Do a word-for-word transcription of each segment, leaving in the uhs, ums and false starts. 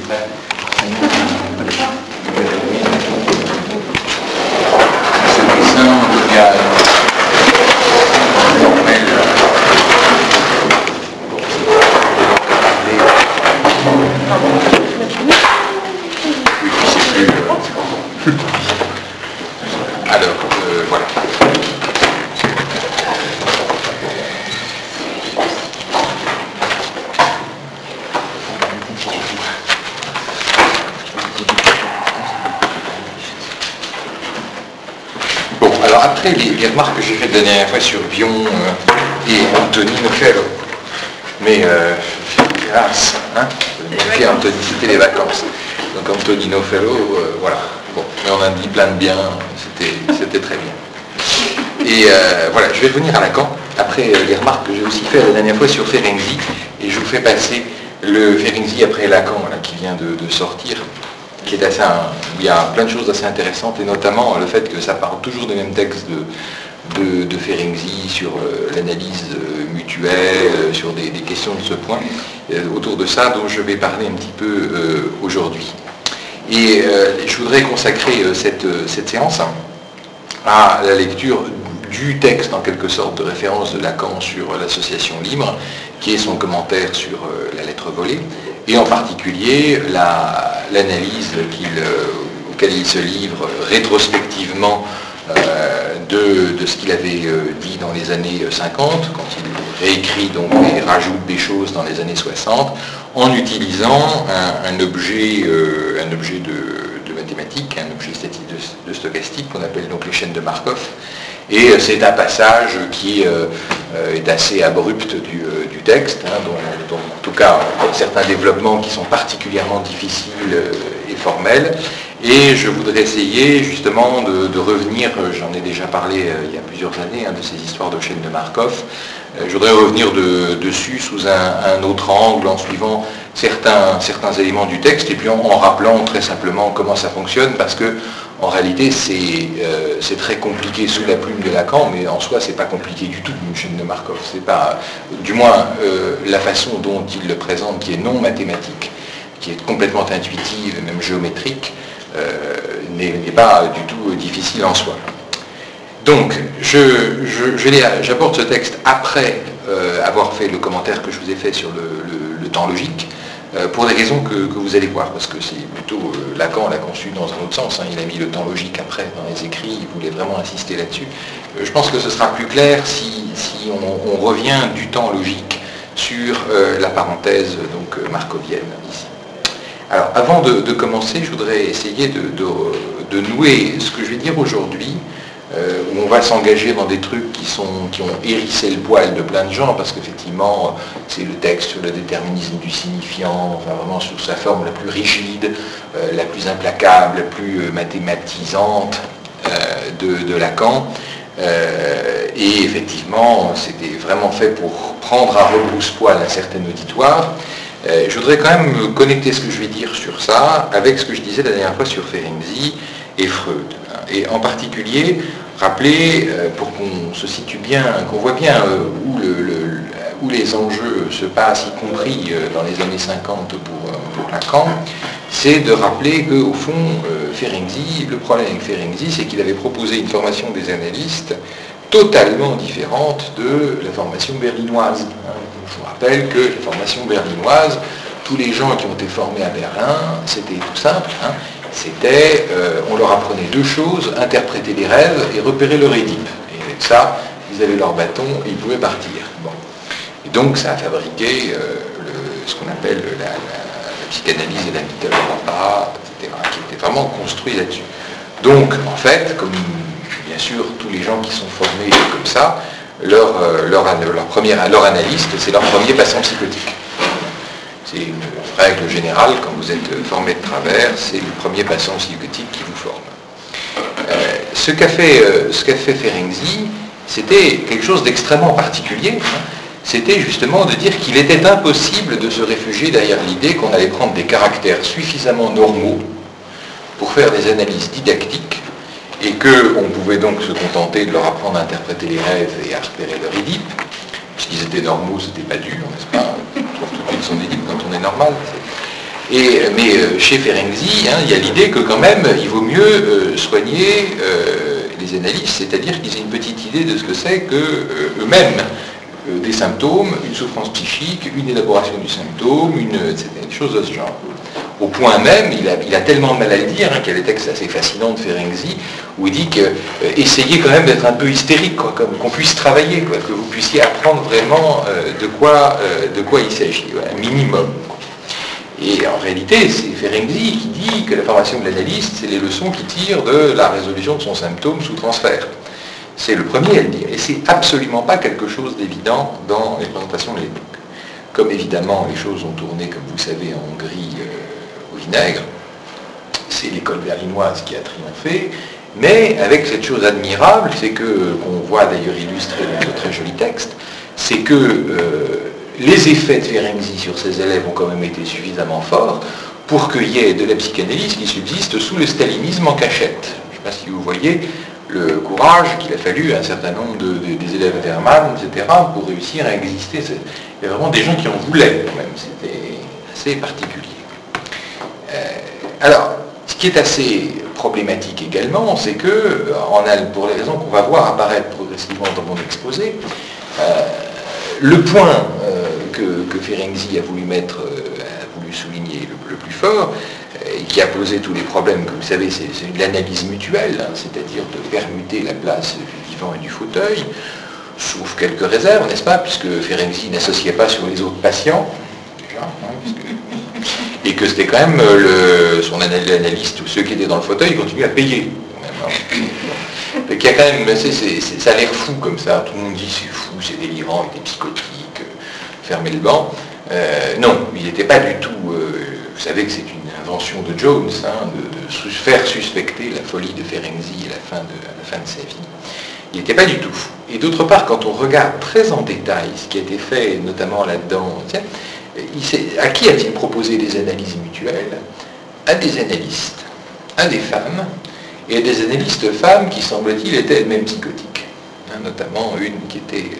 Alors, euh, voilà. Bon, alors après les, les remarques que j'ai faites la dernière fois sur Bion euh, et Anthony Nofello, mais euh, hélas, hein, fait Anthony, c'était les vacances. Donc Anthony Nofello, euh, voilà. Bon, mais on a dit plein de bien, c'était, c'était très bien. Et euh, voilà, je vais revenir à Lacan, après euh, les remarques que j'ai aussi faites la dernière fois sur Ferenczi, et je vous fais passer le Ferenczi après Lacan, là, qui vient de, de sortir, qui est assez, un, où il y a plein de choses assez intéressantes, et notamment le fait que ça parle toujours des mêmes textes de, de, de Ferenczi sur euh, l'analyse euh, mutuelle, euh, sur des, des questions de ce point, euh, autour de ça dont je vais parler un petit peu euh, aujourd'hui. Et euh, je voudrais consacrer euh, cette, cette séance hein, à la lecture du texte, en quelque sorte, de référence de Lacan sur l'association libre, qui est son commentaire sur euh, la lettre volée, et en particulier la, l'analyse qu'il, euh, auquel il se livre rétrospectivement euh, de, de ce qu'il avait euh, dit dans les années cinquante, quand il réécrit donc et rajoute des choses dans les années soixante, en utilisant un, un objet, euh, un objet de, de mathématiques, un objet statique de, de stochastique qu'on appelle donc les chaînes de Markov. Et c'est un passage qui euh, est assez abrupt du, euh, du texte, hein, dont, dont en tout cas certains développements qui sont particulièrement difficiles euh, et formels. Et je voudrais essayer justement de, de revenir, j'en ai déjà parlé euh, il y a plusieurs années, hein, de ces histoires de chaînes de Markov. Euh, je voudrais revenir de, dessus sous un, un autre angle en suivant certains, certains éléments du texte et puis en, en rappelant très simplement comment ça fonctionne, parce que en réalité, c'est, euh, c'est très compliqué sous la plume de Lacan, mais en soi, c'est pas compliqué du tout une chaîne de Markov. C'est pas, du moins, euh, la façon dont il le présente, qui est non mathématique, qui est complètement intuitive, même géométrique, euh, n'est, n'est pas du tout difficile en soi. Donc, je, je, je l'ai, j'apporte ce texte après euh, avoir fait le commentaire que je vous ai fait sur le, le, le temps logique. Euh, pour des raisons que, que vous allez voir, parce que c'est plutôt euh, Lacan l'a conçu dans un autre sens, hein, il a mis le temps logique après dans les écrits, il voulait vraiment insister là-dessus. Euh, je pense que ce sera plus clair si, si on, on revient du temps logique sur euh, la parenthèse donc euh, markovienne ici. Alors avant de, de commencer, je voudrais essayer de, de, de nouer ce que je vais dire aujourd'hui, Euh, où on va s'engager dans des trucs qui, sont, qui ont hérissé le poil de plein de gens, parce qu'effectivement, c'est le texte sur le déterminisme du signifiant, enfin vraiment sous sa forme la plus rigide, euh, la plus implacable, la plus euh, mathématisante euh, de, de Lacan. Euh, et effectivement, c'était vraiment fait pour prendre à rebrousse-poil un certain auditoire. Euh, je voudrais quand même connecter ce que je vais dire sur ça avec ce que je disais la dernière fois sur Ferenczi et Freud. Et en particulier, rappeler, euh, pour qu'on se situe bien, qu'on voit bien euh, où, le, le, où les enjeux se passent, y compris euh, dans les années cinquante pour, euh, pour Lacan, c'est de rappeler qu'au fond, euh, Ferenczi, le problème avec Ferenczi, c'est qu'il avait proposé une formation des analystes totalement différente de la formation berlinoise. Je vous rappelle que la formation berlinoise, tous les gens qui ont été formés à Berlin, c'était tout simple, hein, c'était, euh, on leur apprenait deux choses, interpréter les rêves et repérer leur Édipe. Et avec ça, ils avaient leur bâton et ils pouvaient partir. Bon. Et donc ça a fabriqué euh, le, ce qu'on appelle la, la, la psychanalyse et la Mitteleuropa, et cetera, qui était vraiment construit là-dessus. Donc, en fait, comme bien sûr tous les gens qui sont formés comme ça, leur, leur, leur, première, leur analyste, c'est leur premier patient psychotique. C'est une règle générale, quand vous êtes formé de travers, c'est le premier patient psychotique qui vous forme. Euh, ce qu'a fait, euh, ce qu'a fait Ferenczi, c'était quelque chose d'extrêmement particulier. Hein. C'était justement de dire qu'il était impossible de se réfugier derrière l'idée qu'on allait prendre des caractères suffisamment normaux pour faire des analyses didactiques et qu'on pouvait donc se contenter de leur apprendre à interpréter les rêves et à repérer leur Édipe. Puisqu'ils étaient normaux, c'était pas dur, n'est-ce pas? On trouve tout de suite son Édipe quand on est normal. Et, mais euh, chez Ferenczi, hein, il y a l'idée que quand même, il vaut mieux euh, soigner euh, les analystes, c'est-à-dire qu'ils aient une petite idée de ce que c'est qu'eux-mêmes, euh, des symptômes, une souffrance psychique, une élaboration du symptôme, une, et cetera, des choses de ce genre. Au point même, il a, il a tellement de mal à le dire, hein, qu'il y a des textes assez fascinants de Ferenczi, où il dit que euh, essayez quand même d'être un peu hystérique, quoi, comme qu'on puisse travailler, quoi, que vous puissiez apprendre vraiment euh, de, quoi, euh, de quoi il s'agit, ouais, un minimum. Quoi. Et en réalité, c'est Ferenczi qui dit que la formation de l'analyste, c'est les leçons qu'il tire de la résolution de son symptôme sous transfert. C'est le premier à le dire, et c'est absolument pas quelque chose d'évident dans les présentations de l'époque. Comme évidemment les choses ont tourné, comme vous le savez, en Hongrie, euh, au vinaigre, c'est l'école berlinoise qui a triomphé, mais avec cette chose admirable, c'est que, qu'on voit d'ailleurs illustré dans de très jolis textes, c'est que euh, les effets de Ferenczi sur ses élèves ont quand même été suffisamment forts pour qu'il y ait de la psychanalyse qui subsiste sous le stalinisme en cachette. Je ne sais pas si vous voyez le courage qu'il a fallu à un certain nombre de, de, des élèves Wehrmann, et cetera, pour réussir à exister. Il y a vraiment des gens qui en voulaient quand même, c'était assez particulier. Euh, alors, ce qui est assez problématique également, c'est que, en, pour les raisons qu'on va voir apparaître progressivement dans mon exposé, euh, le point euh, que, que Ferenczi a voulu mettre, euh, a voulu souligner le, le plus fort, euh, et qui a posé tous les problèmes, que vous savez, c'est l'analyse mutuelle, hein, c'est-à-dire de permuter la place du divan et du fauteuil, sauf quelques réserves, n'est-ce pas, puisque Ferenczi n'associait pas sur les autres patients, déjà, hein, puisque, et que c'était quand même le, son analyste ou ceux qui étaient dans le fauteuil continuaient à payer. Quand même, hein. Donc il y a quand même, c'est, c'est, c'est, ça a l'air fou comme ça, tout le monde dit c'est fou, c'est délirant, il était psychotique, euh, fermez le banc. Euh, non, il n'était pas du tout, euh, vous savez que c'est une invention de Jones, hein, de, de faire suspecter la folie de Ferenczi à la fin de, à la fin de sa vie. Il n'était pas du tout fou. Et d'autre part, quand on regarde très en détail ce qui a été fait, notamment là-dedans, tiens, il à qui a-t-il proposé des analyses mutuelles? À des analystes, à des femmes, et à des analystes femmes qui, semble-t-il, étaient elles-mêmes psychotiques, hein, notamment une qui était...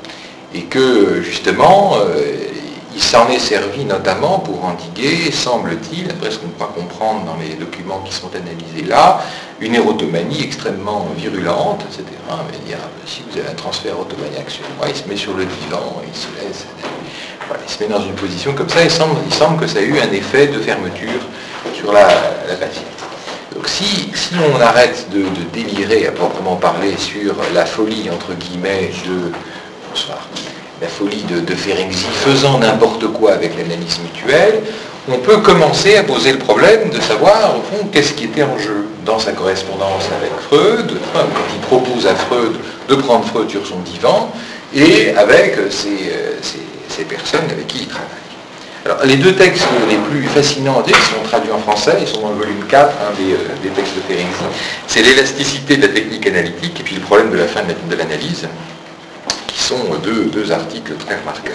Et que, justement, euh, il s'en est servi notamment pour endiguer, semble-t-il, après ce qu'on peut comprendre dans les documents qui sont analysés là, une érotomanie extrêmement virulente, et cetera. Il y a, si vous avez un transfert automaniaque sur moi, il se met sur le divan, il se laisse... Voilà, il se met dans une position comme ça, il semble, il semble que ça a eu un effet de fermeture sur la, la patiente. Donc si, si on arrête de, de délirer à proprement parler sur la folie, entre guillemets, de... Bonsoir. La folie de, de Ferenczi faisant n'importe quoi avec l'analyse mutuelle, on peut commencer à poser le problème de savoir, au fond, qu'est-ce qui était en jeu dans sa correspondance avec Freud, quand il propose à Freud de prendre Freud sur son divan, et avec ces, ces, ces personnes avec qui il travaille. Alors, les deux textes les plus fascinants, ils sont traduits en français, ils sont dans le volume quatre, hein, des, des textes de Ferenczi. C'est l'élasticité de la technique analytique et puis le problème de la fin de l'analyse, qui sont deux, deux articles très remarquables.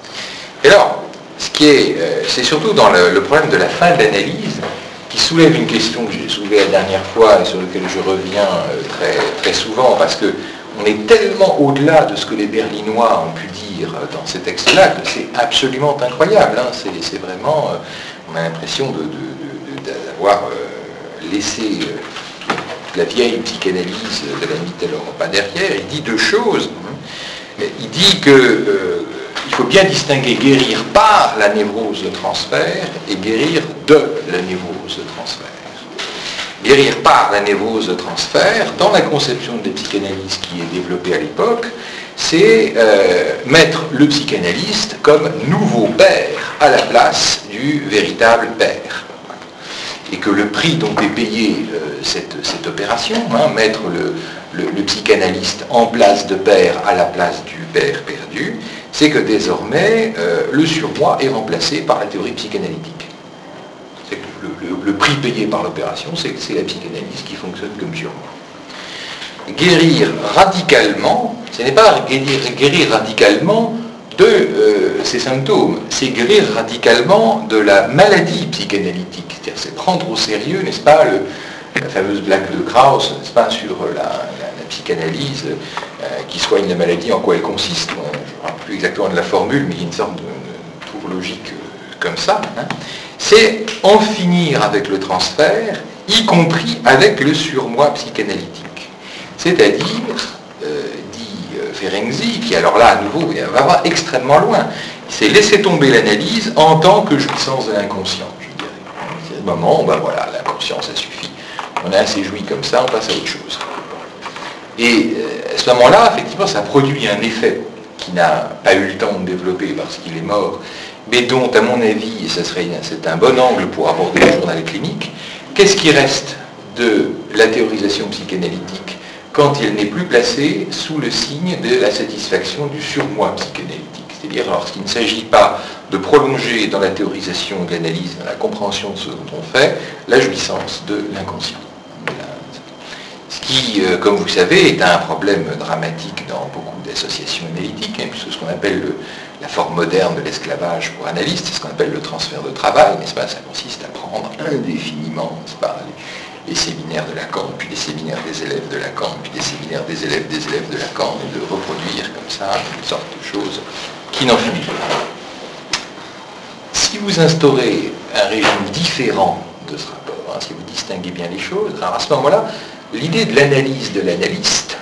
Et alors, ce qui est, euh, c'est surtout dans le, le problème de la fin de l'analyse qui soulève une question que j'ai soulevée la dernière fois et sur laquelle je reviens euh, très, très souvent, parce que on est tellement au-delà de ce que les Berlinois ont pu dire dans ces textes-là que c'est absolument incroyable. Hein. C'est, c'est vraiment, euh, on a l'impression de, de, de, d'avoir euh, laissé euh, la vieille psychanalyse de la Mitteleuropa derrière. Il dit deux choses. Il dit que euh, il faut bien distinguer guérir par la névrose de transfert et guérir de la névrose de transfert. Guérir par la névrose de transfert, dans la conception de la psychanalyse qui est développée à l'époque, c'est euh, mettre le psychanalyste comme nouveau père à la place du véritable père. Et que le prix dont est payé euh, cette, cette opération, hein, mettre le, le, le psychanalyste en place de père à la place du père perdu, c'est que désormais euh, le surmoi est remplacé par la théorie psychanalytique. C'est que le, le, le prix payé par l'opération, c'est que c'est la psychanalyse qui fonctionne comme surmoi. Guérir radicalement, ce n'est pas guérir, guérir radicalement de euh, ces symptômes, c'est guérir radicalement de la maladie psychanalytique. C'est-à-dire, c'est prendre au sérieux, n'est-ce pas, le, la fameuse blague de Krauss, n'est-ce pas, sur la, la, la psychanalyse euh, qui soigne la maladie, en quoi elle consiste. Bon, je ne me rappelle plus exactement de la formule, mais il y a une sorte de, de tour logique euh, comme ça, hein, c'est en finir avec le transfert, y compris avec le surmoi psychanalytique. C'est-à-dire, euh, dit euh, Ferenczi, qui alors là, à nouveau, va voir extrêmement loin, c'est laisser tomber l'analyse en tant que jouissance de l'inconscient, je dirais. C'est le moment où, ben voilà, l'inconscient, ça suffit. On a assez joui comme ça, on passe à autre chose. Et euh, à ce moment-là, effectivement, ça produit un effet qui n'a pas eu le temps de développer parce qu'il est mort, mais dont, à mon avis, et ça serait, c'est un bon angle pour aborder le journal clinique, qu'est-ce qui reste de la théorisation psychanalytique quand il n'est plus placé sous le signe de la satisfaction du surmoi psychanalytique? C'est-à-dire lorsqu'il ne s'agit pas de prolonger dans la théorisation de l'analyse, dans la compréhension de ce dont on fait, la jouissance de l'inconscient. Ce qui, euh, comme vous savez, est un problème dramatique dans beaucoup d'associations analytiques, hein, puisque ce qu'on appelle le, la forme moderne de l'esclavage pour analystes, c'est ce qu'on appelle le transfert de travail, n'est-ce pas? Ça consiste à prendre indéfiniment, n'est-ce pas, les, les séminaires de Lacan, puis les séminaires des élèves de Lacan, puis les séminaires des élèves des élèves de Lacan, et de reproduire comme ça une sorte de choses qui n'en finit pas. Si vous instaurez un régime différent de ce rapport, hein, si vous distinguez bien les choses, alors à ce moment-là, l'idée de l'analyse de l'analyste,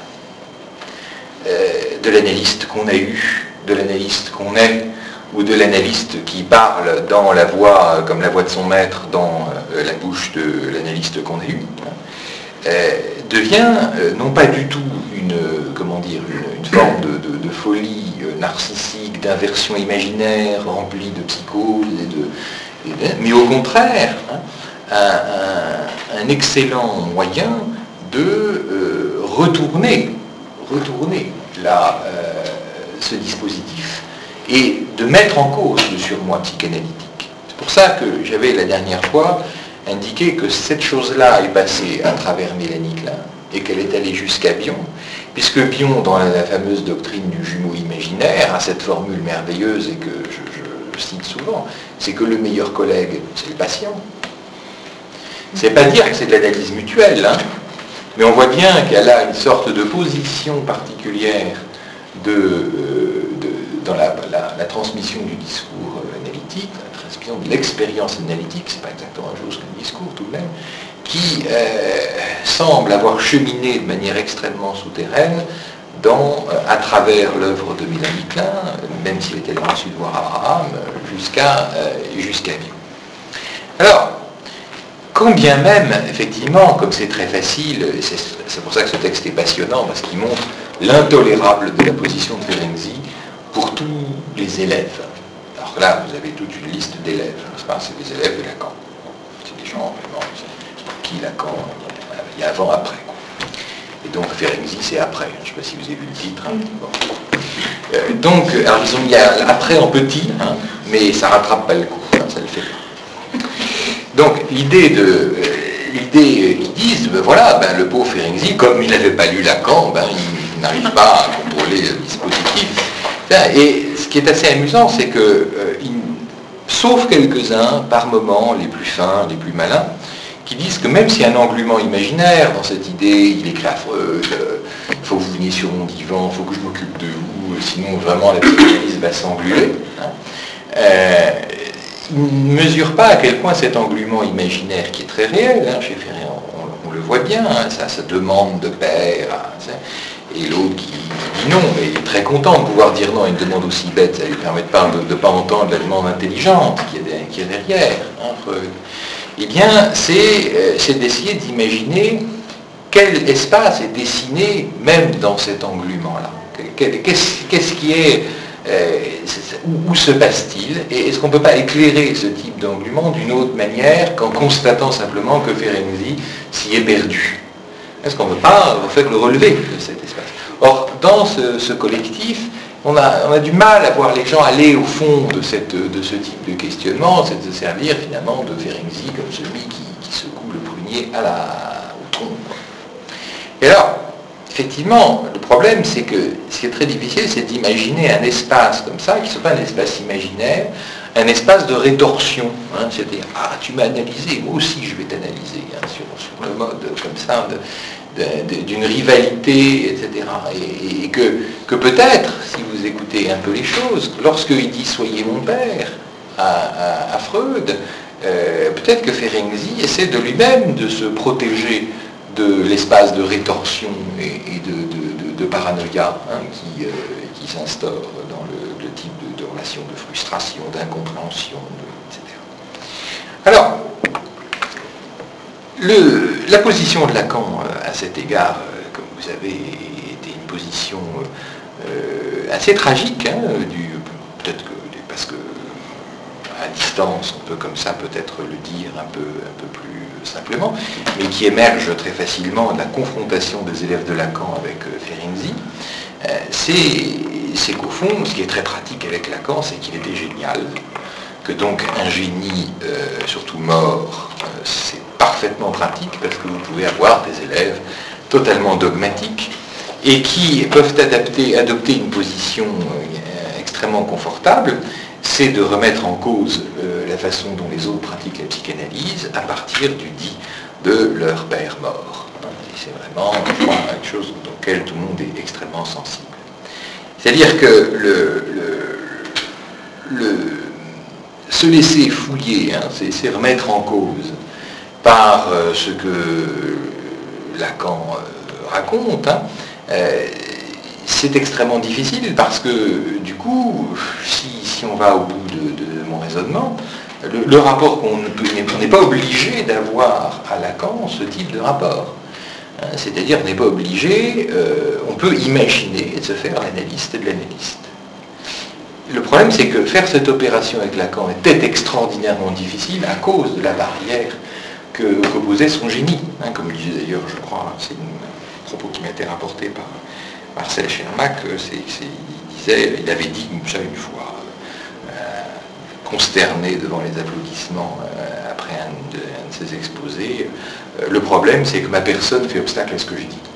euh, de l'analyste qu'on a eu, de l'analyste qu'on est, ou de l'analyste qui parle dans la voix, comme la voix de son maître, dans euh, la bouche de l'analyste qu'on a eu, hein, euh, devient euh, non pas du tout une, comment dire, une, une forme de, de, de folie euh, narcissique, d'inversion imaginaire, remplie de psychose, et de, et de, mais au contraire, hein, un, un, un excellent moyen de euh, retourner, retourner la, euh, ce dispositif et de mettre en cause le surmoi psychanalytique. C'est pour ça que j'avais la dernière fois indiqué que cette chose-là est passée à travers Mélanie Klein et qu'elle est allée jusqu'à Bion, puisque Bion, dans la, la fameuse doctrine du jumeau imaginaire, a cette formule merveilleuse et que je, je cite souvent, c'est que le meilleur collègue, c'est le patient. C'est pas dire que c'est de l'analyse mutuelle, hein, mais on voit bien qu'elle a une sorte de position particulière de, de, dans la, la, la transmission du discours analytique, la transmission de l'expérience analytique, c'est pas exactement la même chose qu'un discours tout de même, qui euh, semble avoir cheminé de manière extrêmement souterraine dans, euh, à travers l'œuvre de Mélanie Klein, même s'il était là ensuite voir Abraham, jusqu'à euh, jusqu'à Bion. Alors, quand bien même, effectivement, comme c'est très facile, et c'est pour ça que ce texte est passionnant, parce qu'il montre l'intolérable de la position de Ferenczi pour tous les élèves. Alors là, vous avez toute une liste d'élèves, n'est-ce pas? C'est des élèves de Lacan. C'est des gens, vraiment, qui Lacan, il y a avant, après. Et donc Ferenczi, c'est après. Je ne sais pas si vous avez vu le titre. Hein. Bon. Euh, donc, alors ils ont mis après en petit, hein, mais ça ne rattrape pas le coup, hein, ça ne le fait pas. Donc l'idée de euh, l'idée qu'ils disent, ben voilà, ben, le pauvre Ferenczi, comme il n'avait pas lu Lacan, ben, il n'arrive pas à contrôler le dispositif. Et ce qui est assez amusant, c'est que, euh, il, sauf quelques-uns, par moments, les plus fins, les plus malins, qui disent que même s'il y a un engluement imaginaire dans cette idée, il écrit à Freud, euh, il faut que vous veniez sur mon divan, il faut que je m'occupe de vous, sinon vraiment la psychanalyse va s'engluer. Hein. Euh, il ne mesure pas à quel point cet engluement imaginaire, qui est très réel, hein, chez Ferré, on, on le voit bien, hein, ça, ça demande de père, hein, et l'autre qui, qui dit non, mais il est très content de pouvoir dire non à une demande aussi bête, ça lui permet pas de ne pas entendre la demande intelligente qui est, derrière, hein, Freud. Eh bien, c'est euh, d'essayer d'imaginer quel espace est dessiné même dans cet englument-là. Qu'est-ce qu'est-ce qui est... Euh, où, où se passe-t-il? Et est-ce qu'on ne peut pas éclairer ce type d'englument d'une autre manière qu'en constatant simplement que Ferenczi s'y est perdu? Est-ce qu'on ne peut pas faire le relevé de cet espace? Or, dans ce, ce collectif, on a, on a du mal à voir les gens aller au fond de, cette, de ce type de questionnement, c'est de se servir finalement de Ferenczi comme celui qui, qui secoue le prunier à la, au tronc. Et alors, effectivement, le problème, c'est que ce qui est très difficile, c'est d'imaginer un espace comme ça, qui ne soit pas un espace imaginaire, un espace de rétorsion. Hein, c'est-à-dire, ah, tu m'as analysé, moi aussi je vais t'analyser, hein, sur, sur le mode comme ça, d'une rivalité, et cetera. Et, et que, que peut-être, si vous écoutez un peu les choses, lorsqu'il dit « soyez mon père », à, à, à Freud, euh, peut-être que Ferenczi essaie de lui-même de se protéger de l'espace de rétorsion et, et de, de, de, de paranoïa hein, qui, euh, qui s'instaure dans le, le type de, de relation de frustration, d'incompréhension, de, et cetera. Alors, le, la position de Lacan à cet égard, comme vous savez, était une position euh, assez tragique, hein, du, peut-être que parce que à distance, on peut comme ça peut-être le dire un peu, un peu plus simplement, mais qui émerge très facilement de la confrontation des élèves de Lacan avec euh, Ferenczi, euh, c'est qu'au fond, ce qui est très pratique avec Lacan, c'est qu'il était génial, que donc un génie, euh, surtout mort, euh, c'est parfaitement pratique parce que vous pouvez avoir des élèves totalement dogmatiques et qui peuvent adapter, adopter une position euh, extrêmement confortable, c'est de remettre en cause euh, la façon dont les autres pratiquent la psychanalyse à partir du dit de leur père mort. C'est vraiment, je crois, quelque chose auquel tout le monde est extrêmement sensible. C'est-à-dire que le, le, le, se laisser fouiller, hein, c'est remettre en cause par euh, ce que Lacan euh, raconte, hein, euh, c'est extrêmement difficile parce que, du coup, si, si on va au bout de, de mon raisonnement, le, le rapport qu'on n'est pas obligé d'avoir à Lacan, ce type de rapport. Hein, c'est-à-dire, on n'est pas obligé, euh, on peut imaginer et se faire l'analyste de l'analyste. Le problème, c'est que faire cette opération avec Lacan était extraordinairement difficile à cause de la barrière que, que posait son génie. Hein, comme disait d'ailleurs, je crois, c'est un propos qui m'a été rapporté par Marcel Schermack, il disait, il avait dit ça une fois, euh, consterné devant les applaudissements euh, après un de, un de ses exposés, euh, le problème c'est que ma personne fait obstacle à ce que je dis.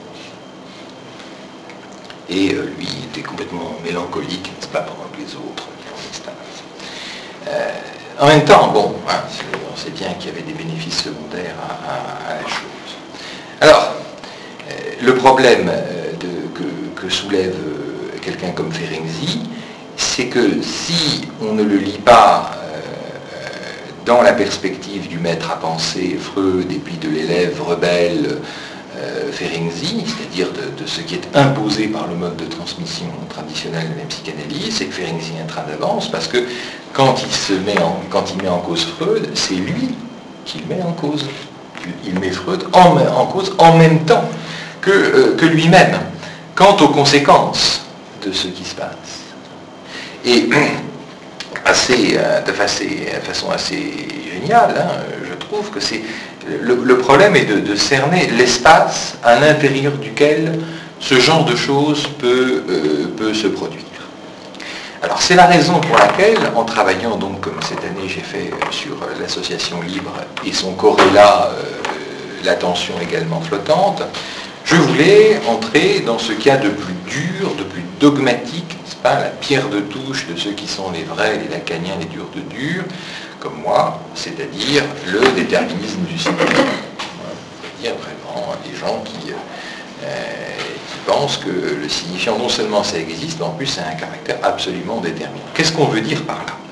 Et euh, lui il était complètement mélancolique, n'est-ce pas, pendant que les autres étaient en extase. Euh, en même temps, bon, hein, on sait bien qu'il y avait des bénéfices secondaires à, à, à la chose. Alors, euh, le problème euh, de, que, que soulève euh, quelqu'un comme Ferenczi, c'est que si on ne le lit pas euh, dans la perspective du maître à penser Freud et puis de l'élève rebelle euh, Ferenczi, c'est-à-dire de, de ce qui est imposé par le mode de transmission traditionnel de la psychanalyse, c'est que Ferenczi est un train d'avance parce que quand il, se met en, quand il met en cause Freud, c'est lui qui le met en cause. Il met Freud en, en cause en même temps que, euh, que lui-même, quant aux conséquences de ce qui se passe. Et assez, de façon assez géniale, hein, je trouve que c'est le, le problème est de, de cerner l'espace à l'intérieur duquel ce genre de choses peut, euh, peut se produire. Alors c'est la raison pour laquelle, en travaillant donc comme cette année j'ai fait sur l'association libre et son corrélat, euh, l'attention également flottante, je voulais entrer dans ce qu'il y a de plus dur, de plus dogmatique, n'est-ce pas, la pierre de touche de ceux qui sont les vrais, les lacaniens, les durs de durs, comme moi, c'est-à-dire le déterminisme du signifiant. C'est-à-dire vraiment des gens qui, euh, qui pensent que le signifiant, non seulement ça existe, mais en plus ça a un caractère absolument déterminant. Qu'est-ce qu'on veut dire par là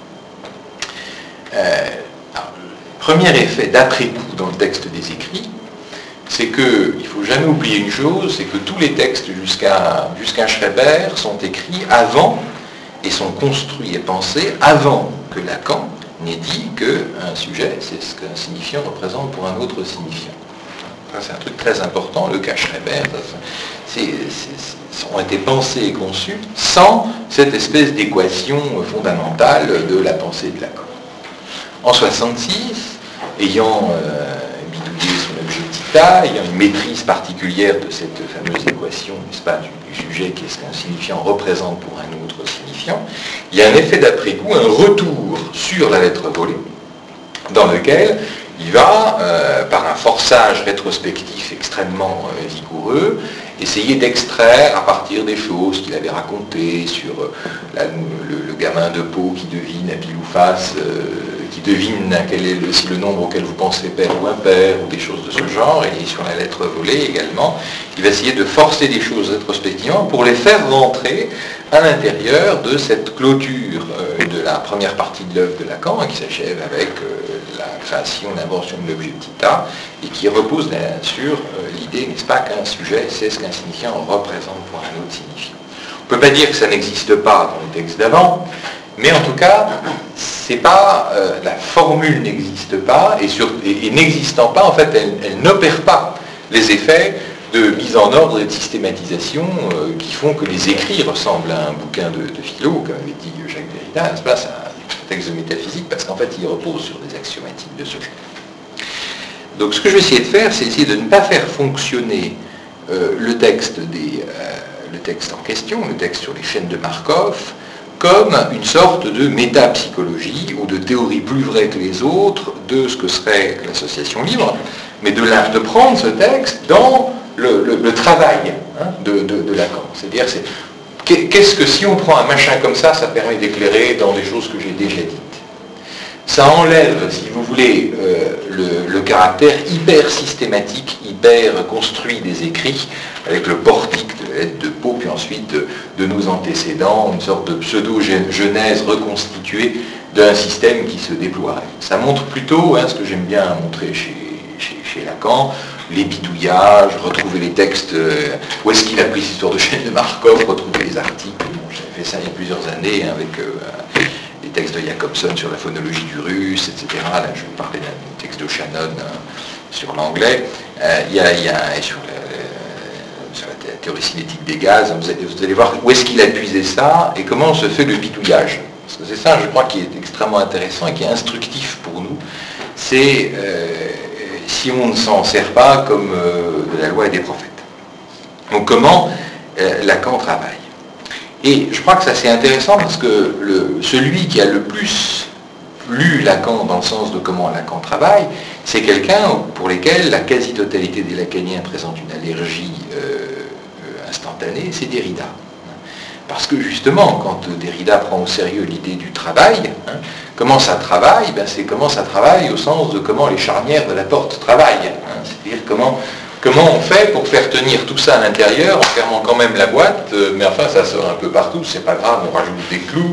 euh, alors, premier effet d'après-coup dans le texte des écrits, c'est qu'il ne faut jamais oublier une chose, c'est que tous les textes jusqu'à jusqu'à Schreber sont écrits avant et sont construits et pensés avant que Lacan n'ait dit qu'un sujet, c'est ce qu'un signifiant représente pour un autre signifiant. Ça, c'est un truc très important, le cas Schreber, ça, ont été pensés et conçus sans cette espèce d'équation fondamentale de la pensée de Lacan. En soixante-six, ayant euh, bidouillé son objectif, ayant une maîtrise particulière de cette fameuse équation, n'est-ce pas, du, du sujet qu'est-ce qu'un signifiant représente pour un autre signifiant, il y a un effet d'après-coup, un retour sur la lettre volée, dans lequel il va, euh, par un forçage rétrospectif extrêmement euh, vigoureux, essayer d'extraire à partir des choses qu'il avait racontées sur euh, la, le, le gamin de Pau qui devine à pile ou face, euh, qui devine quel est le, si le nombre auquel vous pensez père ou impair, ou des choses de ce genre, et sur la lettre volée également, il va essayer de forcer des choses rétrospectivement pour les faire rentrer à l'intérieur de cette clôture euh, de de la première partie de l'œuvre de Lacan, qui s'achève avec euh, la création, l'invention de l'objet petit a, et qui repose là, sur euh, l'idée, n'est-ce pas, qu'un sujet c'est ce qu'un signifiant représente pour un autre signifiant. On ne peut pas dire que ça n'existe pas dans le texte d'avant, mais en tout cas, c'est pas, euh, la formule n'existe pas, et, sur, et, et n'existant pas, en fait, elle, elle n'opère pas les effets de mise en ordre et de systématisation euh, qui font que les écrits ressemblent à un bouquin de, de philo, comme avait dit Jacques Derrida, n'est-ce pas, c'est un texte de métaphysique, parce qu'en fait, il repose sur des axiomatiques de ce genre. Donc, ce que je vais essayer de faire, c'est essayer de ne pas faire fonctionner euh, le texte des, euh, le texte en question, le texte sur les chaînes de Markov, comme une sorte de métapsychologie ou de théorie plus vraie que les autres de ce que serait l'association libre, mais de, la, de prendre ce texte dans le, le, le travail hein, de, de, de Lacan. C'est-à-dire, c'est, qu'est-ce que si on prend un machin comme ça, ça permet d'éclairer dans des choses que j'ai déjà dites. Ça enlève, si vous voulez, euh, le, le caractère hyper systématique, hyper construit des écrits, avec le portique de la lettre de Pau, puis ensuite de, de nos antécédents, une sorte de pseudo-genèse reconstituée d'un système qui se déploierait. Ça montre plutôt, hein, ce que j'aime bien montrer chez, chez, chez Lacan, les bidouillages, retrouver les textes, euh, où est-ce qu'il a pris cette histoire de chaîne de Markov, retrouver les articles. Bon, j'avais fait ça il y a plusieurs années hein, avec euh, les textes de Jacobson sur la phonologie du russe, et cetera. Là, je vais parler d'un texte de Shannon hein, sur l'anglais. Euh, il y a, il y a et sur, le, sur la théorie cinétique des gaz, vous allez, vous allez voir où est-ce qu'il a puisé ça et comment se fait le bidouillage. Parce que c'est ça, je crois, qui est extrêmement intéressant et qui est instructif pour nous. C'est euh, si on ne s'en sert pas comme euh, de la loi et des prophètes. Donc comment euh, Lacan travaille. Et je crois que ça c'est intéressant parce que le, celui qui a le plus lu Lacan dans le sens de comment Lacan travaille, c'est quelqu'un pour lequel la quasi-totalité des lacaniens présentent une allergie euh, instantanée, c'est Derrida. Parce que justement, quand Derrida prend au sérieux l'idée du travail, hein, comment ça travaille, ben c'est comment ça travaille au sens de comment les charnières de la porte travaillent. Hein, c'est-à-dire comment, comment on fait pour faire tenir tout ça à l'intérieur en fermant quand même la boîte, euh, mais enfin ça sort un peu partout, c'est pas grave, on rajoute des clous.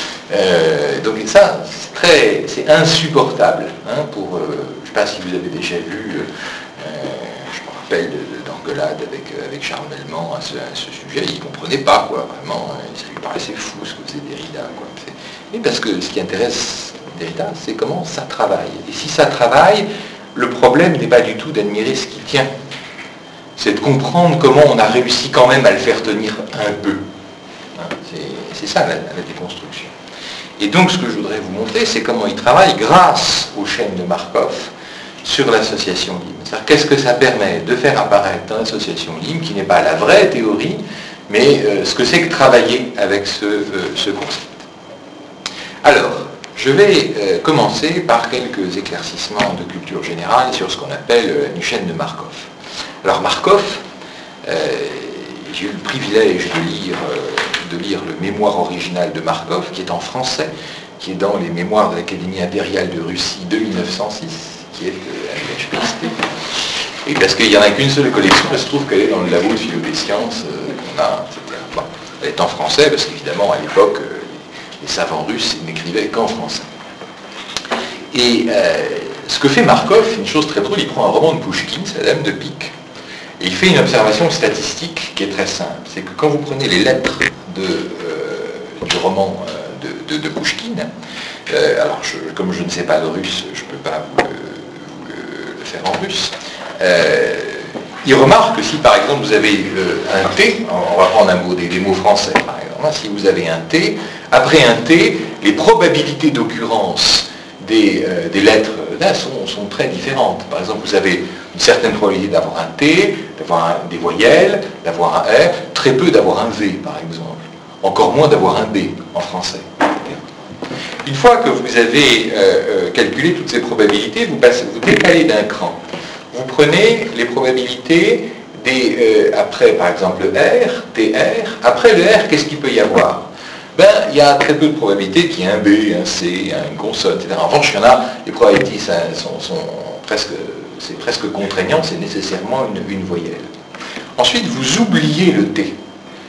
Euh, donc ça, c'est très, c'est insupportable. Hein, pour, euh, je ne sais pas si vous avez déjà vu, euh, je me rappelle de, de, d'engueulade avec, avec Charles Melman à ce, à ce sujet, il ne comprenait pas, quoi, vraiment, ça lui paraissait fou ce que faisait Derrida. Quoi. Mais parce que ce qui intéresse Derrida, c'est comment ça travaille. Et si ça travaille, le problème n'est pas du tout d'admirer ce qui tient, c'est de comprendre comment on a réussi quand même à le faire tenir un peu. Hein, c'est, c'est ça la, la déconstruction. Et donc ce que je voudrais vous montrer, c'est comment il travaille grâce aux chaînes de Markov sur l'association libre. C'est-à-dire qu'est-ce que ça permet de faire apparaître dans l'association libre, qui n'est pas la vraie théorie, mais euh, ce que c'est que travailler avec ce, euh, ce concept. Alors, je vais euh, commencer par quelques éclaircissements de culture générale sur ce qu'on appelle euh, une chaîne de Markov. Alors Markov, euh, j'ai eu le privilège de lire, euh, de lire le mémoire original de Markov, qui est en français, qui est dans les mémoires de l'Académie impériale de Russie de mille neuf cent six, qui est à l'H P S T. Et parce qu'il n'y en a qu'une seule collection, il se trouve qu'elle est dans le labo de philo des sciences, euh, qu'on a, et cetera. Bon, elle est en français, parce qu'évidemment, à l'époque, euh, les savants russes n'écrivaient qu'en français. Et euh, ce que fait Markov, une chose très drôle, il prend un roman de Pouchkine, c'est la Dame de pique, et il fait une observation statistique qui est très simple. C'est que quand vous prenez les lettres de, euh, du roman euh, de, de, de Pouchkine, euh, alors je, comme je ne sais pas le russe, je ne peux pas vous, euh, vous le, le faire en russe, euh, il remarque que si par exemple vous avez euh, un T, on va prendre un mot, des, des mots français par exemple, si vous avez un T, après un T, les probabilités d'occurrence des, euh, des lettres là sont, sont très différentes. Par exemple, vous avez une certaine probabilité d'avoir un T, d'avoir un, des voyelles, d'avoir un R, très peu d'avoir un V par exemple, encore moins d'avoir un B en français. Une fois que vous avez euh, euh, calculé toutes ces probabilités, vous, passez, vous décalez d'un cran. Vous prenez les probabilités des, euh, après par exemple le R, T R, après le R, qu'est-ce qu'il peut y avoir? Ben, il y a très peu de probabilités qu'il y ait un B, un C, une consonne, et cetera. En revanche, il y en a, les probabilités sont, sont presque, c'est presque contraignant, c'est nécessairement une, une voyelle. Ensuite, vous oubliez le T. Vous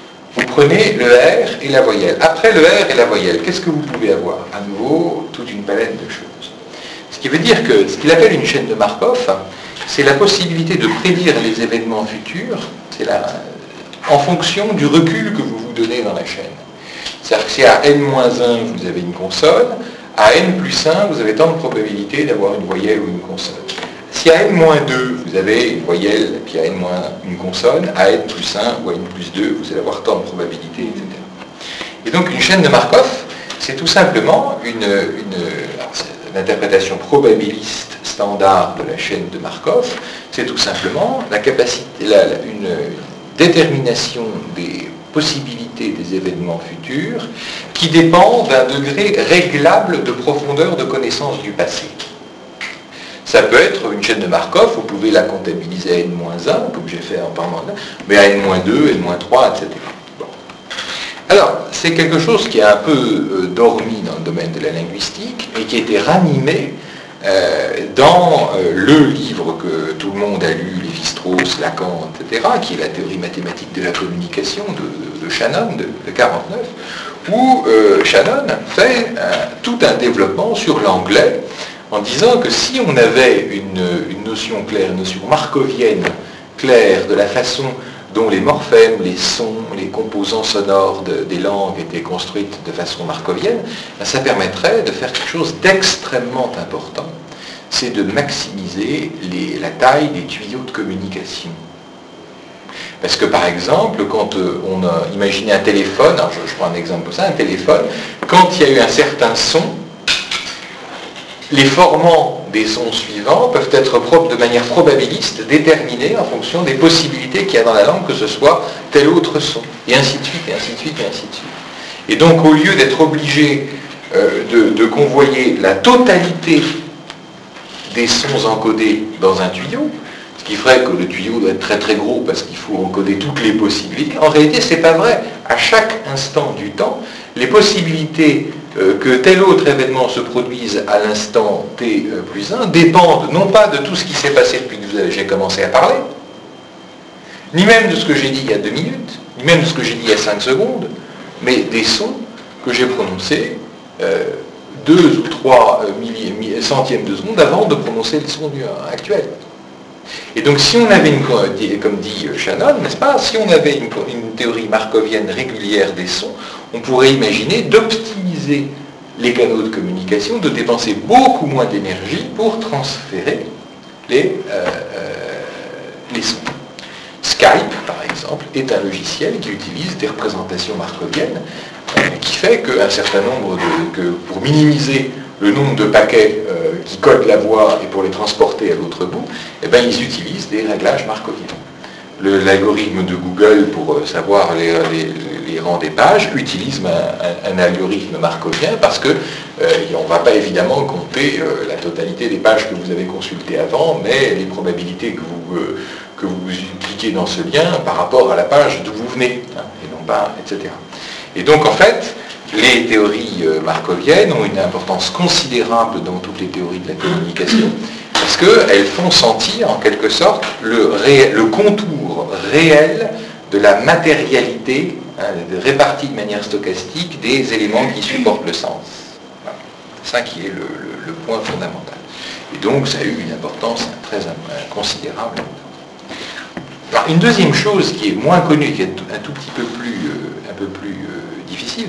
prenez le R et la voyelle. Après le R et la voyelle, qu'est-ce que vous pouvez avoir? À nouveau, toute une palette de choses. Ce qui veut dire que ce qu'il appelle une chaîne de Markov, c'est la possibilité de prédire les événements futurs, c'est la, en fonction du recul que vous vous donnez dans la chaîne. C'est-à-dire que si à n moins un, vous avez une consonne, à n plus un, vous avez tant de probabilité d'avoir une voyelle ou une consonne. Si à n moins deux, vous avez une voyelle, puis à n moins un, une consonne, à n plus un ou à n plus deux, vous allez avoir tant de probabilités, et cetera. Et donc une chaîne de Markov, c'est tout simplement une, une l'interprétation probabiliste standard de la chaîne de Markov, c'est tout simplement la capacité, la, la, une détermination des possibilités des événements futurs qui dépend d'un degré réglable de profondeur de connaissance du passé. Ça peut être une chaîne de Markov, vous pouvez la comptabiliser à n moins un, comme j'ai fait en parlant de, mais à n moins deux, n moins trois, et cetera. Bon. Alors, c'est quelque chose qui est un peu euh, dormi dans le domaine de la linguistique, mais qui a été ranimé euh, dans euh, le livre que tout le monde a lu, Lévi-Strauss, Lacan, et cetera, qui est la théorie mathématique de la communication de, de Shannon, de, de quarante-neuf, où euh, Shannon fait euh, tout un développement sur l'anglais, en disant que si on avait une, une notion claire, une notion markovienne claire de la façon dont les morphèmes, les sons, les composants sonores de, des langues étaient construites de façon markovienne, ben ça permettrait de faire quelque chose d'extrêmement important, c'est de maximiser les, la taille des tuyaux de communication. Parce que par exemple, quand on a imaginé un téléphone, alors je, je prends un exemple comme ça, un téléphone, quand il y a eu un certain son, les formants des sons suivants peuvent être de manière probabiliste déterminés en fonction des possibilités qu'il y a dans la langue que ce soit tel autre son, et ainsi de suite, et ainsi de suite, et ainsi de suite. Et donc au lieu d'être obligé euh, de, de convoyer la totalité des sons encodés dans un tuyau, ce qui ferait que le tuyau doit être très très gros parce qu'il faut encoder toutes les possibilités, en réalité c'est pas vrai. À chaque instant du temps, les possibilités Euh, que tel autre événement se produise à l'instant t plus un dépendent non pas de tout ce qui s'est passé depuis que j'ai commencé à parler, ni même de ce que j'ai dit il y a deux minutes, ni même de ce que j'ai dit il y a cinq secondes, mais des sons que j'ai prononcés euh, deux ou trois euh, milli, milli, centièmes de seconde avant de prononcer le son du, euh, actuel. Et donc si on avait, une, comme dit Shannon, n'est-ce pas, si on avait une, une théorie markovienne régulière des sons, on pourrait imaginer d'optimiser les canaux de communication, de dépenser beaucoup moins d'énergie pour transférer les, euh, les sons. Skype, par exemple, est un logiciel qui utilise des représentations markoviennes, euh, qui fait qu'un certain nombre de... que pour minimiser le nombre de paquets euh, qui codent la voix et pour les transporter à l'autre bout, eh ben, ils utilisent des réglages markoviens. L'algorithme de Google, pour euh, savoir les, les, les rangs des pages, utilise un, un, un algorithme markovien parce que euh, on ne va pas évidemment compter euh, la totalité des pages que vous avez consultées avant, mais les probabilités que vous, euh, que vous cliquez dans ce lien par rapport à la page d'où vous venez, hein, et non pas, et cetera. Et donc en fait, les théories markoviennes ont une importance considérable dans toutes les théories de la communication parce qu'elles font sentir en quelque sorte le, ré, le contour réel de la matérialité, hein, répartie de manière stochastique des éléments qui supportent le sens. Voilà. C'est ça qui est le, le, le point fondamental. Et donc ça a eu une importance très considérable. Alors, une deuxième chose qui est moins connue, qui est un tout petit peu plus, euh, un peu plus euh, difficile,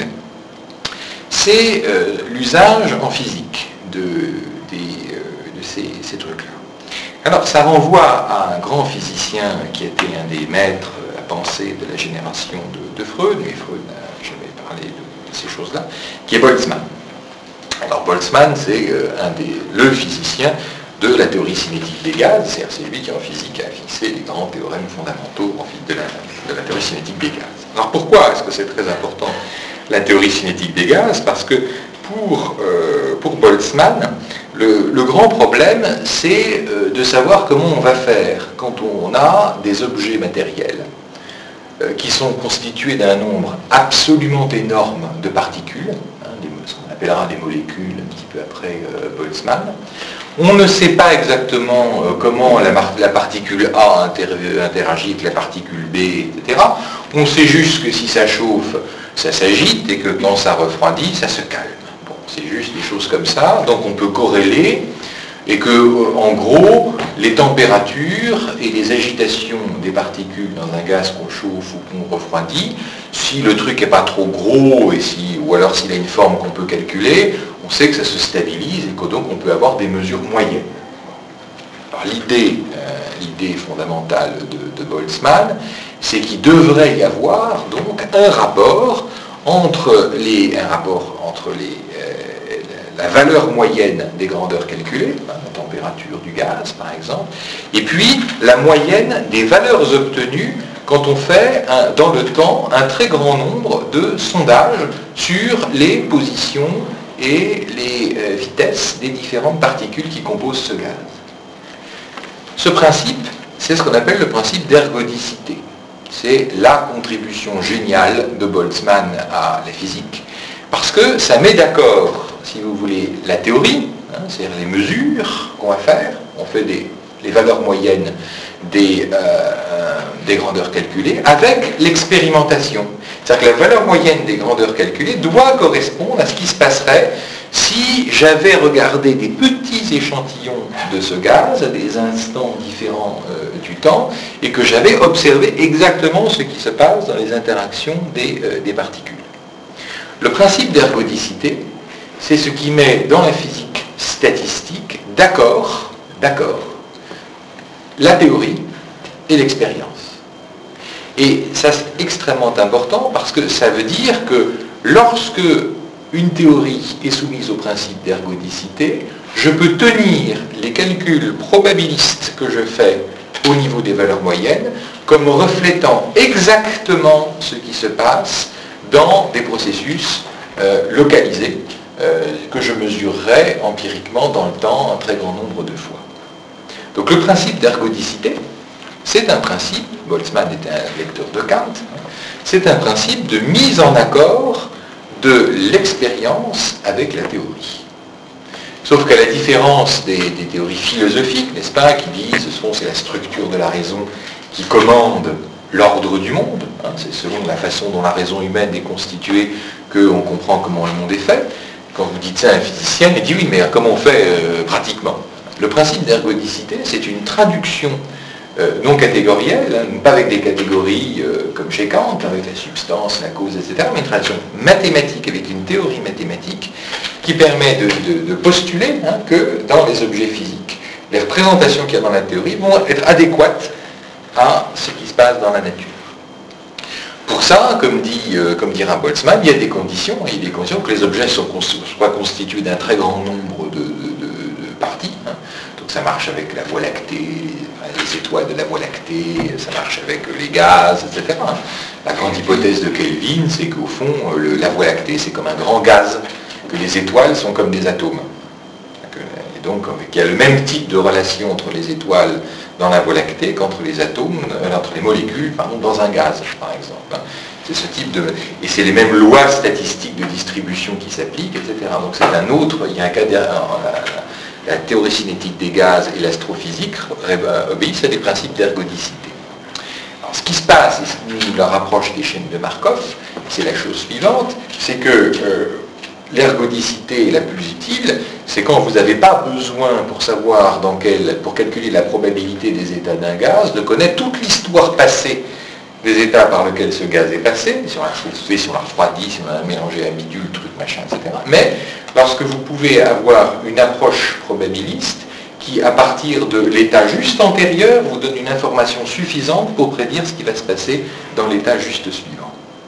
c'est euh, l'usage en physique de, des, euh, de ces, ces trucs-là. Alors, ça renvoie à un grand physicien qui était un des maîtres à penser de la génération de, de Freud, mais Freud n'a jamais parlé de, de ces choses-là, qui est Boltzmann. Alors, Boltzmann, c'est euh, un des, le physicien de la théorie cinétique des gaz, c'est-à-dire c'est lui qui en physique a fixé les grands théorèmes fondamentaux en de la, de la théorie cinétique des gaz. Alors, pourquoi est-ce que c'est très important la théorie cinétique des gaz? Parce que pour, euh, pour Boltzmann, le, le grand problème, c'est euh, de savoir comment on va faire quand on a des objets matériels euh, qui sont constitués d'un nombre absolument énorme de particules, hein, des, ce qu'on appellera des molécules un petit peu après euh, Boltzmann. On ne sait pas exactement euh, comment la, la particule A inter, interagit avec la particule B, et cetera. On sait juste que si ça chauffe, ça s'agite, et que quand ça refroidit, ça se calme. Bon, c'est juste des choses comme ça, donc on peut corréler, et que, en gros, les températures et les agitations des particules dans un gaz qu'on chauffe ou qu'on refroidit, si le truc n'est pas trop gros, et si, ou alors s'il a une forme qu'on peut calculer, on sait que ça se stabilise et que donc on peut avoir des mesures moyennes. Alors l'idée, euh, l'idée fondamentale de, de Boltzmann, c'est qu'il devrait y avoir donc un rapport entre les, un rapport entre les, euh, la valeur moyenne des grandeurs calculées, hein, la température du gaz par exemple, et puis la moyenne des valeurs obtenues quand on fait un, dans le temps un très grand nombre de sondages sur les positions et les euh, vitesses des différentes particules qui composent ce gaz. Ce principe, c'est ce qu'on appelle le principe d'ergodicité. C'est la contribution géniale de Boltzmann à la physique, parce que ça met d'accord, si vous voulez, la théorie, hein, c'est-à-dire les mesures qu'on va faire, on fait des, les valeurs moyennes des, euh, des grandeurs calculées, avec l'expérimentation. C'est-à-dire que la valeur moyenne des grandeurs calculées doit correspondre à ce qui se passerait si j'avais regardé des petits échantillons de ce gaz à des instants différents euh, du temps et que j'avais observé exactement ce qui se passe dans les interactions des, euh, des particules. Le principe d'ergodicité, c'est ce qui met dans la physique statistique d'accord, d'accord, la théorie et l'expérience. Et ça c'est extrêmement important parce que ça veut dire que lorsque une théorie est soumise au principe d'ergodicité, je peux tenir les calculs probabilistes que je fais au niveau des valeurs moyennes comme reflétant exactement ce qui se passe dans des processus euh, localisés euh, que je mesurerai empiriquement dans le temps un très grand nombre de fois. Donc le principe d'ergodicité, c'est un principe, Boltzmann était un lecteur de Kant, c'est un principe de mise en accord de l'expérience avec la théorie. Sauf qu'à la différence des, des théories philosophiques, n'est-ce pas, qui disent que c'est la structure de la raison qui commande l'ordre du monde, hein, c'est selon la façon dont la raison humaine est constituée qu'on comprend comment le monde est fait. Quand vous dites ça à un physicien, il dit oui, mais comment on fait euh, pratiquement? Le principe d'ergodicité, c'est une traduction Euh, non catégorielle, hein, pas avec des catégories euh, comme chez Kant, avec la substance, la cause, et cetera, mais une traduction mathématique avec une théorie mathématique qui permet de, de, de postuler hein, que dans les objets physiques, les représentations qu'il y a dans la théorie vont être adéquates à ce qui se passe dans la nature. Pour ça, comme, dit, euh, comme dira Boltzmann, il y a des conditions, il y a des conditions que les objets sont, soient constitués d'un très grand nombre de, de, de, de parties. Hein. Donc ça marche avec la Voie lactée, les étoiles de la Voie lactée, ça marche avec les gaz, et cetera. La grande hypothèse de Kelvin, c'est qu'au fond, le, la Voie lactée, c'est comme un grand gaz, que les étoiles sont comme des atomes. Et donc, il y a le même type de relation entre les étoiles dans la Voie lactée qu'entre les atomes, euh, entre les molécules, pardon, dans un gaz, par exemple. C'est ce type de... Et c'est les mêmes lois statistiques de distribution qui s'appliquent, et cetera. Donc c'est un autre... Il y a un cas derrière... La théorie cinétique des gaz et l'astrophysique obéissent à des principes d'ergodicité. Alors, ce qui se passe, et ce qui nous la rapproche des chaînes de Markov, c'est la chose suivante, c'est que euh, l'ergodicité la plus utile, c'est quand vous n'avez pas besoin, pour savoir dans quel, pour calculer la probabilité des états d'un gaz, de connaître toute l'histoire passée des états par lesquels ce gaz est passé, si on l'a chauffé, si on l'a refroidi, si on a mélangé à bidule, truc, machin, et cetera. Mais lorsque vous pouvez avoir une approche probabiliste qui, à partir de l'état juste antérieur, vous donne une information suffisante pour prédire ce qui va se passer dans l'état juste suivant.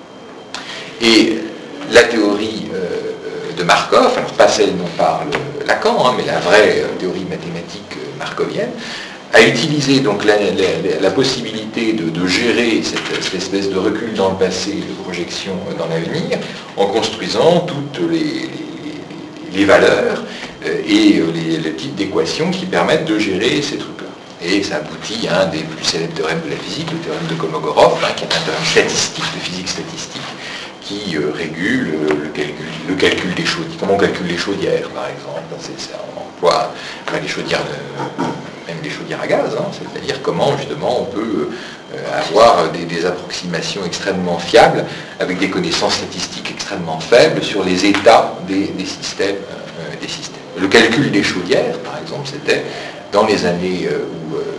Et la théorie euh, de Markov, alors pas celle dont parle Lacan, hein, mais la vraie euh, théorie mathématique euh, markovienne, a utilisé donc la, la, la possibilité de, de gérer cette, cette espèce de recul dans le passé, de projection dans l'avenir, en construisant toutes les, les, les valeurs et les, les types d'équations qui permettent de gérer ces trucs-là. Et ça aboutit à un des plus célèbres théorèmes de la physique, le théorème de Kolmogorov, hein, qui est un théorème statistique, de physique statistique, qui euh, régule euh, le, calcul, le calcul des chaudières. Comment on calcule les chaudières, par exemple. C'est ça, on emploie enfin, les chaudières, de, même les chaudières à gaz, hein, c'est-à-dire comment justement on peut euh, avoir des, des approximations extrêmement fiables, avec des connaissances statistiques extrêmement faibles sur les états des, des, systèmes, euh, des systèmes. Le calcul des chaudières, par exemple, c'était, dans les années euh, où euh,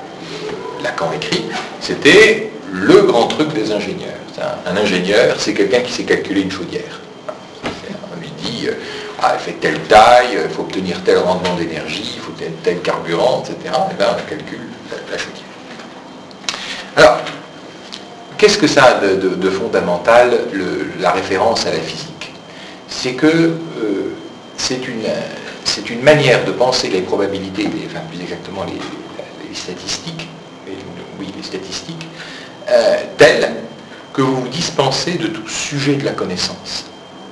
Lacan écrit, c'était le grand truc des ingénieurs. Un, un ingénieur, c'est quelqu'un qui sait calculer une chaudière. On lui dit, euh, ah, elle fait telle taille, il faut obtenir tel rendement d'énergie, il faut tel, tel carburant, et cetera. Et bien, on calcule la, la chaudière. Alors, qu'est-ce que ça a de, de, de fondamental, le, la référence à la physique? C'est que euh, c'est une, c'est une manière de penser les probabilités, les, enfin plus exactement les, les statistiques, les, oui, les statistiques, euh, telles que vous vous dispensez de tout sujet de la connaissance.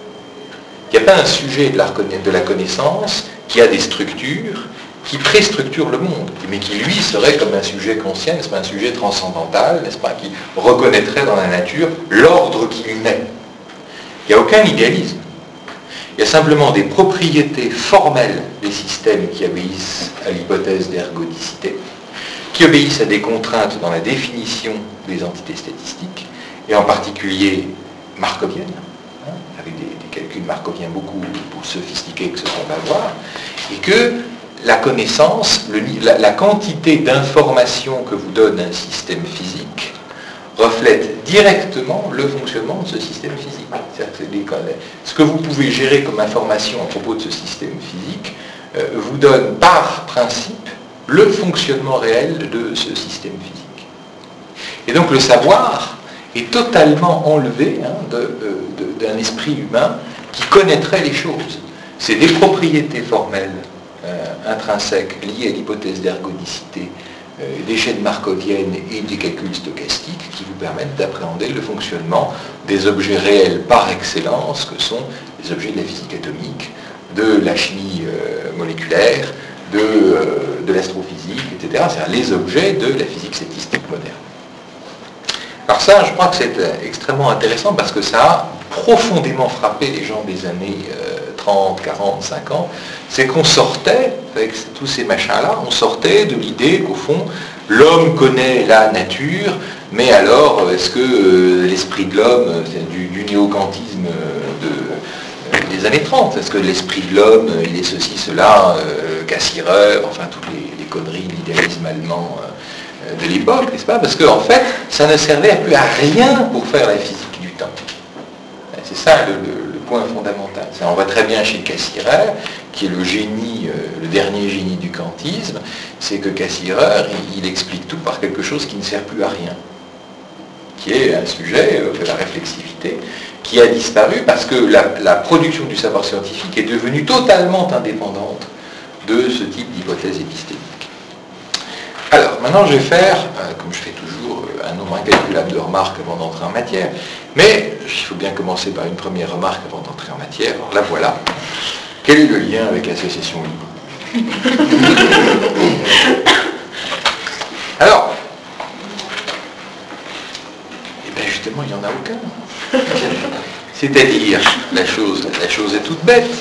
Il n'y a pas un sujet de la, de la connaissance qui a des structures, qui préstructure le monde, mais qui lui serait comme un sujet conscient, n'est-ce pas, un sujet transcendantal, n'est-ce pas, qui reconnaîtrait dans la nature l'ordre qui lui naît. Il n'y a aucun idéalisme. Il y a simplement des propriétés formelles des systèmes qui obéissent à l'hypothèse d'ergodicité, qui obéissent à des contraintes dans la définition des entités statistiques, et en particulier markoviennes, hein, avec des, des calculs markoviens beaucoup plus sophistiqués que ce qu'on va voir, et que la connaissance, le, la, la quantité d'informations que vous donne un système physique reflète directement le fonctionnement de ce système physique. C'est-à-dire que ce que vous pouvez gérer comme information à propos de ce système physique euh, vous donne par principe le fonctionnement réel de ce système physique. Et donc le savoir est totalement enlevé hein, de, de, d'un esprit humain qui connaîtrait les choses. C'est des propriétés formelles euh, intrinsèques liées à l'hypothèse d'ergodicité, euh, des chaînes markoviennes et des calculs stochastiques qui vous permettent d'appréhender le fonctionnement des objets réels par excellence, que sont les objets de la physique atomique, de la chimie euh, moléculaire, de, euh, de l'astrophysique, et cetera. C'est-à-dire les objets de la physique statistique moderne. Alors ça, je crois que c'est extrêmement intéressant parce que ça a profondément frappé les gens des années euh, trente, quarante, cinquante. C'est qu'on sortait, avec tous ces machins-là, on sortait de l'idée qu'au fond, l'homme connaît la nature, mais alors, est-ce que euh, l'esprit de l'homme, c'est du, du néo-kantisme de, euh, des années trente, est-ce que l'esprit de l'homme, il est ceci, cela, euh, Cassirer, enfin toutes les, les conneries, l'idéalisme allemand euh, de l'époque, n'est-ce pas? Parce qu'en fait, ça ne servait plus à rien pour faire la physique du temps. C'est ça le, le, le point fondamental. Ça, on voit très bien chez Cassirer, qui est le génie, euh, le dernier génie du kantisme, c'est que Cassirer, il, il explique tout par quelque chose qui ne sert plus à rien, qui est un sujet euh, de la réflexivité, qui a disparu parce que la, la production du savoir scientifique est devenue totalement indépendante de ce type d'hypothèse épistémique. Alors, maintenant je vais faire, euh, comme je fais toujours, euh, un nombre incalculable de remarques avant d'entrer en matière, mais il faut bien commencer par une première remarque avant d'entrer en matière. Alors la voilà. Quel est le lien avec l'association libre? Alors, eh bien justement, il n'y en a aucun. C'est-à-dire, la chose, la chose est toute bête.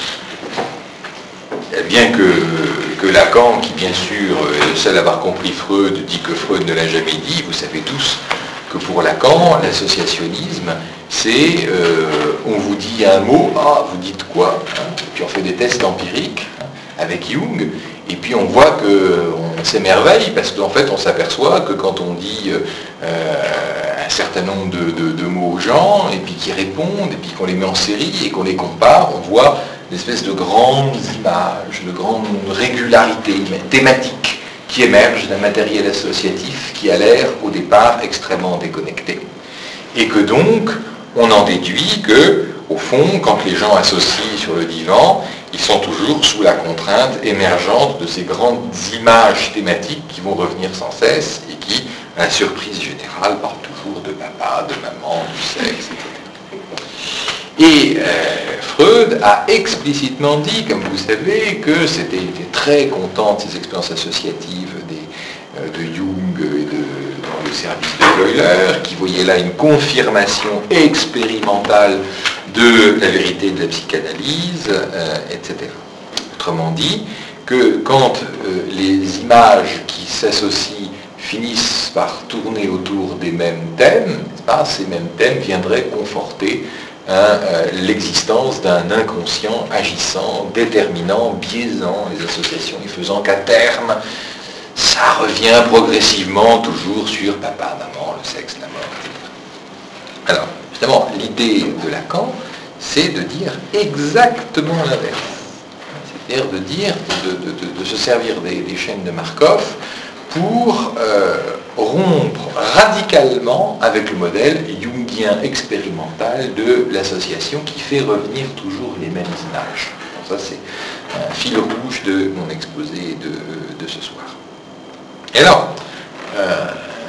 Bien que, que Lacan, qui bien sûr est le seul à avoir compris Freud, dit que Freud ne l'a jamais dit, vous savez tous que pour Lacan, l'associationnisme, c'est euh, on vous dit un mot, ah, vous dites quoi, hein, et puis on fait des tests empiriques hein, avec Jung, et puis on voit qu'on s'émerveille parce qu'en fait on s'aperçoit que quand on dit euh, un certain nombre de, de, de mots aux gens, et puis qu'ils répondent, et puis qu'on les met en série et qu'on les compare, on voit une espèce de grandes images, de grandes régularités thématiques qui émergent d'un matériel associatif qui a l'air au départ extrêmement déconnecté. Et que donc, on en déduit que, au fond, quand les gens associent sur le divan, ils sont toujours sous la contrainte émergente de ces grandes images thématiques qui vont revenir sans cesse et qui, à la surprise générale, parlent toujours de papa, de maman, du sexe, et cetera. Et euh, Freud a explicitement dit, comme vous savez, que c'était, il était très content de ces expériences associatives des, euh, de Jung et de, dans le service de Bleuler, qui voyait là une confirmation expérimentale de la vérité de la psychanalyse, euh, et cetera. Autrement dit, que quand euh, les images qui s'associent finissent par tourner autour des mêmes thèmes, n'est-ce pas? Ces mêmes thèmes viendraient conforter hein, euh, l'existence d'un inconscient agissant, déterminant, biaisant les associations et faisant qu'à terme, ça revient progressivement toujours sur papa, maman, le sexe, la mort, et cetera. Alors, justement, l'idée de Lacan, c'est de dire exactement l'inverse. C'est-à-dire de dire, de, de, de, de se servir des, des chaînes de Markov pour euh, rompre radicalement avec le modèle jungien expérimental de l'association qui fait revenir toujours les mêmes images. Donc ça, c'est un fil rouge de mon exposé de, de ce soir. Et alors, euh,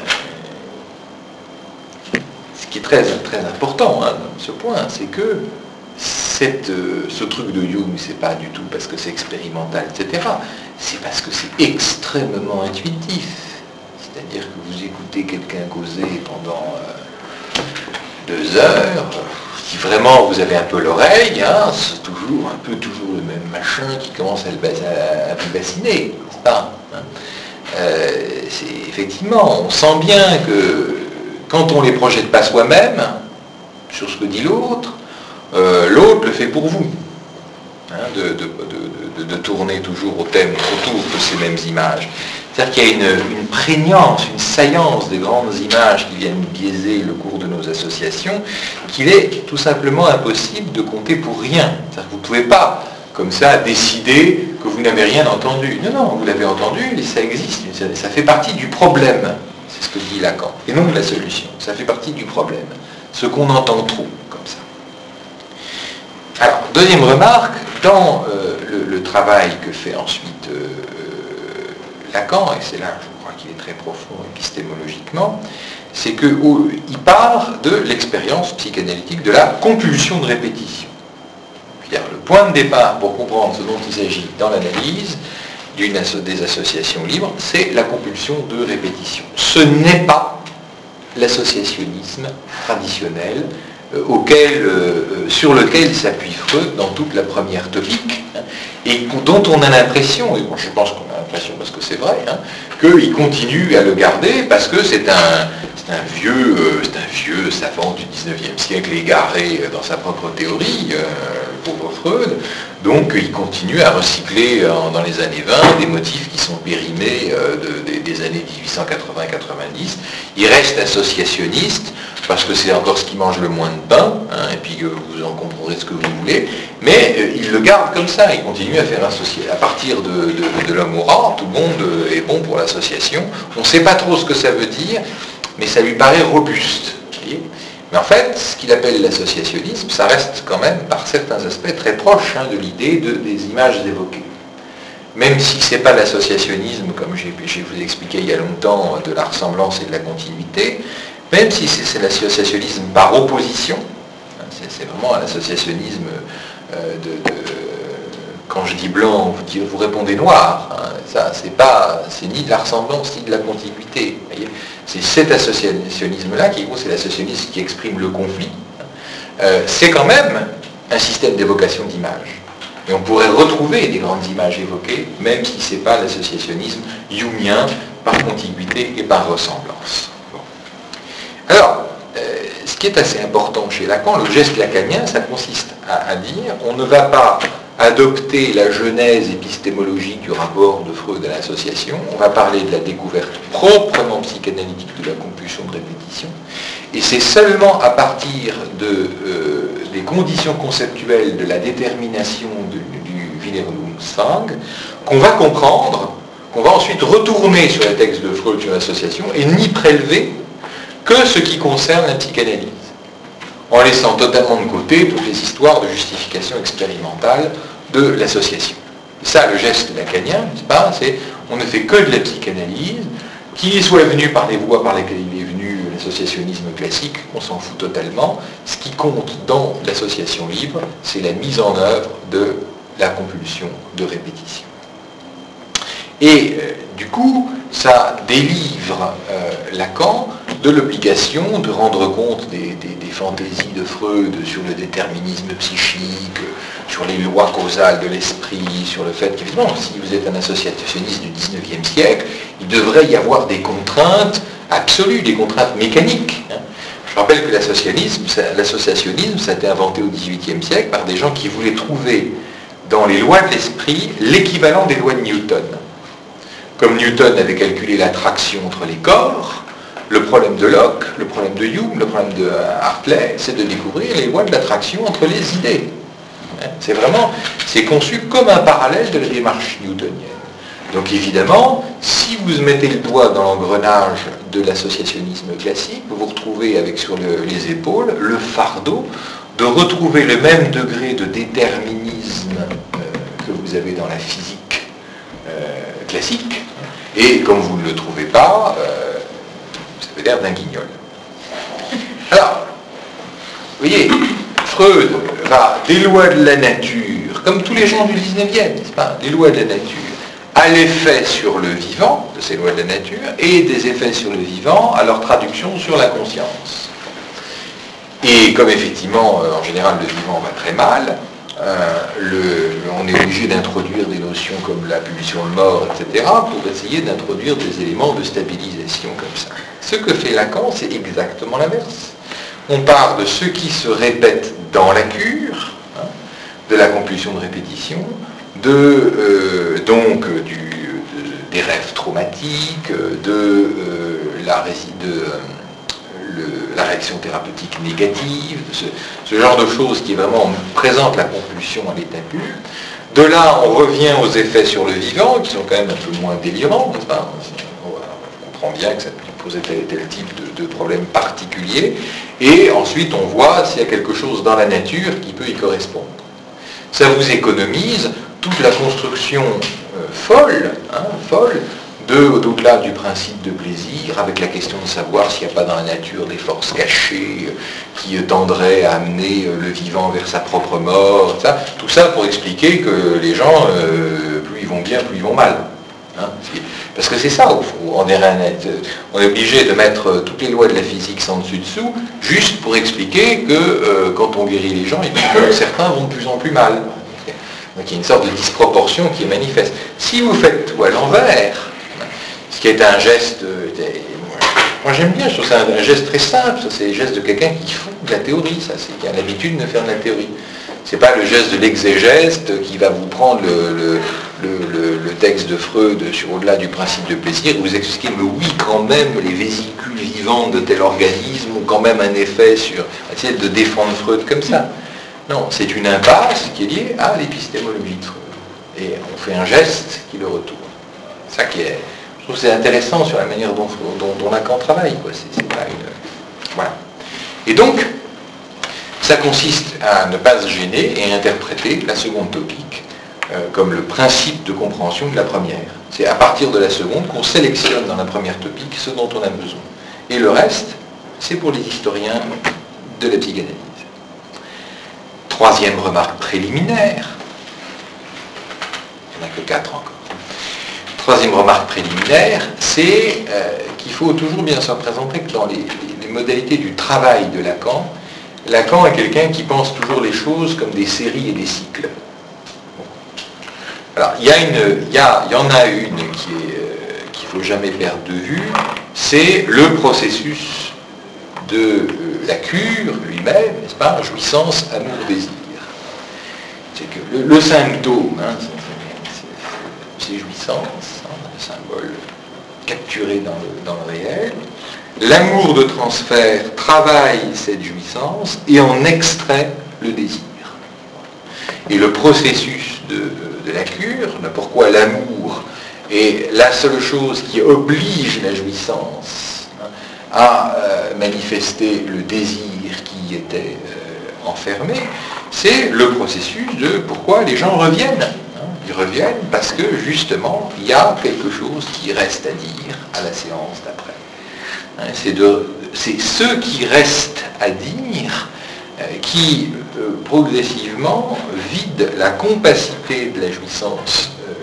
ce qui est très, très important hein, dans ce point, c'est que cette, euh, ce truc de Jung, c'est pas du tout parce que c'est expérimental, et cetera. C'est parce que c'est extrêmement intuitif. C'est-à-dire que vous écoutez quelqu'un causer pendant euh, deux heures, si vraiment vous avez un peu l'oreille, hein, c'est toujours un peu toujours le même machin qui commence à, le, à, à vous bassiner, n'est-ce pas hein euh, c'est, effectivement, on sent bien que quand on les projette pas soi-même sur ce que dit l'autre, euh, l'autre le fait pour vous. Hein, de, de, de, de, de tourner toujours au thème, autour de ces mêmes images. C'est-à-dire qu'il y a une, une prégnance, une saillance des grandes images qui viennent biaiser le cours de nos associations, qu'il est tout simplement impossible de compter pour rien. C'est-à-dire que vous ne pouvez pas, comme ça, décider que vous n'avez rien entendu. Non, non, vous l'avez entendu, et ça existe, ça fait partie du problème. C'est ce que dit Lacan, et non de la solution. Ça fait partie du problème. Ce qu'on entend trop, comme ça. Alors, deuxième remarque, dans euh, le, le travail que fait ensuite euh, Lacan, et c'est là, je crois qu'il est très profond épistémologiquement, c'est qu'il part de l'expérience psychanalytique de la compulsion de répétition. C'est-à-dire le point de départ pour comprendre ce dont il s'agit dans l'analyse d'une asso- des associations libres, c'est la compulsion de répétition. Ce n'est pas l'associationnisme traditionnel euh, auquel, euh, sur lequel s'appuie Freud dans toute la première topique, hein, et dont on a l'impression, et bon, je pense qu'on a l'impression parce que c'est vrai, hein, qu'il continue à le garder parce que c'est un, c'est un vieux, euh, c'est un vieux savant du dix-neuvième siècle égaré dans sa propre théorie, euh, le pauvre Freud. Donc il continue à recycler euh, dans les années vingt des motifs qui sont périmés euh, de, de, des années dix-huit cent quatre-vingts quatre-vingt-dix. Il reste associationniste parce que c'est encore ce qui mange le moins de pain, hein, et puis que vous en comprendrez ce que vous voulez, mais euh, il le garde comme ça, il continue à faire associer. À partir de, de, de l'homme au rat, tout le monde euh, est bon pour l'association. On ne sait pas trop ce que ça veut dire, mais ça lui paraît robuste. Voyez, mais en fait, ce qu'il appelle l'associationnisme, ça reste quand même, par certains aspects, très proche hein, de l'idée de, des images évoquées. Même si ce n'est pas l'associationnisme, comme j'ai, j'ai vous expliqué il y a longtemps, de la ressemblance et de la continuité, même si c'est, c'est l'associationnisme par opposition, hein, c'est, c'est vraiment l'associationnisme euh, de, de... Quand je dis blanc, vous, dites, vous répondez noir. Hein, ça, c'est pas, c'est ni de la ressemblance, ni de la continuité. Voyez, c'est cet associationnisme-là qui, c'est l'associationnisme qui exprime le conflit. Euh, c'est quand même un système d'évocation d'images. Et on pourrait retrouver des grandes images évoquées, même si ce n'est pas l'associationnisme jungien par contiguïté et par ressemblance. Bon. Alors, euh, ce qui est assez important chez Lacan, le geste lacanien, ça consiste à, à dire on ne va pas adopter la genèse épistémologique du rapport de Freud à l'association, on va parler de la découverte proprement psychanalytique de la compulsion de répétition, et c'est seulement à partir de, euh, des conditions conceptuelles de la détermination de, du Wiedererlungszwang qu'on va comprendre, qu'on va ensuite retourner sur les textes de Freud sur l'association et n'y prélever que ce qui concerne la psychanalyse, en laissant totalement de côté toutes les histoires de justification expérimentale de l'association. Ça, le geste lacanien, n'est-ce pas, c'est on ne fait que de la psychanalyse, qu'il soit venu par les voies par lesquelles il est venu, l'associationnisme classique, on s'en fout totalement. Ce qui compte dans l'association libre, c'est la mise en œuvre de la compulsion de répétition. Et euh, du coup, ça délivre euh, Lacan de l'obligation de rendre compte des, des, des fantaisies de Freud sur le déterminisme psychique, sur les lois causales de l'esprit, sur le fait qu'évidemment, si vous êtes un associationniste du dix-neuvième siècle, il devrait y avoir des contraintes absolues, des contraintes mécaniques. Hein. Je rappelle que l'associationnisme, l'associationnisme, ça a été inventé au dix-huitième siècle par des gens qui voulaient trouver dans les lois de l'esprit l'équivalent des lois de Newton. Comme Newton avait calculé l'attraction entre les corps, le problème de Locke, le problème de Hume, le problème de Hartley, c'est de découvrir les lois de l'attraction entre les idées. C'est vraiment, c'est conçu comme un parallèle de la démarche newtonienne. Donc évidemment, si vous mettez le doigt dans l'engrenage de l'associationnisme classique, vous vous retrouvez avec sur le, les épaules le fardeau de retrouver le même degré de déterminisme euh, que vous avez dans la physique euh, classique. Et comme vous ne le trouvez pas, euh, ça veut l'air d'un guignol. Alors, vous voyez, Freud va des lois de la nature, comme tous les gens du dix-neuvième, n'est-ce pas, des lois de la nature, à l'effet sur le vivant, de ces lois de la nature, et des effets sur le vivant à leur traduction sur la conscience. Et comme effectivement, en général, le vivant va très mal, euh, le, on est obligé d'introduire des notions comme la pulsion de mort, et cetera, pour essayer d'introduire des éléments de stabilisation comme ça. Ce que fait Lacan, c'est exactement l'inverse. On part de ce qui se répète dans la cure, hein, de la compulsion de répétition, de, euh, donc du, de, des rêves traumatiques, de, euh, la, de euh, le, la réaction thérapeutique négative, de ce, ce genre de choses qui vraiment présente la compulsion à l'état pur. De là, on revient aux effets sur le vivant, qui sont quand même un peu moins délirants, n'est-ce pas ? On comprend bien que ça posait tel, tel type de, de problème particulier, et ensuite on voit s'il y a quelque chose dans la nature qui peut y correspondre. Ça vous économise toute la construction euh, folle, hein, folle, de, d'au-delà du principe de plaisir, avec la question de savoir s'il n'y a pas dans la nature des forces cachées euh, qui tendraient à amener euh, le vivant vers sa propre mort, ça. Tout ça pour expliquer que les gens, euh, plus ils vont bien, plus ils vont mal. Hein, parce que c'est ça, au fond, on est, on est obligé de mettre toutes les lois de la physique sans dessus-dessous, juste pour expliquer que euh, quand on guérit les gens, et que certains vont de plus en plus mal. Donc il y a une sorte de disproportion qui est manifeste. Si vous faites tout à l'envers, ce qui est un geste, moi j'aime bien, je trouve ça un, un geste très simple, ça, c'est le geste de quelqu'un qui font de la théorie, ça, c'est, qui a l'habitude de faire de la théorie. C'est pas le geste de l'exégeste qui va vous prendre le, le, le, le, le texte de Freud sur au-delà du principe de plaisir, vous expliquez, mais oui, quand même, les vésicules vivantes de tel organisme ont quand même un effet sur... Essayer de défendre Freud comme ça. Non, c'est une impasse qui est liée à l'épistémologie de Freud. Et on fait un geste qui le retourne. C'est ça qui est... Je trouve que c'est intéressant sur la manière dont, dont, dont Lacan travaille, quoi. C'est, c'est pas une... Voilà. Et donc, ça consiste à ne pas se gêner et à interpréter la seconde topique euh, comme le principe de compréhension de la première. C'est à partir de la seconde qu'on sélectionne dans la première topique ce dont on a besoin. Et le reste, c'est pour les historiens de la psychanalyse. Troisième remarque préliminaire. Il n'y en a que quatre encore. Troisième remarque préliminaire, c'est euh, qu'il faut toujours bien se représenter que dans les, les, les modalités du travail de Lacan, Lacan est quelqu'un qui pense toujours les choses comme des séries et des cycles. Alors, il y, a une, il, y a, il y en a une qui est, euh, qu'il ne faut jamais perdre de vue, c'est le processus de euh, la cure lui-même, n'est-ce pas, jouissance, amour, désir. C'est que le, le symptôme, hein, c'est, c'est, c'est jouissance, hein, le symbole capturé dans le, dans le réel. L'amour de transfert travaille cette jouissance et en extrait le désir. Et le processus de, de la cure, pourquoi l'amour est la seule chose qui oblige la jouissance hein, à euh, manifester le désir qui y était euh, enfermé, c'est le processus de pourquoi les gens reviennent. Hein. Ils reviennent parce que justement, il y a quelque chose qui reste à dire à la séance d'après. C'est, de, c'est ce qui reste à dire euh, qui euh, progressivement vide la compacité de la jouissance euh,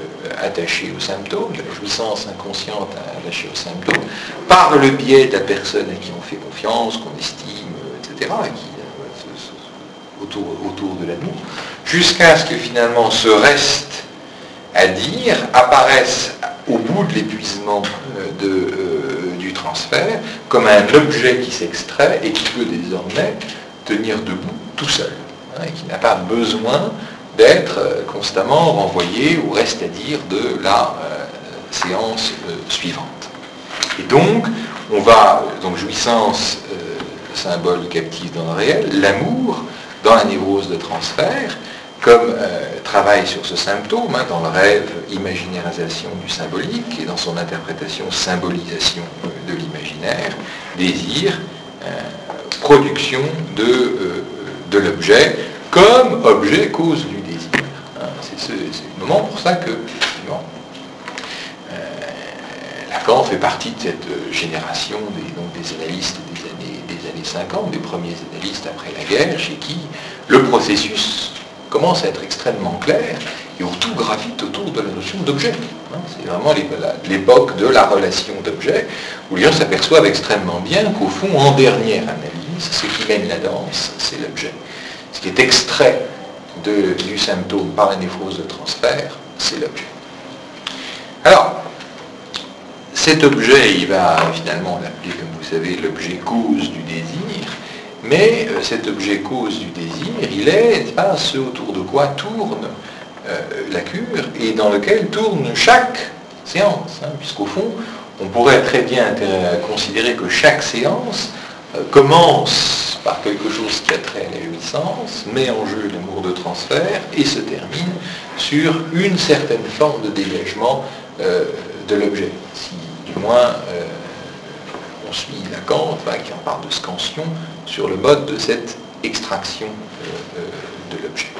attachée au symptôme, de la jouissance inconsciente attachée au symptôme, par le biais de la personne à qui on fait confiance, qu'on estime, et cetera, qui, euh, autour, autour de l'amour, jusqu'à ce que finalement ce reste à dire apparaisse au bout de l'épuisement euh, de, euh, du transfert comme un objet qui s'extrait et qui peut désormais tenir debout tout seul, hein, et qui n'a pas besoin d'être euh, constamment renvoyé au reste à dire de la euh, séance euh, suivante. Et donc, on va, donc jouissance, euh, symbole captif dans le réel, l'amour dans la névrose de transfert, comme euh, travail sur ce symptôme, hein, dans le rêve, imaginarisation du symbolique, et dans son interprétation, symbolisation euh, de l'imaginaire, désir, euh, production de, euh, de l'objet, comme objet cause du désir. Hein, c'est ce, le moment pour ça que, bon, euh, Lacan fait partie de cette génération des, donc des analystes des années, des années cinquante, des premiers analystes après la guerre, chez qui le processus commence à être extrêmement clair et où tout gravite autour de la notion d'objet. Hein, c'est vraiment l'époque de la relation d'objet, où les gens s'aperçoivent extrêmement bien qu'au fond, en dernière analyse, ce qui mène la danse, c'est l'objet. Ce qui est extrait de, du symptôme par la névrose de transfert, c'est l'objet. Alors, cet objet, il va finalement l'appeler, comme vous savez, l'objet cause du désir, mais euh, cet objet cause du désir, il est, n'est-ce pas, ce autour de quoi tourne euh, la cure et dans lequel tourne chaque séance, hein, puisqu'au fond, on pourrait très bien considérer que chaque séance euh, commence par quelque chose qui a trait à la jouissance, met en jeu l'amour de transfert et se termine sur une certaine forme de dégagement euh, de l'objet. Si, du moins, euh, on suit Lacan, enfin, qui en parle de scansion, sur le mode de cette extraction euh, euh, de l'objet.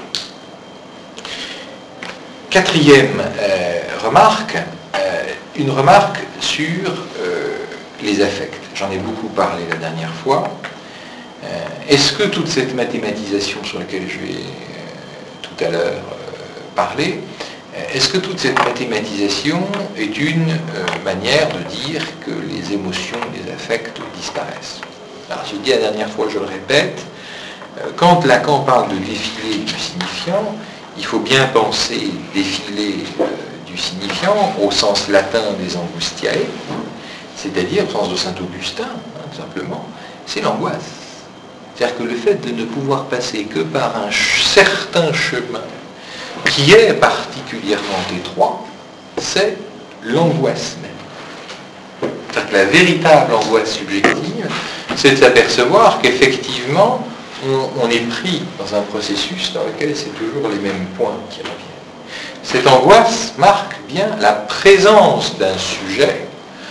Quatrième euh, remarque, euh, une remarque sur euh, les affects. J'en ai beaucoup parlé la dernière fois. Euh, Est-ce que toute cette mathématisation sur laquelle je vais euh, tout à l'heure euh, parler, est-ce que toute cette mathématisation est une euh, manière de dire que les émotions, les affects disparaissent? Alors, j'ai dit la dernière fois, je le répète, euh, quand Lacan parle de défilé du signifiant, il faut bien penser défilé euh, du signifiant au sens latin des angustiae, c'est-à-dire au sens de Saint-Augustin, hein, tout simplement, c'est l'angoisse. C'est-à-dire que le fait de ne pouvoir passer que par un ch- certain chemin qui est particulièrement étroit, c'est l'angoisse même. C'est-à-dire que la véritable angoisse subjective, c'est de s'apercevoir qu'effectivement, on, on est pris dans un processus dans lequel c'est toujours les mêmes points qui reviennent. Cette angoisse marque bien la présence d'un sujet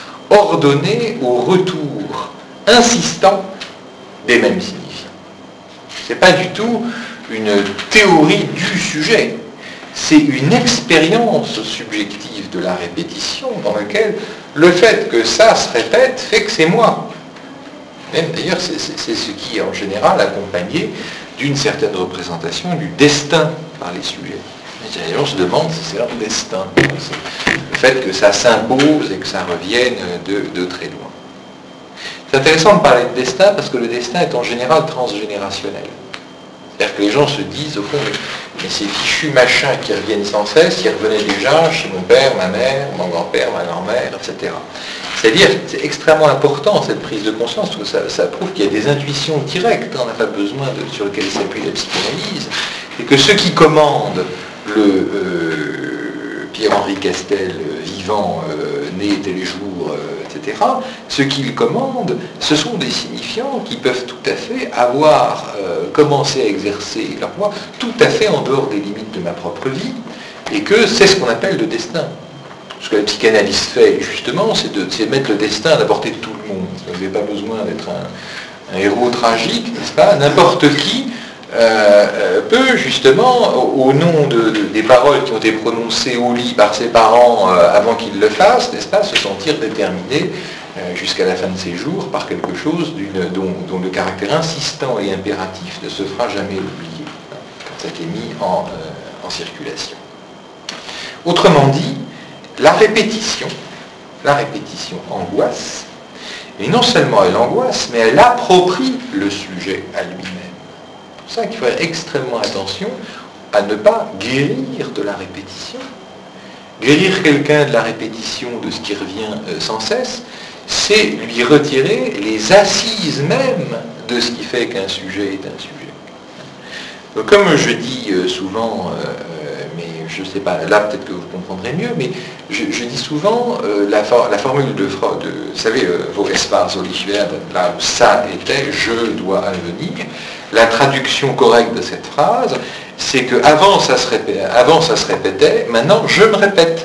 ordonné au retour insistant des mêmes signifiants. Ce n'est pas du tout une théorie du sujet, c'est une expérience subjective de la répétition dans laquelle le fait que ça se répète fait que c'est moi. D'ailleurs, c'est, c'est, c'est ce qui est en général accompagné d'une certaine représentation du destin par les sujets. Les gens se demandent si c'est leur destin. Le fait que ça s'impose et que ça revienne de, de très loin. C'est intéressant de parler de destin parce que le destin est en général transgénérationnel. C'est-à-dire que les gens se disent, au fond, mais, mais ces fichus machins qui reviennent sans cesse, ils revenaient déjà chez mon père, ma mère, mon grand-père, ma grand-mère, et cetera. C'est-à-dire, c'est extrêmement important cette prise de conscience, parce que ça, ça prouve qu'il y a des intuitions directes, on n'a pas besoin de, sur lesquelles s'appuie la psychanalyse, et que ceux qui commandent le euh, Pierre-Henri Castel euh, vivant, euh, né tel jour, euh, et cetera, ceux qui le commandent, ce sont des signifiants qui peuvent tout à fait avoir euh, commencé à exercer leur pouvoir tout à fait en dehors des limites de ma propre vie, et que c'est ce qu'on appelle le destin. Ce que la psychanalyse fait, justement, c'est de, c'est de mettre le destin à la portée de tout le monde. Vous n'avez pas besoin d'être un, un héros tragique, n'est-ce pas? N'importe qui euh, peut, justement, au, au nom de, de, des paroles qui ont été prononcées au lit par ses parents euh, avant qu'ils le fassent, n'est-ce pas, se sentir déterminé euh, jusqu'à la fin de ses jours par quelque chose d'une, dont, dont le caractère insistant et impératif ne se fera jamais oublier, hein, quand ça est mis en, euh, en circulation. Autrement dit, la répétition, la répétition angoisse, et non seulement elle angoisse, mais elle approprie le sujet à lui-même. C'est pour ça qu'il faut faire extrêmement attention à ne pas guérir de la répétition. Guérir quelqu'un de la répétition de ce qui revient euh, sans cesse, c'est lui retirer les assises même de ce qui fait qu'un sujet est un sujet. Donc, comme je dis euh, souvent, euh, mais je ne sais pas, là peut-être que vous comprendrez mieux, mais je, je dis souvent euh, la, for la formule de Freud, de, vous savez, euh, vos espaces olivières, là où ça était, je dois advenir. La traduction correcte de cette phrase, c'est que avant ça se répétait, avant ça se répétait, maintenant je me répète.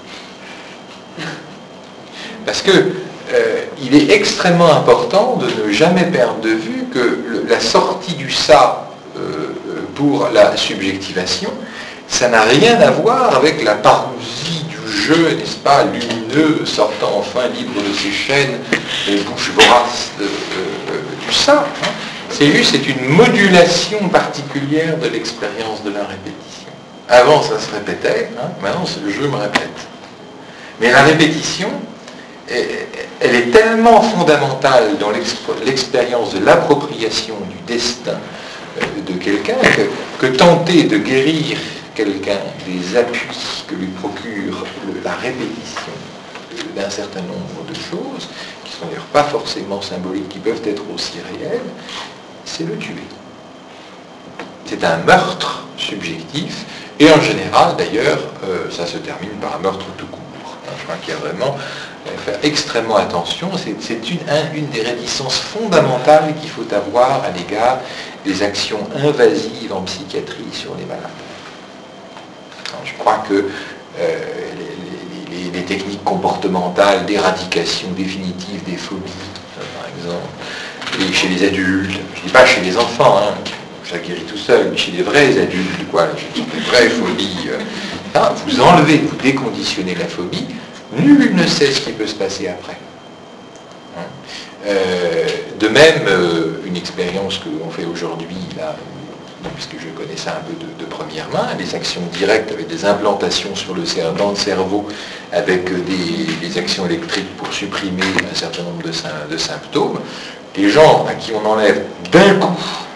Parce que euh, il est extrêmement important de ne jamais perdre de vue que le, la sortie du ça euh, pour la subjectivation, ça n'a rien à voir avec la parousie du jeu, n'est-ce pas, lumineux, sortant enfin libre de ses chaînes, les bouches voraces de, de, du ça. Hein. C'est juste, c'est une modulation particulière de l'expérience de la répétition. Avant, ça se répétait, hein, maintenant, le jeu me répète. Mais la répétition, elle est tellement fondamentale dans l'expérience de l'appropriation du destin de quelqu'un que, que tenter de guérir quelqu'un des appuis que lui procure la répétition d'un certain nombre de choses, qui ne sont d'ailleurs pas forcément symboliques, qui peuvent être aussi réelles, c'est le tuer. C'est un meurtre subjectif, et en général, d'ailleurs, euh, ça se termine par un meurtre tout court. Hein, je crois qu'il y a vraiment à faire extrêmement attention. C'est une, un, une des réticences fondamentales qu'il faut avoir à l'égard des actions invasives en psychiatrie sur les malades. Alors, je crois que euh, les, les, les techniques comportementales d'éradication définitive des phobies, par exemple, et chez les adultes, je ne dis pas chez les enfants, hein, ça guérit tout seul, mais chez les vrais adultes, quoi, chez les vraies phobies, euh, là, vous enlevez, vous déconditionnez la phobie, nul ne sait ce qui peut se passer après. Hein. Euh, de même, euh, une expérience qu'on fait aujourd'hui, là, puisque je connais ça un peu de, de première main, les actions directes avec des implantations sur le cerveau, dans le cerveau, avec des, des actions électriques pour supprimer un certain nombre de, de symptômes. Les gens à qui on enlève d'un coup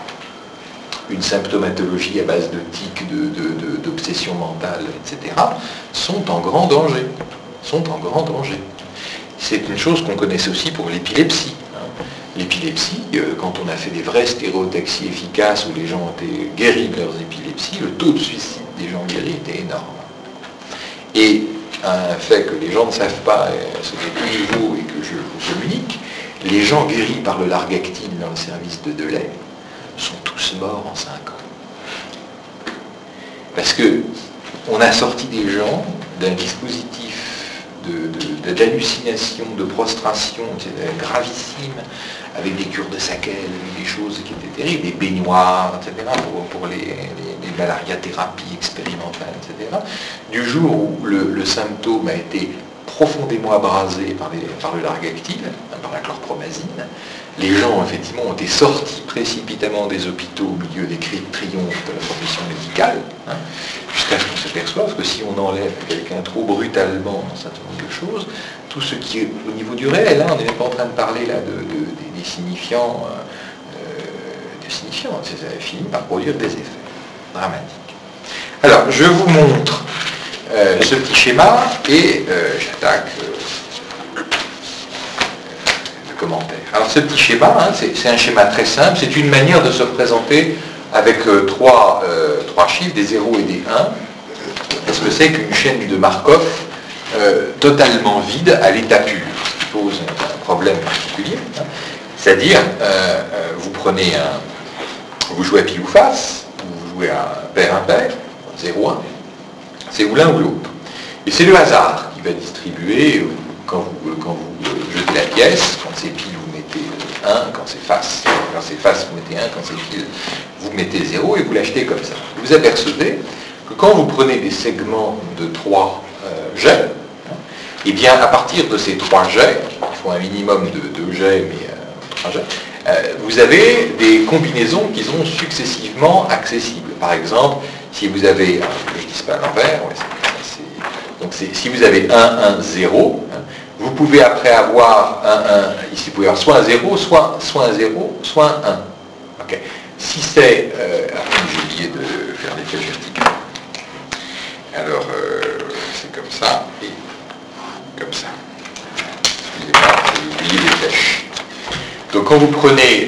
une symptomatologie à base de tics, d'obsession de, de, de, mentale, et cetera, sont en grand danger. sont en grand danger. C'est une chose qu'on connaissait aussi pour l'épilepsie. Hein. L'épilepsie, euh, quand on a fait des vraies stéréotaxies efficaces où les gens ont été guéris de leurs épilepsies, le taux de suicide des gens guéris était énorme. Et un fait que les gens ne savent pas, ce n'est plus nouveau et que je vous communique, les gens guéris par le largactine dans le service de Delay sont tous morts en cinq ans. Parce que on a sorti des gens d'un dispositif d'hallucination, de, de, de prostration gravissime, avec des cures de Sackel, des choses qui étaient terribles, des baignoires, et cetera, pour, pour les, les, les malariathérapies expérimentales, et cetera. Du jour où le, le symptôme a été profondément abrasé par, les, par le largactine, par la chlorpromazine, les gens, effectivement, ont été sortis précipitamment des hôpitaux au milieu des cris de triomphe de la profession médicale, hein, jusqu'à ce qu'on s'aperçoive que si on enlève quelqu'un trop brutalement un certain nombre de choses, tout ce qui est au niveau du réel, hein, on n'est même pas en train de parler là de, de, des, des signifiants, euh, des signifiants, ça finit par produire des effets dramatiques. Alors, je vous montre euh, ce petit schéma et euh, j'attaque euh, le commentaire. Alors, ce petit schéma, hein, c'est un schéma très simple, c'est une manière de se représenter avec euh, trois, euh, trois chiffres, des zéros et des un, parce que c'est qu'une chaîne de Markov euh, totalement vide à l'état pur, ce qui pose un, un problème particulier. Hein. C'est-à-dire, euh, euh, vous prenez un, vous jouez à pile ou face, vous jouez à pair impair, zéro un, c'est ou l'un ou l'autre. Et c'est le hasard qui va distribuer, quand vous, quand vous jetez la pièce, quand c'est pile, vous mettez un, quand c'est face, quand c'est face, vous mettez un, quand c'est pile, vous mettez zéro et vous l'achetez comme ça. Vous apercevez que quand vous prenez des segments de trois euh, jets, hein, et bien à partir de ces trois jets, il faut un minimum de deux jets, mais euh, trois jets, euh, vous avez des combinaisons qui sont successivement accessibles. Par exemple, si vous avez, alors, je ne dis pas à l'envers, ouais, donc si vous avez un, un, zéro, hein, vous pouvez après avoir un, un, ici vous pouvez avoir soit un zéro, soit, soit un zéro, soit un un. Okay. Si c'est... Euh, j'ai oublié de faire les flèches verticales. Alors, euh, c'est comme ça et comme ça. Excusez-moi, j'ai oublié les flèches. Donc quand vous prenez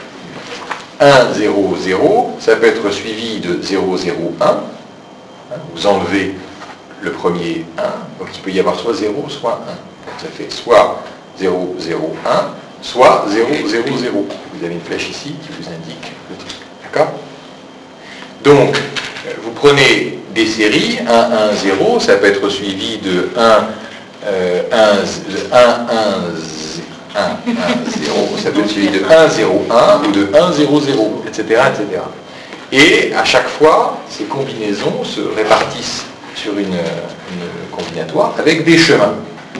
un, zéro, zéro, ça peut être suivi de zéro, zéro, un. Vous enlevez le premier un, donc il peut y avoir soit zéro, soit un. Donc ça fait soit zéro, zéro, un, soit zéro, zéro, zéro. Vous avez une flèche ici qui vous indique le truc. D'accord? Donc, vous prenez des séries, un, un, zéro, ça peut être suivi de un, un, un, un, un, zéro, ça peut être suivi de un, zéro, un ou de un, zéro, zéro, et cetera, et cetera. Et à chaque fois, ces combinaisons se répartissent sur une, une combinatoire avec des chemins.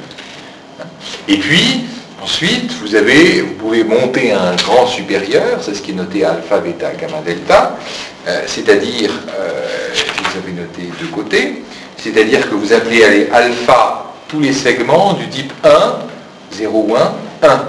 Et puis, ensuite, vous avez, vous pouvez monter un grand supérieur, c'est ce qui est noté alpha, bêta, gamma, delta, euh, c'est-à-dire, euh, vous avez noté de côté, c'est-à-dire que vous appelez aller alpha tous les segments du type un, zéro, un, un.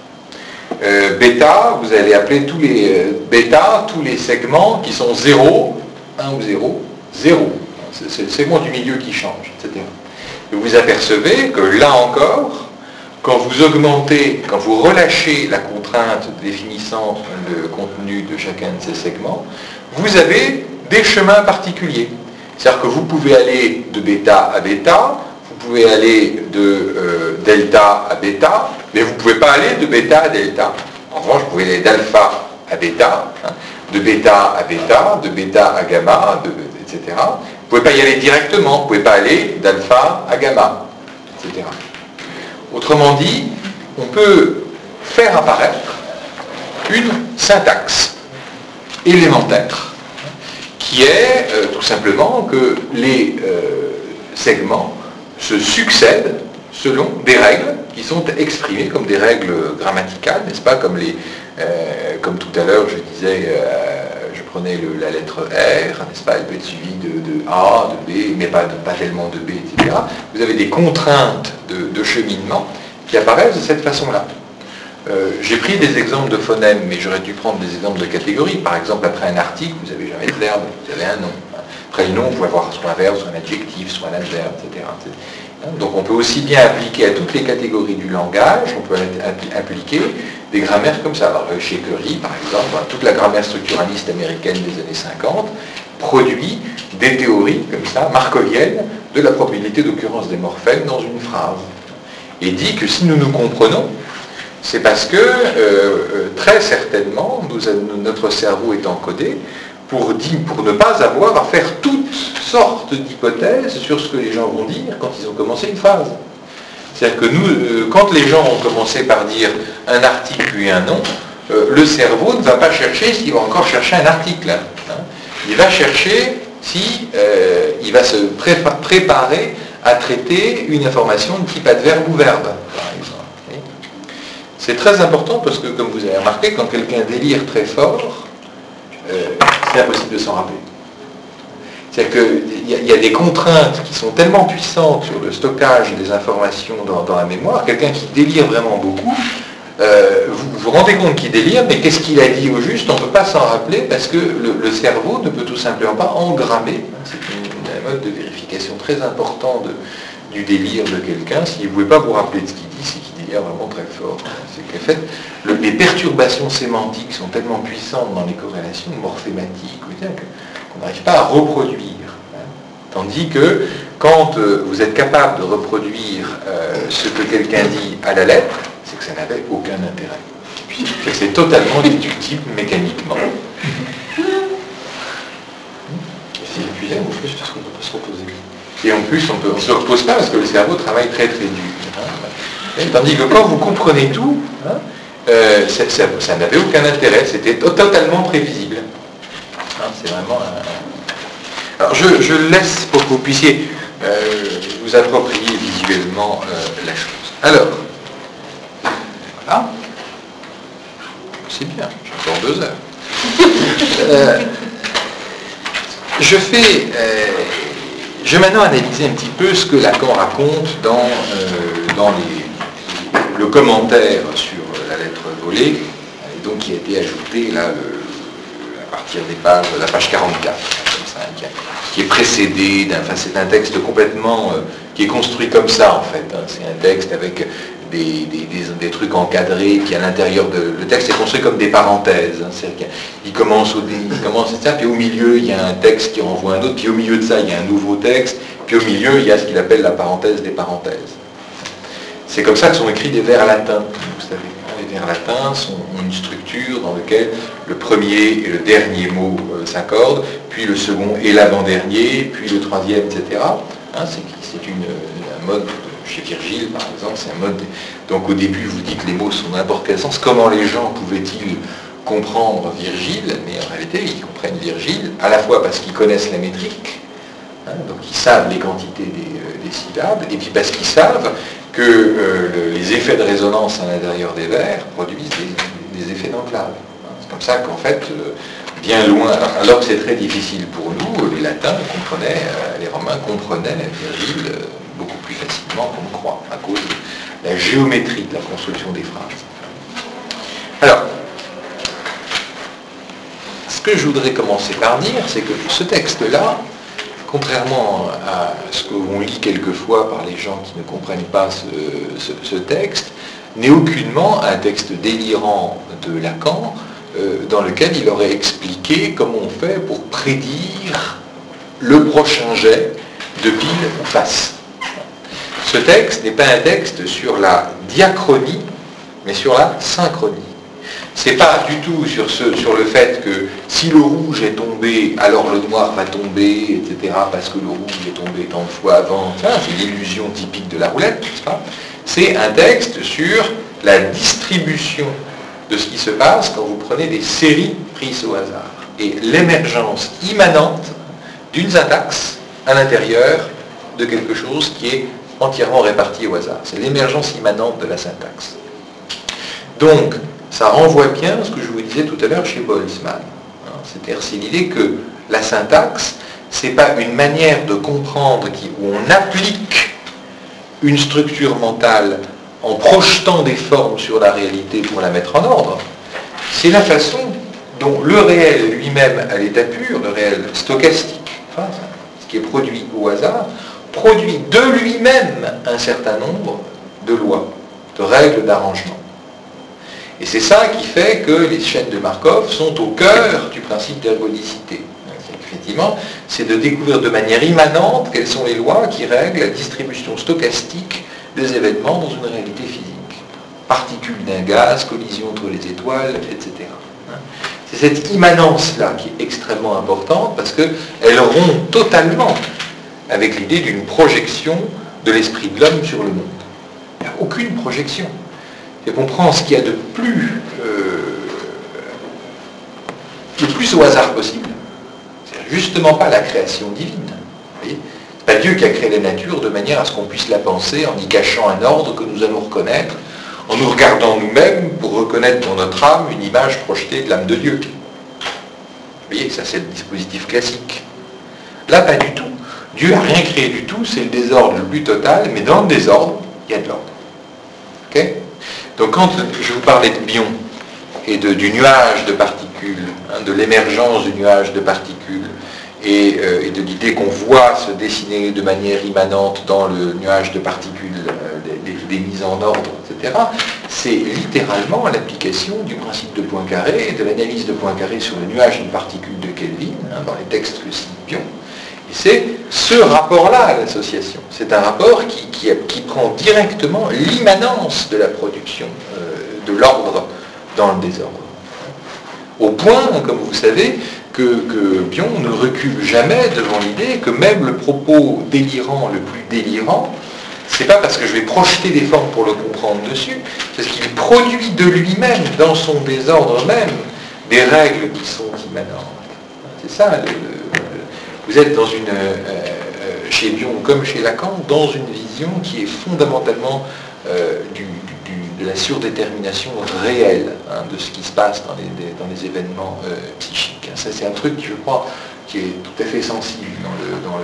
Euh, bêta, vous allez appeler tous les euh, bêta, tous les segments qui sont zéro, un ou zéro, zéro. C'est, c'est le segment du milieu qui change, et cetera. Et vous apercevez que là encore, quand vous augmentez, quand vous relâchez la contrainte définissant le contenu de chacun de ces segments, vous avez des chemins particuliers. C'est-à-dire que vous pouvez aller de bêta à bêta, vous pouvez aller de euh, delta à bêta, mais vous ne pouvez pas aller de bêta à delta. En revanche, vous pouvez aller d'alpha à bêta, hein, de bêta à bêta, de bêta à gamma, de, et cetera. Vous ne pouvez pas y aller directement, vous ne pouvez pas aller d'alpha à gamma, et cetera. Autrement dit, on peut faire apparaître une syntaxe élémentaire qui est euh, tout simplement que les euh, segments se succèdent selon des règles qui sont exprimées comme des règles grammaticales, n'est-ce pas, comme, les, euh, comme tout à l'heure je disais, euh, je prenais le, la lettre R, n'est-ce pas, elle peut être suivie de, de A, de B, mais pas, de, pas tellement de B, et cetera. Vous avez des contraintes de, de cheminement qui apparaissent de cette façon-là. Euh, j'ai pris des exemples de phonèmes, mais j'aurais dû prendre des exemples de catégories. Par exemple, après un article, vous n'avez jamais de verbe, vous avez un nom. Après le nom, vous pouvez avoir soit un verbe, soit un adjectif, soit un adverbe, et cetera. Donc on peut aussi bien appliquer à toutes les catégories du langage, on peut appliquer des grammaires comme ça. Alors Shakery, par exemple, toute la grammaire structuraliste américaine des années cinquante, produit des théories comme ça, markoviennes, de la probabilité d'occurrence des morphèmes dans une phrase. Et dit que si nous nous comprenons, c'est parce que euh, très certainement, nous, notre cerveau est encodé pour, dire, pour ne pas avoir à faire toutes sortes d'hypothèses sur ce que les gens vont dire quand ils ont commencé une phrase. C'est-à-dire que nous, euh, quand les gens ont commencé par dire un article puis un nom, euh, le cerveau ne va pas chercher s'il va encore chercher un article. Hein. Il va chercher si euh, il va se prépa- préparer à traiter une information de type adverbe ou verbe, par exemple. C'est très important parce que, comme vous avez remarqué, quand quelqu'un délire très fort, euh, c'est impossible de s'en rappeler. C'est-à-dire qu'il y, y a des contraintes qui sont tellement puissantes sur le stockage des informations dans, dans la mémoire, quelqu'un qui délire vraiment beaucoup, euh, vous vous rendez compte qu'il délire, mais qu'est-ce qu'il a dit au juste, on ne peut pas s'en rappeler parce que le, le cerveau ne peut tout simplement pas engrammer. C'est une, une mode de vérification très important de, du délire de quelqu'un. Si vous ne pouvez pas vous rappeler de ce qu'il dit, c'est qu'il délire vraiment très fort. C'est qu'en fait, le, les perturbations sémantiques sont tellement puissantes dans les corrélations morphématiques qu'on n'arrive pas à reproduire. Hein. Tandis que quand euh, vous êtes capable de reproduire euh, ce que quelqu'un dit à la lettre, c'est que ça n'avait aucun intérêt. Que c'est totalement déductible mécaniquement. C'est épuisant, en plus, parce qu'on ne peut pas se reposer. Et en plus, on ne se repose pas parce que le cerveau travaille très très dur. Hein. Et, tandis que quand vous comprenez tout, hein, euh, ça, ça, ça n'avait aucun intérêt, c'était totalement prévisible. Hein, c'est vraiment un... Alors je, je laisse pour que vous puissiez euh, vous approprier visuellement euh, la chose. Alors, voilà. C'est bien, j'ai encore deux heures. euh, je fais... Euh, je vais maintenant analyser un petit peu ce que Lacan raconte dans, euh, dans les, le commentaire sur la lettre volée, et donc qui a été ajouté là, le, à partir des pages, de la page quarante-quatre, comme ça, qui, a, qui est précédé d'un, enfin c'est un texte complètement, euh, qui est construit comme ça en fait, hein, c'est un texte avec des, des, des, des trucs encadrés, puis à l'intérieur de, le texte est construit comme des parenthèses, hein, c'est-à-dire qu'il commence au, il commence ça, puis au milieu il y a un texte qui renvoie à un autre, puis au milieu de ça il y a un nouveau texte, puis au milieu il y a ce qu'il appelle la parenthèse des parenthèses. C'est comme ça que sont écrits des vers latins, vous savez. Les vers latins sont, ont une structure dans laquelle le premier et le dernier mot euh, s'accordent, puis le second et l'avant-dernier, puis le troisième, et cetera. Hein, c'est, c'est une, un mode, chez Virgile par exemple, c'est un mode... Donc au début, vous dites que les mots sont n'importe quel sens. Comment les gens pouvaient-ils comprendre Virgile? Mais en réalité, ils comprennent Virgile, à la fois parce qu'ils connaissent la métrique, hein, donc ils savent les quantités des, euh, des syllabes, et puis parce qu'ils savent que euh, le, les effets de résonance à l'intérieur des vers produisent des, des effets d'enclave. C'est comme ça qu'en fait, euh, bien loin, alors que c'est très difficile pour nous, les latins comprenaient, euh, les romains comprenaient Virgile euh, beaucoup plus facilement qu'on ne croit, à cause de la géométrie de la construction des phrases. Alors, ce que je voudrais commencer par dire, c'est que ce texte-là, contrairement à ce qu'on lit quelquefois par les gens qui ne comprennent pas ce, ce, ce texte, n'est aucunement un texte délirant de Lacan, euh, dans lequel il aurait expliqué comment on fait pour prédire le prochain jet de pile ou face. Ce texte n'est pas un texte sur la diachronie, mais sur la synchronie. C'est pas du tout sur, ce, sur le fait que si le rouge est tombé, alors le noir va tomber, et cetera, parce que le rouge est tombé tant de fois avant. Ça, c'est l'illusion typique de la roulette, n'est-ce pas? C'est un texte sur la distribution de ce qui se passe quand vous prenez des séries prises au hasard. Et l'émergence immanente d'une syntaxe à l'intérieur de quelque chose qui est entièrement réparti au hasard. C'est l'émergence immanente de la syntaxe. Donc, ça renvoie bien à ce que je vous disais tout à l'heure chez Boltzmann. C'est-à-dire, c'est l'idée que la syntaxe, c'est pas une manière de comprendre qui, où on applique une structure mentale en projetant des formes sur la réalité pour la mettre en ordre. C'est la façon dont le réel lui-même à l'état pur, le réel stochastique, enfin, ce qui est produit au hasard, produit de lui-même un certain nombre de lois, de règles d'arrangement. Et c'est ça qui fait que les chaînes de Markov sont au cœur du principe d'ergodicité. Effectivement, c'est de découvrir de manière immanente quelles sont les lois qui règlent la distribution stochastique des événements dans une réalité physique. Particules d'un gaz, collision entre les étoiles, et cetera. C'est cette immanence-là qui est extrêmement importante parce qu'elle rompt totalement avec l'idée d'une projection de l'esprit de l'homme sur le monde. Il n'y a aucune projection. C'est qu'on prend ce qu'il y a de plus, euh, le plus au hasard possible. C'est justement pas la création divine. Ce n'est pas Dieu qui a créé la nature de manière à ce qu'on puisse la penser en y cachant un ordre que nous allons reconnaître, en nous regardant nous-mêmes pour reconnaître dans notre âme une image projetée de l'âme de Dieu. Vous voyez, ça c'est le dispositif classique. Là, pas du tout. Dieu n'a rien créé du tout, c'est le désordre le plus total, mais dans le désordre, il y a de l'ordre. Ok ? Donc quand je vous parlais de Bion et de, du nuage de particules, hein, de l'émergence du nuage de particules, et, euh, et de l'idée qu'on voit se dessiner de manière immanente dans le nuage de particules euh, des, des, des mises en ordre, et cetera, c'est littéralement l'application du principe de Poincaré et de l'analyse de Poincaré sur le nuage de particules de Kelvin, hein, dans les textes que cite Bion. Et c'est ce rapport-là à l'association. C'est un rapport qui, qui, qui prend directement l'immanence de la production euh, de l'ordre dans le désordre. Au point, comme vous savez, que, que Bion ne recule jamais devant l'idée que même le propos délirant le plus délirant, c'est pas parce que je vais projeter des formes pour le comprendre dessus, c'est parce qu'il produit de lui-même, dans son désordre même, des règles qui sont immanentes. C'est ça le, Vous êtes dans une, euh, chez Bion comme chez Lacan, dans une vision qui est fondamentalement euh, du, du, de la surdétermination réelle hein, de ce qui se passe dans les, dans les événements euh, psychiques. Ça, c'est un truc, je crois, qui est tout à fait sensible dans le, dans le,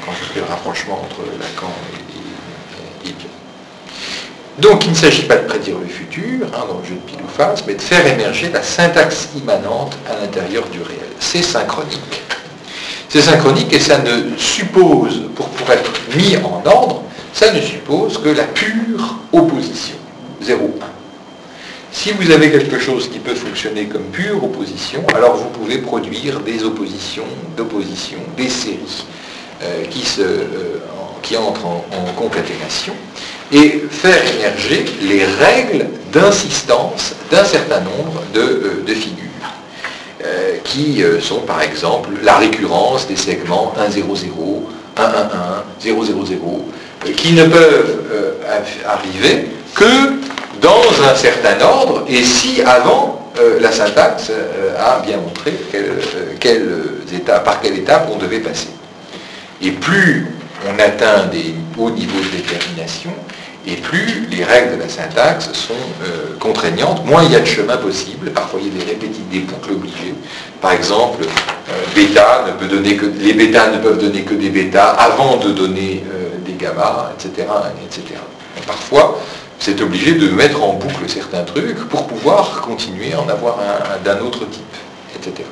quand je fais le rapprochement entre Lacan et, et, et Bion. Donc il ne s'agit pas de prédire le futur, hein, dans le jeu de pile ou face, mais de faire émerger la syntaxe immanente à l'intérieur du réel. C'est synchronique. C'est synchronique et ça ne suppose, pour, pour être mis en ordre, ça ne suppose que la pure opposition, zéro un. Si vous avez quelque chose qui peut fonctionner comme pure opposition, alors vous pouvez produire des oppositions, d'opposition, des séries euh, qui, se, euh, en, qui entrent en, en concaténation et faire émerger les règles d'insistance d'un certain nombre de, euh, de figures. Euh, qui euh, sont par exemple la récurrence des segments un zéro zéro, un un un, zéro zéro zéro, euh, qui ne peuvent euh, arriver que dans un certain ordre, et si avant euh, la syntaxe euh, a bien montré quel, euh, quel étape, par quelle étape on devait passer. Et plus on atteint des hauts niveaux de détermination, et plus les règles de la syntaxe sont euh, contraignantes, moins il y a de chemin possible. Parfois il y a des répétitions, des boucles obligées. Par exemple, euh, bêta ne peut donner que, les bêtas ne peuvent donner que des bêtas avant de donner euh, des gamma, et cetera, et cetera. Et parfois, c'est obligé de mettre en boucle certains trucs pour pouvoir continuer à en avoir un, un, d'un autre type, et cetera.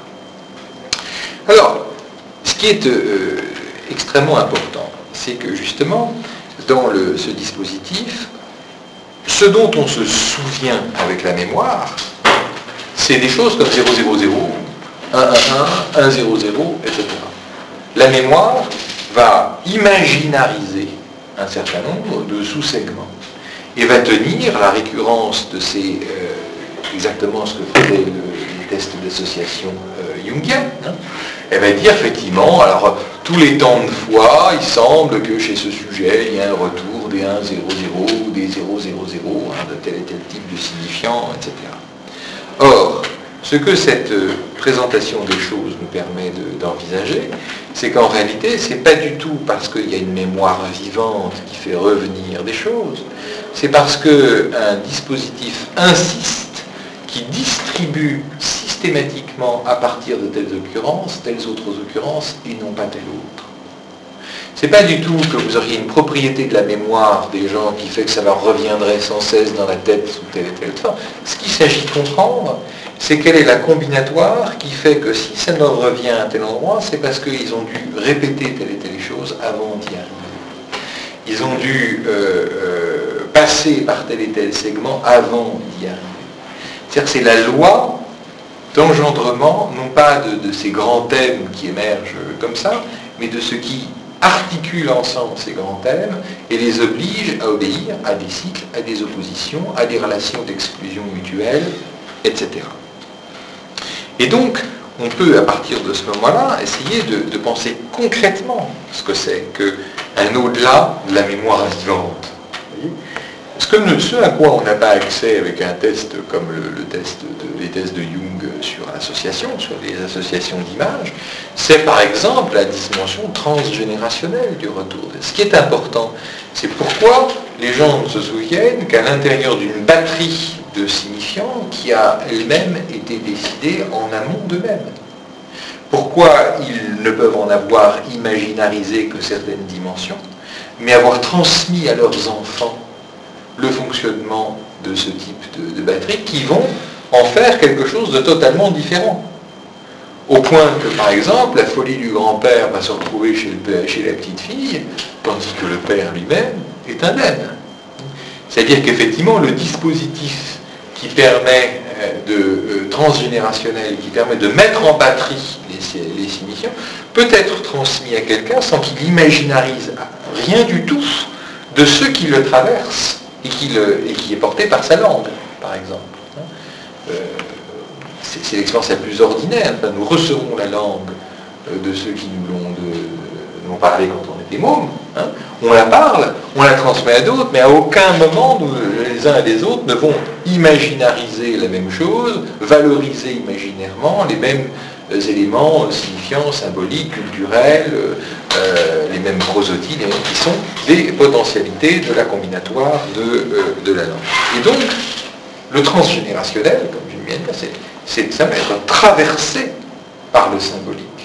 Alors, ce qui est euh, extrêmement important, c'est que justement, dans le, ce dispositif, ce dont on se souvient avec la mémoire, c'est des choses comme zéro zéro zéro, un un un, un zéro zéro, et cetera. La mémoire va imaginariser un certain nombre de sous-segments et va tenir la récurrence de ces, euh, exactement ce que faisait le, les tests d'association euh, jungien. Hein. Elle va dire effectivement, alors tous les temps de fois, il semble que chez ce sujet, il y a un retour des un zéro zéro ou des zéro zéro zéro, hein, de tel et tel type de signifiant, et cetera. Or, ce que cette euh, présentation des choses nous permet de, d'envisager, c'est qu'en réalité, ce n'est pas du tout parce qu'il y a une mémoire vivante qui fait revenir des choses, c'est parce qu'un dispositif insiste, qui distribue systématiquement à partir de telles occurrences, telles autres occurrences, et non pas telle autre. C'est pas du tout que vous auriez une propriété de la mémoire des gens qui fait que ça leur reviendrait sans cesse dans la tête sous telle et telle forme. Ce qu'il s'agit de comprendre, c'est quelle est la combinatoire qui fait que si ça leur revient à tel endroit, c'est parce qu'ils ont dû répéter telle et telle chose avant d'y arriver. Ils ont dû euh, euh, passer par tel et tel segment avant d'y arriver. C'est-à-dire que c'est la loi d'engendrement, non pas de, de ces grands thèmes qui émergent comme ça, mais de ce qui articule ensemble ces grands thèmes et les oblige à obéir à des cycles, à des oppositions, à des relations d'exclusion mutuelle, et cetera. Et donc, on peut, à partir de ce moment-là, essayer de, de penser concrètement ce que c'est qu'un au-delà de la mémoire vivante. Ce, que, ce à quoi on n'a pas accès avec un test comme le, le test de, les tests de Jung sur l'association, sur les associations d'images, c'est par exemple la dimension transgénérationnelle du retour. Ce qui est important, c'est pourquoi les gens se souviennent qu'à l'intérieur d'une batterie de signifiants qui a elle-même été décidée en amont d'eux-mêmes. Pourquoi ils ne peuvent en avoir imaginarisé que certaines dimensions, mais avoir transmis à leurs enfants le fonctionnement de ce type de, de batterie qui vont en faire quelque chose de totalement différent. Au point que, par exemple, la folie du grand-père va se retrouver chez, le, chez la petite fille, tandis que le père lui-même est indemne. C'est-à-dire qu'effectivement, le dispositif qui permet de euh, transgénérationnel, qui permet de mettre en batterie les, les signifiants, peut être transmis à quelqu'un sans qu'il imaginarise rien du tout de ceux qui le traversent et qui, le, et qui est porté par sa langue, par exemple. Euh, c'est, c'est l'expérience la plus ordinaire. Enfin, nous recevons la langue de ceux qui nous l'ont, de, nous ont parlé quand on était mômes. Hein. On la parle, on la transmet à d'autres, mais à aucun moment, nous, les uns et les autres, ne vont imaginariser la même chose, valoriser imaginairement les mêmes euh, éléments euh, signifiants, symboliques, culturels, euh, les mêmes prosodies, les mêmes qui sont des potentialités de la combinatoire de, euh, de la langue. Et donc, le transgénérationnel, comme je viens de dire, c'est, c'est ça va être traversé par le symbolique.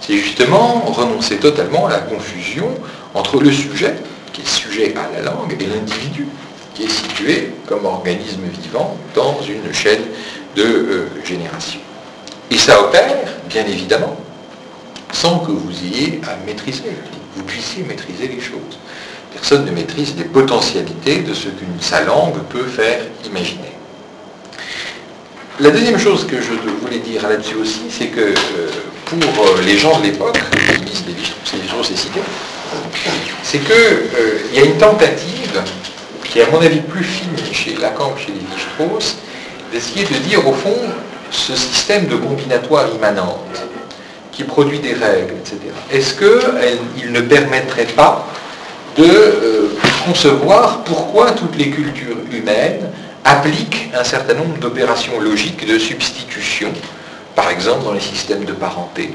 c'est justement renoncer totalement à la confusion entre le sujet, qui est sujet à la langue, et l'individu, qui est situé comme organisme vivant dans une chaîne de euh, génération. Et ça opère, bien évidemment, sans que vous ayez à maîtriser, vous puissiez maîtriser les choses. Personne ne maîtrise les potentialités de ce qu'une sa langue peut faire imaginer. La deuxième chose que je voulais dire là-dessus aussi, c'est que euh, pour les gens de l'époque, qui lisent Lévi-Strauss et Cité, c'est qu'il euh, y a une tentative, qui est à mon avis plus fine chez Lacan que chez Lévi-Strauss, d'essayer de dire au fond ce système de combinatoire immanente qui produit des règles, et cetera. Est-ce qu'il ne permettrait pas de euh, concevoir pourquoi toutes les cultures humaines appliquent un certain nombre d'opérations logiques de substitution, par exemple dans les systèmes de parenté,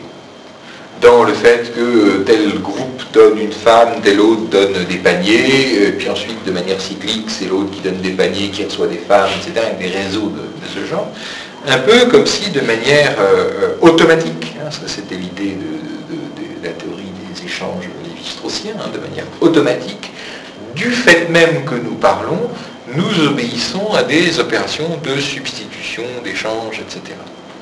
dans le fait que tel groupe donne une femme, tel autre donne des paniers, et puis ensuite de manière cyclique, c'est l'autre qui donne des paniers, qui reçoit des femmes, et cetera, avec des réseaux de, de ce genre. Un peu comme si de manière euh, automatique, hein, ça c'était l'idée de, de, de, de la théorie des échanges lévi-straussiens, hein, de manière automatique, du fait même que nous parlons, nous obéissons à des opérations de substitution, d'échange, et cetera.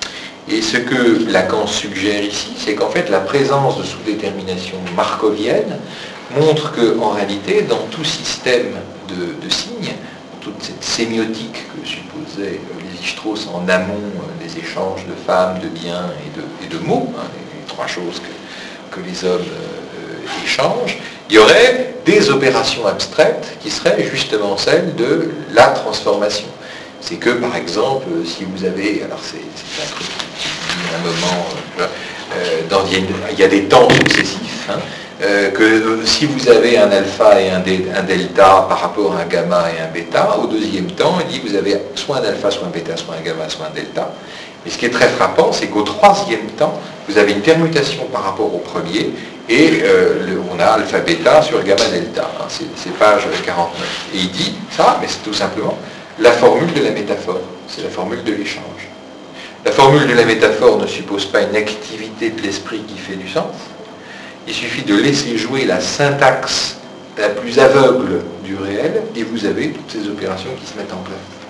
Et ce que Lacan suggère ici, c'est qu'en fait la présence de sous-détermination markovienne montre qu'en réalité, dans tout système de, de signes, toute cette sémiotique que supposait Lévi-Strauss en amont des échanges de femmes, de biens et de, et de mots, hein, les trois choses que, que les hommes euh, échangent, il y aurait des opérations abstraites qui seraient justement celles de la transformation. C'est que, par exemple, si vous avez, alors c'est un truc qui dit un moment, euh, dans, il, y a une, il y a des temps successifs, hein, euh, que euh, si vous avez un alpha et un, dé, un delta par rapport à un gamma et un bêta, au deuxième temps, il dit que vous avez soit un alpha, soit un bêta, soit un gamma, soit un delta. Et ce qui est très frappant, c'est qu'au troisième temps, vous avez une permutation par rapport au premier, et euh, le, on a alpha bêta sur gamma delta. Hein, c'est page quarante-neuf. Et il dit ça, mais c'est tout simplement la formule de la métaphore, c'est la formule de l'échange. La formule de la métaphore ne suppose pas une activité de l'esprit qui fait du sens. Il suffit de laisser jouer la syntaxe la plus aveugle du réel, et vous avez toutes ces opérations qui se mettent en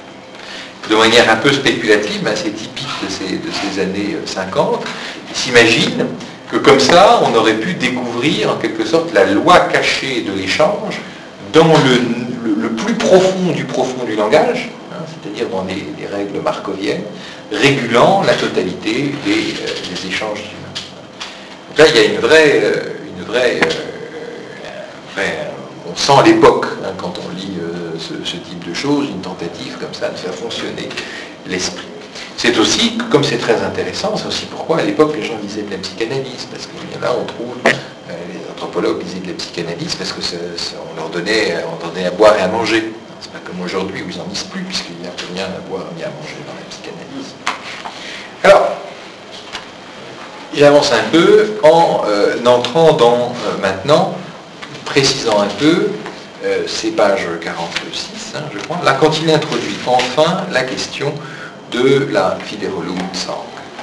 place. De manière un peu spéculative, mais assez typique de ces, de ces années cinquante, il s'imagine que comme ça, on aurait pu découvrir en quelque sorte la loi cachée de l'échange dans le, le, le plus profond du profond du langage, hein, c'est-à-dire dans les, les règles markoviennes, régulant la totalité des, euh, des échanges humains. Donc là, il y a une vraie... Euh, une vraie, euh, vraie on sent à l'époque, hein, quand on lit euh, ce, ce type de choses, une tentative comme ça de faire fonctionner l'esprit. C'est aussi, comme c'est très intéressant, c'est aussi pourquoi à l'époque les gens lisaient de la psychanalyse, parce que là on trouve, euh, les anthropologues lisaient de la psychanalyse parce que ça, ça, on leur donnait, on donnait à boire et à manger. C'est pas comme aujourd'hui où ils n'en disent plus, puisqu'il n'y a plus rien à boire ni à manger dans la psychanalyse. Alors, j'avance un peu en euh, entrant dans, euh, maintenant, précisant un peu, euh, ces pages quarante-six, hein, je crois, là quand il introduit enfin la question de la Wiederholungsang,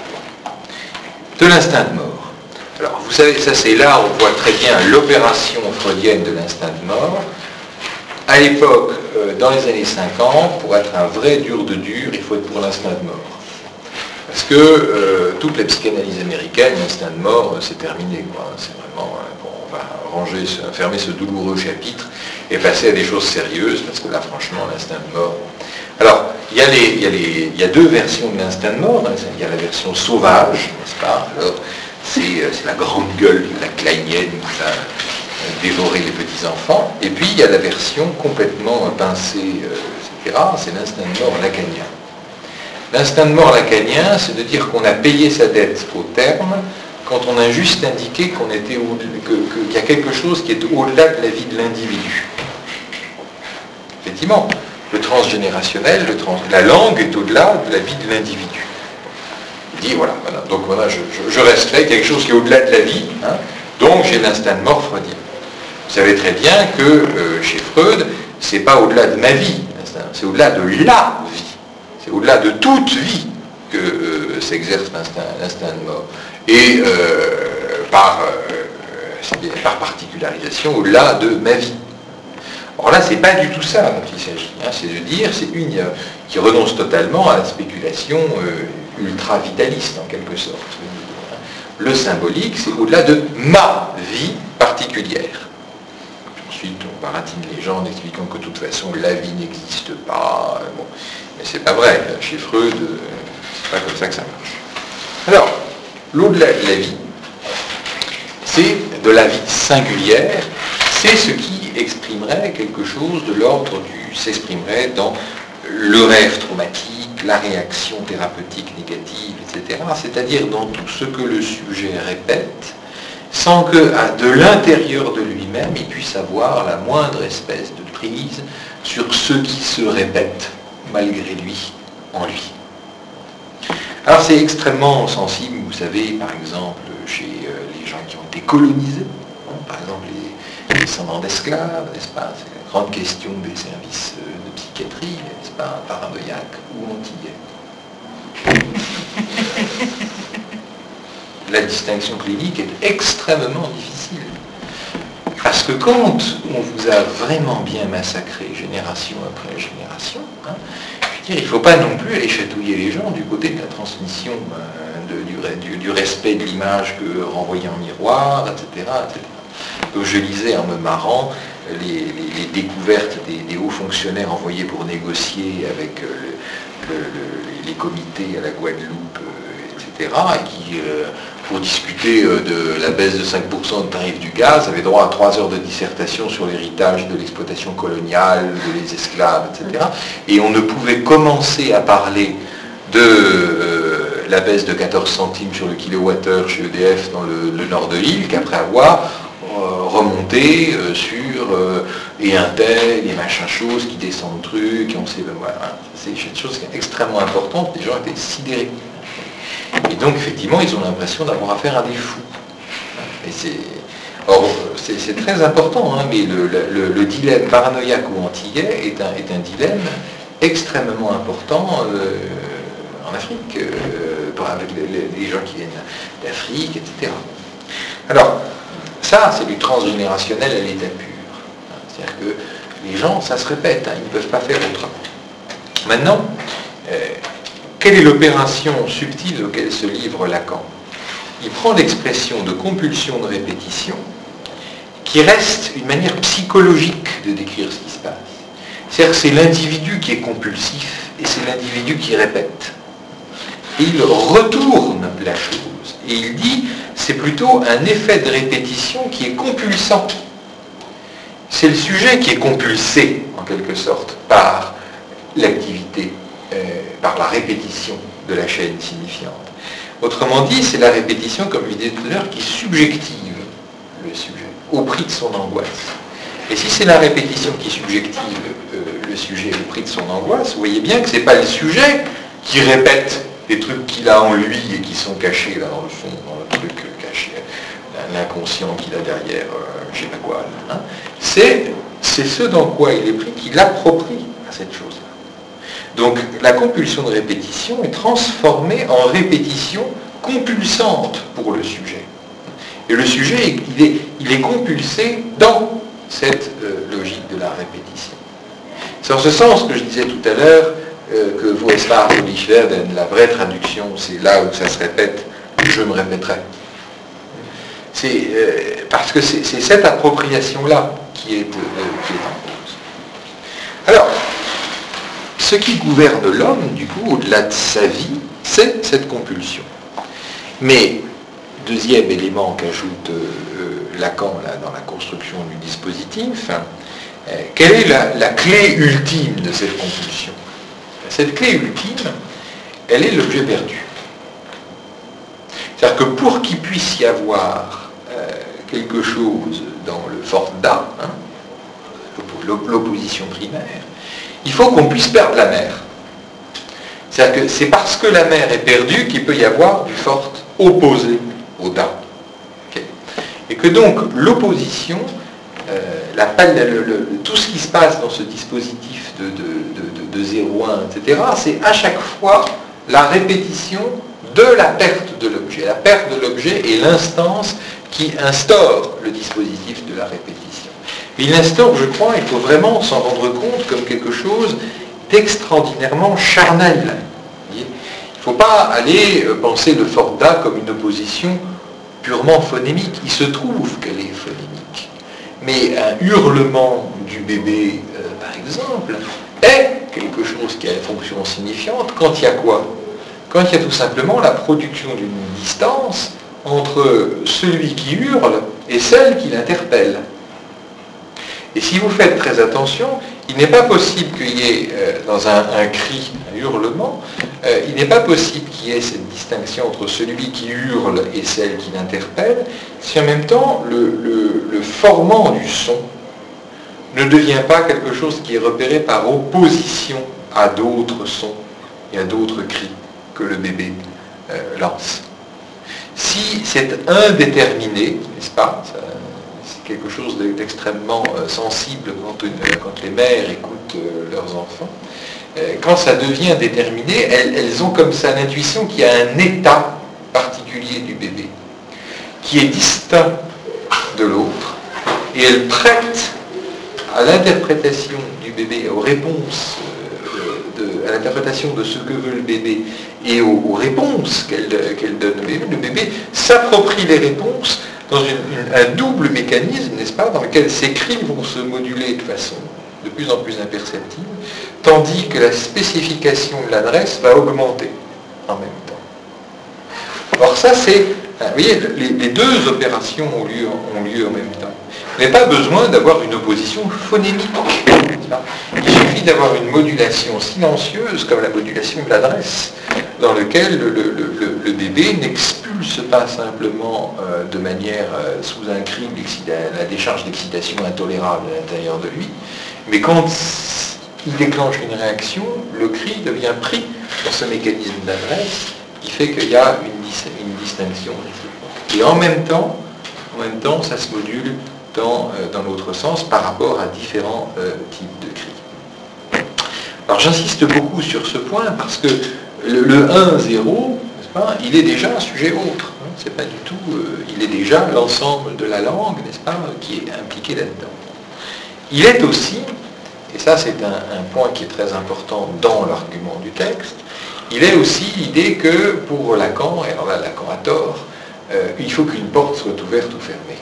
de l'instinct de mort. Alors, vous savez, ça c'est là où on voit très bien l'opération freudienne de l'instinct de mort. À l'époque, euh, dans les années cinquante, pour être un vrai dur de dur, il faut être pour l'instinct de mort. Parce que euh, toute la psychanalyse américaine, l'instinct de mort, euh, c'est terminé, quoi. C'est vraiment, euh, bon, on va ranger, fermer ce douloureux chapitre et passer à des choses sérieuses, parce que là, franchement, l'instinct de mort... Alors, il y a, les, il y a, les, il y a deux versions de l'instinct de mort. Il y a la version sauvage, n'est-ce pas? Alors, c'est la grande gueule de la kleinienne qui va dévorer les petits-enfants. Et puis, il y a la version complètement pincée, euh, et cetera. C'est l'instinct de mort lacanien. L'instinct de mort lacanien, c'est de dire qu'on a payé sa dette au terme quand on a juste indiqué qu'on était au, que, que, qu'il y a quelque chose qui est au-delà de la vie de l'individu. Effectivement, le transgénérationnel, le trans, la langue est au-delà de la vie de l'individu. Il dit, voilà, voilà, donc voilà, je, je, je resterai quelque chose qui est au-delà de la vie, hein, donc j'ai l'instinct de mort freudien. Vous savez très bien que euh, chez Freud, c'est pas au-delà de ma vie, c'est au-delà de la vie. C'est au-delà de toute vie que euh, s'exerce l'instinct de mort. Et euh, par, euh, par particularisation au-delà de ma vie. Or là, c'est pas du tout ça dont il s'agit. Hein, c'est de dire, c'est une euh, qui renonce totalement à la spéculation euh, ultra-vitaliste, en quelque sorte. Le symbolique, c'est au-delà de ma vie particulière. Ensuite, on baratine les gens en expliquant que de toute façon, la vie n'existe pas. Bon, mais c'est pas vrai. Chez Freud, euh, c'est pas comme ça que ça marche. Alors, l'au-delà de la vie, c'est de la vie singulière, c'est ce qui exprimerait quelque chose de l'ordre du... s'exprimerait dans le rêve traumatique, la réaction thérapeutique négative, et cetera. C'est-à-dire dans tout ce que le sujet répète, sans que, de l'intérieur de lui-même, il puisse avoir la moindre espèce de prise sur ce qui se répète, malgré lui, en lui. Alors c'est extrêmement sensible, vous savez, par exemple, chez euh, les gens qui ont été colonisés, hein, par exemple les descendants d'esclaves, n'est-ce pas? C'est la grande question des services euh, de psychiatrie, n'est-ce pas? Paranoïaque ou antillais. La distinction clinique est extrêmement difficile. Parce que quand on vous a vraiment bien massacré, génération après génération, hein, il ne faut pas non plus aller chatouiller les gens du côté de la transmission euh, de, du, du respect de l'image que renvoyait en miroir, et cetera, et cetera. Donc je lisais en me marrant les, les, les découvertes des, des hauts fonctionnaires envoyés pour négocier avec euh, le, le, le, les comités à la Guadeloupe, euh, et cetera, et qui, euh, pour discuter euh, de la baisse de cinq pour cent de tarif du gaz, avaient droit à trois heures de dissertation sur l'héritage de l'exploitation coloniale, de les esclaves, et cetera. Et on ne pouvait commencer à parler de euh, la baisse de quatorze centimes sur le kilowattheure chez E D F dans le, le nord de l'île qu'après avoir euh, remonté euh, sur euh, et un tel, et machin chose qui descendent trucs, et on sait, ben voilà, c'est une chose extrêmement importante, les gens étaient sidérés. Et donc, effectivement, ils ont l'impression d'avoir affaire à des fous. Et c'est... Or, c'est, c'est très important, hein, mais le, le, le dilemme paranoïaque ou antillais est un, est un dilemme extrêmement important euh, en Afrique, euh, avec les, les gens qui viennent d'Afrique, et cetera. Alors, ça, c'est du transgénérationnel à l'état pur. C'est-à-dire que les gens, ça se répète, hein, ils ne peuvent pas faire autrement. Maintenant, euh, quelle est l'opération subtile auquel se livre Lacan? Il prend l'expression de compulsion de répétition qui reste une manière psychologique de décrire ce qui se passe. C'est-à-dire que c'est l'individu qui est compulsif et c'est l'individu qui répète. Et il retourne la chose. Et il dit, c'est plutôt un effet de répétition qui est compulsant. C'est le sujet qui est compulsé, en quelque sorte, par l'activité, euh, par la répétition de la chaîne signifiante. Autrement dit, c'est la répétition, comme je disais tout à l'heure, qui subjective le sujet, au prix de son angoisse. Et si c'est la répétition qui subjective euh, le sujet au prix de son angoisse, vous voyez bien que ce n'est pas le sujet qui répète des trucs qu'il a en lui et qui sont cachés là dans le fond, dans le truc caché, l'inconscient qu'il a derrière, euh, je ne sais pas quoi. Hein. C'est, c'est ce dans quoi il est pris qui l'approprie à cette chose-là. Donc la compulsion de répétition est transformée en répétition compulsante pour le sujet. Et le sujet, il est, il est compulsé dans cette euh, logique de la répétition. C'est en ce sens que je disais tout à l'heure euh, que Woesfahrt ou Lichwerden, la vraie traduction, c'est là où ça se répète, je me répéterai. C'est euh, parce que c'est, c'est cette appropriation-là qui est, euh, qui est en cause. Alors, ce qui gouverne l'homme, du coup, au-delà de sa vie, c'est cette compulsion. Mais, deuxième élément qu'ajoute euh, Lacan là, dans la construction du dispositif, hein, euh, quelle est la, la clé ultime de cette compulsion? Cette clé ultime, elle est l'objet perdu. C'est-à-dire que pour qu'il puisse y avoir euh, quelque chose dans le Forda, hein, l'opposition primaire, il faut qu'on puisse perdre la mer. C'est-à-dire que c'est parce que la mer est perdue qu'il peut y avoir du fort opposé au Da. Okay. Et que donc l'opposition, euh, la, le, le, tout ce qui se passe dans ce dispositif de, de, de, de, de zéro un, et cetera, c'est à chaque fois la répétition de la perte de l'objet. La perte de l'objet est l'instance qui instaure le dispositif de la répétition. Mais il l'instaure, je crois, il faut vraiment s'en rendre compte comme quelque chose d'extraordinairement charnel. Il ne faut pas aller penser le Forda comme une opposition purement phonémique. Il se trouve qu'elle est phonémique. Mais un hurlement du bébé, euh, par exemple, est quelque chose qui a une fonction signifiante quand il y a quoi? Quand il y a tout simplement la production d'une distance entre celui qui hurle et celle qui l'interpelle. Et si vous faites très attention, il n'est pas possible qu'il y ait, euh, dans un, un cri, un hurlement, euh, il n'est pas possible qu'il y ait cette distinction entre celui qui hurle et celle qui l'interpelle, si en même temps le, le, le formant du son ne devient pas quelque chose qui est repéré par opposition à d'autres sons et à d'autres cris que le bébé euh, lance. Si c'est indéterminé, n'est-ce pas, ça, c'est quelque chose d'extrêmement euh, sensible quand, une, quand les mères écoutent euh, leurs enfants, euh, quand ça devient déterminé, elles, elles ont comme ça l'intuition qu'il y a un état particulier du bébé qui est distinct de l'autre, et elles prêtent à l'interprétation du bébé, aux réponses, euh, de, à l'interprétation de ce que veut le bébé et aux, aux réponses qu'elle qu'elle donne au bébé. Le bébé s'approprie les réponses dans une, une, un double mécanisme, n'est-ce pas, dans lequel ces cris vont se moduler de façon de plus en plus imperceptible, tandis que la spécification de l'adresse va augmenter en même temps. Or ça, c'est... Vous voyez, les, les deux opérations ont lieu, ont lieu en même temps. Vous n'avez pas besoin d'avoir une opposition phonémique. Il suffit d'avoir une modulation silencieuse, comme la modulation de l'adresse, dans lequel le, le, le, le bébé n'expulse pas simplement euh, de manière, euh, sous un cri, la décharge d'excitation intolérable à l'intérieur de lui, mais quand il déclenche une réaction, le cri devient pris dans ce mécanisme d'adresse qui fait qu'il y a une, une distinction. Et en même temps, en même temps, ça se module dans, euh, dans l'autre sens par rapport à différents euh, types de cris. Alors j'insiste beaucoup sur ce point parce que le, le un zéro, n'est-ce pas, il est déjà un sujet autre. Hein, c'est pas du tout, euh, il est déjà l'ensemble de la langue, n'est-ce pas, qui est impliqué là-dedans. Il est aussi, et ça c'est un, un point qui est très important dans l'argument du texte, il est aussi l'idée que pour Lacan, et alors là Lacan a tort, euh, il faut qu'une porte soit ouverte ou fermée.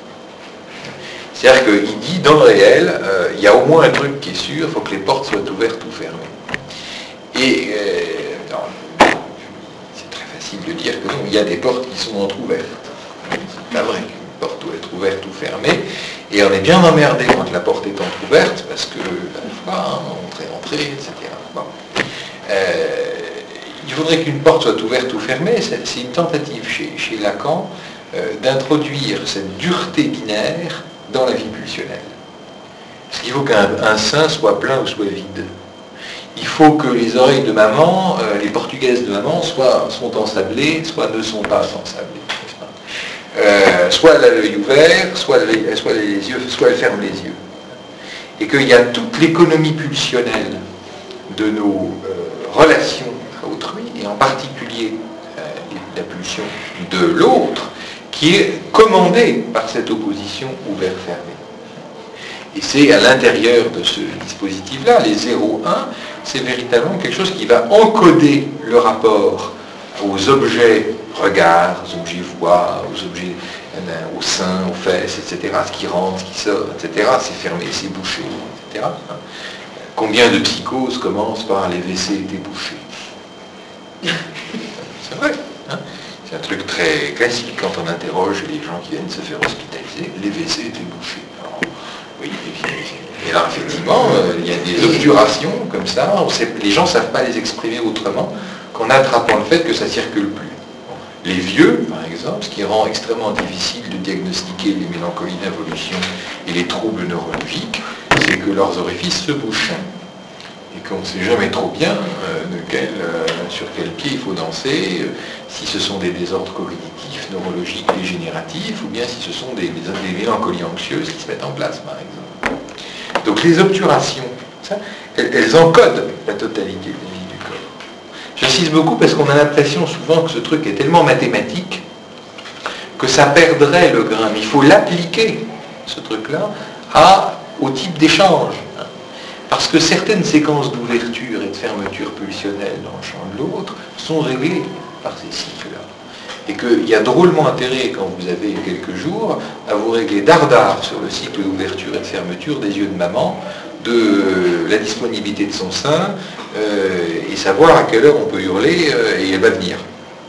C'est-à-dire qu'il dit, dans le réel, euh, il y a au moins un truc qui est sûr, il faut que les portes soient ouvertes ou fermées. Et euh, c'est très facile de dire que non, il y a des portes qui sont entrouvertes. C'est pas vrai qu'une porte doit être ouverte ou fermée, et on est bien emmerdé quand la porte est entrouverte, parce que, parfois, hein, entrer, entrer, et cetera. Bon. Euh, il faudrait qu'une porte soit ouverte ou fermée, c'est une tentative chez, chez Lacan euh, d'introduire cette dureté binaire dans la vie pulsionnelle. Parce qu'il faut qu'un sein soit plein ou soit vide. Il faut que les oreilles de maman, euh, les portugaises de maman, soit sont ensablées, soit ne sont pas ensablées. Euh, soit elle a l'œil ouvert, soit, les, soit les yeux, soit elle ferme les yeux. Et qu'il y a toute l'économie pulsionnelle de nos euh, relations à autrui, et en particulier euh, la pulsion de l'autre, qui est commandée par cette opposition ouvert-fermé. Et c'est à l'intérieur de ce dispositif-là, les zéro un, c'est véritablement quelque chose qui va encoder le rapport aux objets regards, aux objets voix, aux objets, aux seins, aux fesses, et cetera, ce qui rentre, ce qui sort, et cetera, c'est fermé, c'est bouché, et cetera. Combien de psychoses commencent par les W C étaient bouchés? C'est vrai, hein? C'est un truc très classique quand on interroge les gens qui viennent se faire hospitaliser. Les W C étaient bouchés. Alors, oui, et là, effectivement, euh, il y a des obturations comme ça. On sait, les gens ne savent pas les exprimer autrement qu'en attrapant le fait que ça ne circule plus. Les vieux, par exemple, ce qui rend extrêmement difficile de diagnostiquer les mélancolies d'involution et les troubles neurologiques, c'est que leurs orifices se bouchent. Et qu'on ne sait jamais trop bien euh, de quel, euh, sur quel pied il faut danser, euh, si ce sont des désordres cognitifs, neurologiques, dégénératifs, ou bien si ce sont des, des, des mélancolies anxieuses qui se mettent en place, par exemple. Donc les obturations, ça, elles, elles encodent la totalité de la vie du corps. J'insiste beaucoup parce qu'on a l'impression souvent que ce truc est tellement mathématique que ça perdrait le grain, mais il faut l'appliquer, ce truc-là, à, au type d'échange. Parce que certaines séquences d'ouverture et de fermeture pulsionnelle dans le champ de l'autre sont réglées par ces cycles-là. Et qu'il y a drôlement intérêt, quand vous avez quelques jours, à vous régler dardard sur le cycle d'ouverture et de fermeture des yeux de maman, de la disponibilité de son sein, euh, et savoir à quelle heure on peut hurler euh, et elle va venir.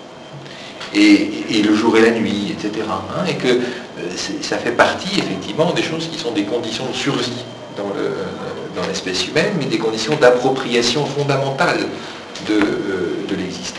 Et, et le jour et la nuit, et cetera. Hein, et que euh, ça fait partie, effectivement, des choses qui sont des conditions de survie dans, le, dans l'espèce humaine, mais des conditions d'appropriation fondamentale de, euh, de l'existence.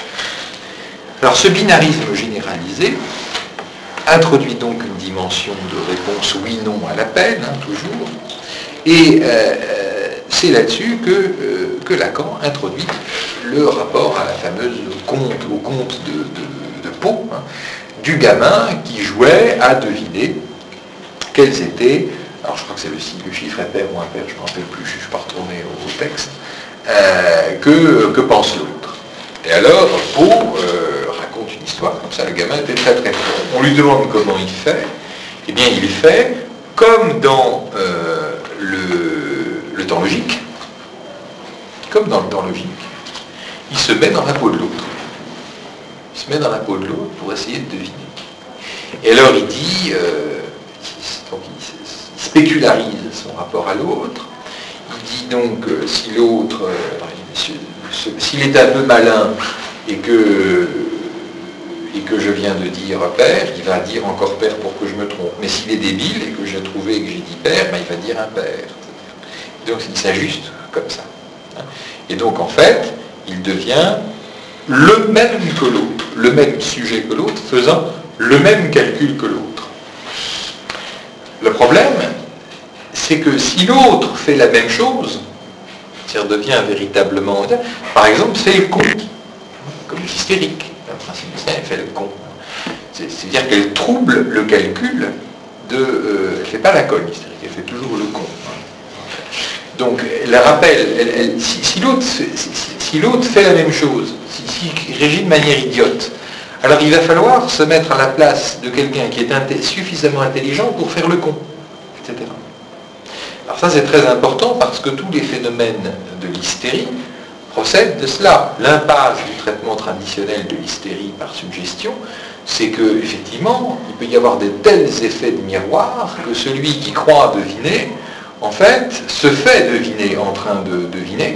Alors ce binarisme généralisé introduit donc une dimension de réponse oui-non à l'appel, hein, toujours, et euh, c'est là-dessus que, euh, que Lacan introduit le rapport à la fameuse conte, au conte de, de, de Pau, hein, du gamin qui jouait à deviner quels étaient, alors je crois que c'est le, le chiffre impair ou impair, je ne me rappelle plus, je ne suis pas retourné au, au texte, euh, que, que pense l'autre. Et alors, Pau euh, raconte une histoire comme ça, le gamin était très très fort. On lui demande comment il fait, eh bien il fait comme dans euh, le, le temps logique, comme dans le temps logique, il se met dans la peau de l'autre. Il se met dans la peau de l'autre pour essayer de deviner. Et alors il dit, euh, donc il, il spécularise son rapport à l'autre, il dit donc euh, si l'autre, euh, s'il est un peu malin et que, et que je viens de dire père, il va dire encore père pour que je me trompe. Mais s'il est débile et que j'ai trouvé que j'ai dit père, ben il va dire impair. Donc il s'ajuste comme ça. Et donc en fait, il devient le même que l'autre, le même sujet que l'autre, faisant le même calcul que l'autre. Le problème, c'est que si l'autre fait la même chose, c'est-à-dire devient véritablement, par exemple, c'est le con, comme l'hystérique, le principe elle fait le con. C'est-à-dire qu'elle trouble le calcul de... Euh, elle ne fait pas la conne hystérique, elle fait toujours le con. Donc, elle rappelle, elle, elle, si, si l'autre si, si l'autre fait la même chose, si, si réagit de manière idiote, alors il va falloir se mettre à la place de quelqu'un qui est inté- suffisamment intelligent pour faire le con, et cetera. Alors ça c'est très important parce que tous les phénomènes de l'hystérie procèdent de cela. L'impasse du traitement traditionnel de l'hystérie par suggestion, c'est que effectivement, il peut y avoir de tels effets de miroir que celui qui croit deviner, en fait, se fait deviner en train de deviner,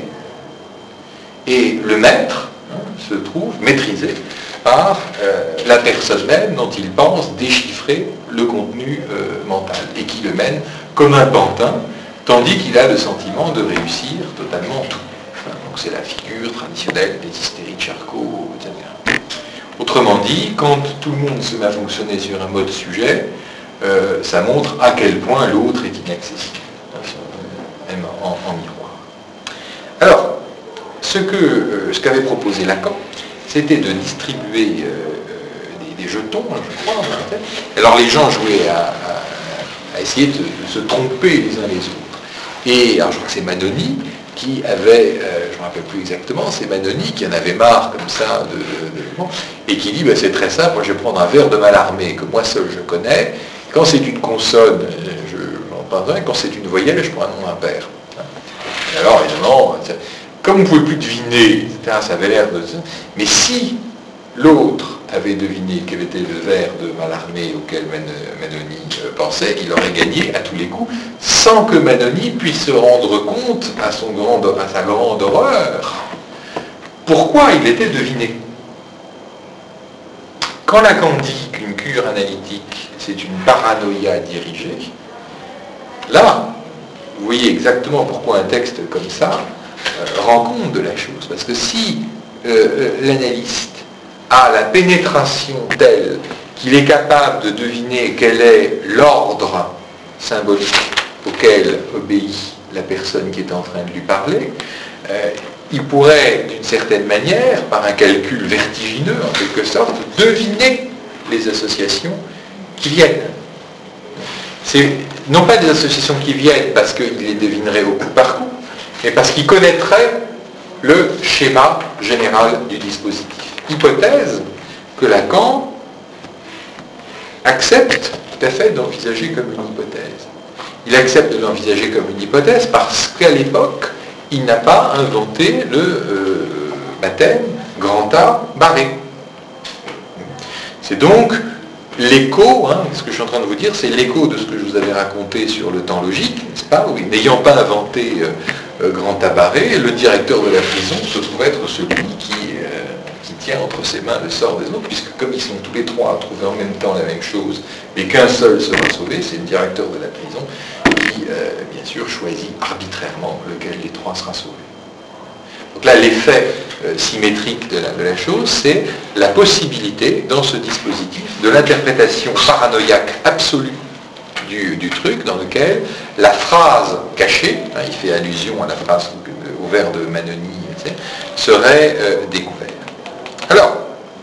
et le maître hein, se trouve maîtrisé par euh, la personne même dont il pense déchiffrer le contenu euh, mental, et qui le mène comme un pantin, tandis qu'il a le sentiment de réussir totalement tout. Enfin, donc c'est la figure traditionnelle des hystéries de Charcot, et cetera. Autrement dit, quand tout le monde se met à fonctionner sur un mode sujet, euh, ça montre à quel point l'autre est inaccessible, même en, en miroir. Alors, ce que euh, ce qu'avait proposé Lacan, c'était de distribuer euh, des, des jetons, je crois. Alors les gens jouaient à, à, à essayer de, de se tromper les uns les autres. Et alors je crois que c'est Manoni qui avait, euh, je ne me rappelle plus exactement, c'est Manoni qui en avait marre comme ça, de, de, de, et qui dit, ben, c'est très simple, moi je vais prendre un vers de Mallarmé que moi seul je connais, quand c'est une consonne, je n'en prends un, quand c'est une voyelle, je prends un nom impair. Et alors évidemment, comme vous ne pouvez plus deviner, et cetera, ça avait l'air de... Mais si l'autre avait deviné quel était le vers de Mallarmé auquel Manoni pensait, il aurait gagné à tous les coups, sans que Manoni puisse se rendre compte, à, son grand, à sa grande horreur, pourquoi il était deviné. Quand Lacan dit qu'une cure analytique, c'est une paranoïa dirigée, là, vous voyez exactement pourquoi un texte comme ça euh, rend compte de la chose. Parce que si euh, l'analyste a la pénétration telle qu'il est capable de deviner quel est l'ordre symbolique auquel obéit la personne qui est en train de lui parler, euh, il pourrait, d'une certaine manière, par un calcul vertigineux, en quelque sorte, deviner les associations qui viennent. C'est non pas des associations qui viennent parce qu'il les devinerait au coup par coup, mais parce qu'il connaîtrait le schéma général du dispositif. Hypothèse que Lacan accepte tout à fait d'envisager comme une hypothèse. Il accepte de l'envisager comme une hypothèse parce qu'à l'époque, il n'a pas inventé le euh, baptême grand A barré. C'est donc l'écho, hein, ce que je suis en train de vous dire, c'est l'écho de ce que je vous avais raconté sur le temps logique, n'est-ce pas? Oui, n'ayant pas inventé euh, euh, grand A barré, le directeur de la prison se trouve être celui qui, euh, qui tient entre ses mains le sort des autres, puisque comme ils sont tous les trois à trouver en même temps la même chose, mais qu'un seul sera sauvé, c'est le directeur de la prison qui, euh, bien sûr, choisit arbitrairement lequel des trois sera sauvé. Donc là, l'effet euh, symétrique de la, de la chose, c'est la possibilité, dans ce dispositif, de l'interprétation paranoïaque absolue du, du truc, dans lequel la phrase cachée, hein, il fait allusion à la phrase au vers de Manoni, tu sais, serait euh, découverte. Alors,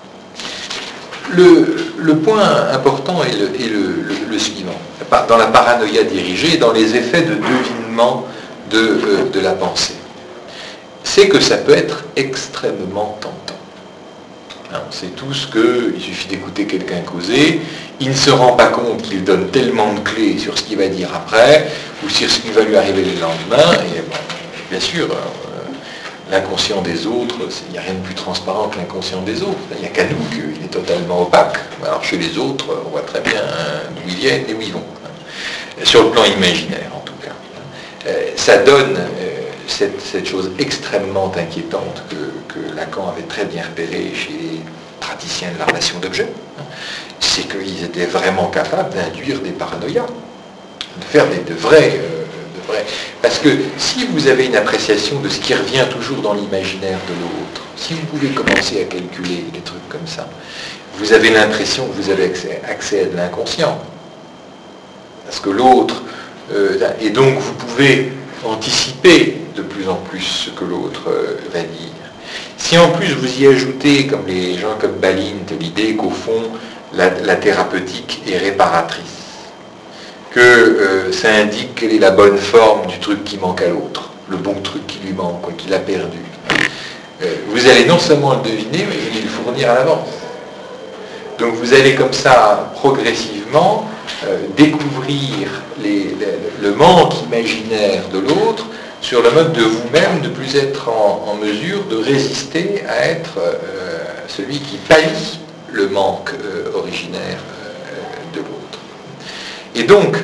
le, le point important est le, est le, le, le suivant. Dans la paranoïa dirigée, dans les effets de devinement de, euh, de la pensée, c'est que ça peut être extrêmement tentant. Hein, on sait tous qu'il suffit d'écouter quelqu'un causer, il ne se rend pas compte qu'il donne tellement de clés sur ce qu'il va dire après, ou sur ce qui va lui arriver le lendemain, et bon, bien sûr, euh, l'inconscient des autres, il n'y a rien de plus transparent que l'inconscient des autres. Il n'y a qu'à nous qu'il est totalement opaque. Alors chez les autres, on voit très bien hein, d'où ils viennent et où ils vont. Hein, sur le plan imaginaire, en tout cas. Euh, ça donne... Euh, Cette, cette chose extrêmement inquiétante que, que Lacan avait très bien repérée chez les praticiens de la relation d'objet, c'est qu'ils étaient vraiment capables d'induire des paranoïas, de faire des, de, vrais, euh, de vrais... Parce que si vous avez une appréciation de ce qui revient toujours dans l'imaginaire de l'autre, si vous pouvez commencer à calculer des trucs comme ça, vous avez l'impression que vous avez accès, accès à de l'inconscient. Parce que l'autre... Euh, et donc vous pouvez anticiper de plus en plus ce que l'autre euh, va dire. Si en plus vous y ajoutez, comme les gens comme Balint, l'idée qu'au fond, la, la thérapeutique est réparatrice, que euh, ça indique quelle est la bonne forme du truc qui manque à l'autre, le bon truc qui lui manque, quoi, qu'il a perdu, euh, vous allez non seulement le deviner, mais vous allez le fournir à l'avance. Donc vous allez comme ça, progressivement, euh, découvrir les, les, le manque imaginaire de l'autre sur le mode de vous-même ne plus être en, en mesure de résister à être euh, celui qui pallie le manque euh, originaire euh, de l'autre. Et donc,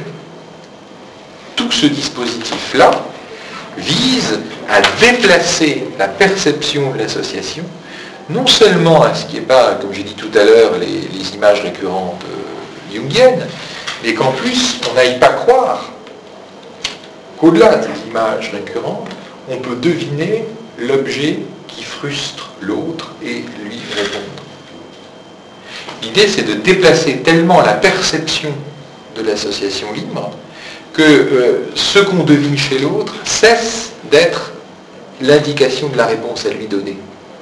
tout ce dispositif-là vise à déplacer la perception de l'association, non seulement à ce qui n'est pas, comme j'ai dit tout à l'heure, les, les images récurrentes euh, jungiennes, mais qu'en plus, on n'aille pas croire qu'au-delà des images récurrentes, on peut deviner l'objet qui frustre l'autre et lui répondre. L'idée, c'est de déplacer tellement la perception de l'association libre que euh, ce qu'on devine chez l'autre cesse d'être l'indication de la réponse à lui donner.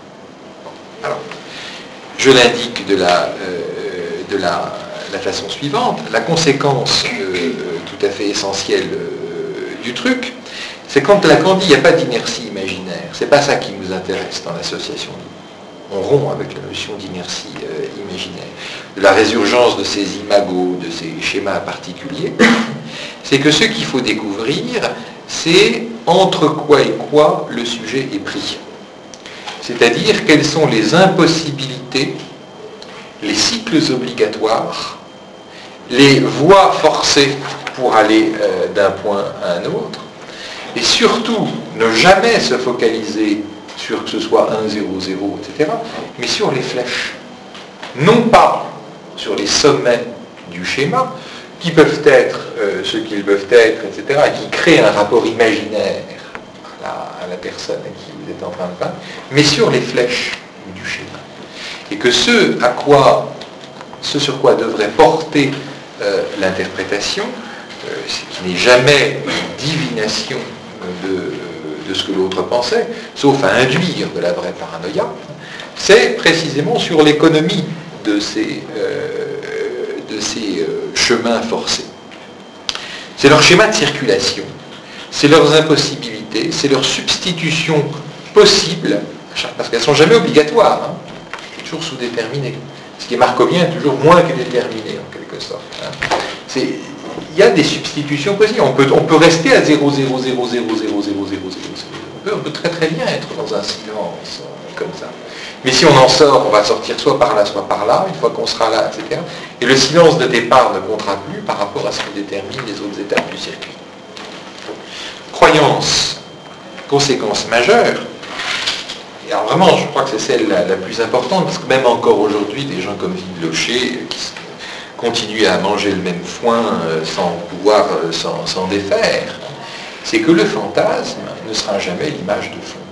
Alors, je l'indique de la, euh, de la, la façon suivante. La conséquence euh, tout à fait essentielle euh, du truc, c'est quand Lacan dit il n'y a pas d'inertie imaginaire. C'est pas ça qui nous intéresse dans l'association. On rompt avec la notion d'inertie euh, imaginaire. De la résurgence de ces imagos, de ces schémas particuliers, c'est que ce qu'il faut découvrir, c'est entre quoi et quoi le sujet est pris. C'est-à-dire quelles sont les impossibilités, les cycles obligatoires, les voies forcées pour aller euh, d'un point à un autre, et surtout ne jamais se focaliser sur que ce soit un, zéro, zéro, et cetera, mais sur les flèches. Non pas sur les sommets du schéma, qui peuvent être euh, ce qu'ils peuvent être, et cetera, et qui créent un rapport imaginaire à la, à la personne à qui vous êtes en train de parler, mais sur les flèches du schéma. Et que ce à quoi, ce sur quoi devrait porter euh, l'interprétation, euh, ce qui n'est jamais une divination de, de ce que l'autre pensait, sauf à induire de la vraie paranoïa, c'est précisément sur l'économie de ces, euh, de ces euh, chemins forcés. C'est leur schéma de circulation, c'est leurs impossibilités, c'est leur substitution possible, parce qu'elles ne sont jamais obligatoires, hein, toujours sous-déterminées. Ce qui est marcovien est toujours moins que déterminé, en quelque quelque sorte. Hein. C'est, il y a des substitutions possibles. On peut, on peut rester à zéro virgule zéro zéro zéro zéro zéro zéro zéro. On peut, on peut très très bien être dans un silence comme ça. Mais si on en sort, on va sortir soit par là, soit par là, une fois qu'on sera là, et cetera. Et le silence de départ ne comptera plus par rapport à ce qui détermine les autres étapes du circuit. Croyance, conséquence majeure. Et alors vraiment, je crois que c'est celle la, la plus importante, parce que même encore aujourd'hui, des gens comme Villelocher, qui continuent à manger le même foin euh, sans pouvoir euh, s'en, s'en défaire, c'est que le fantasme ne sera jamais l'image de fond.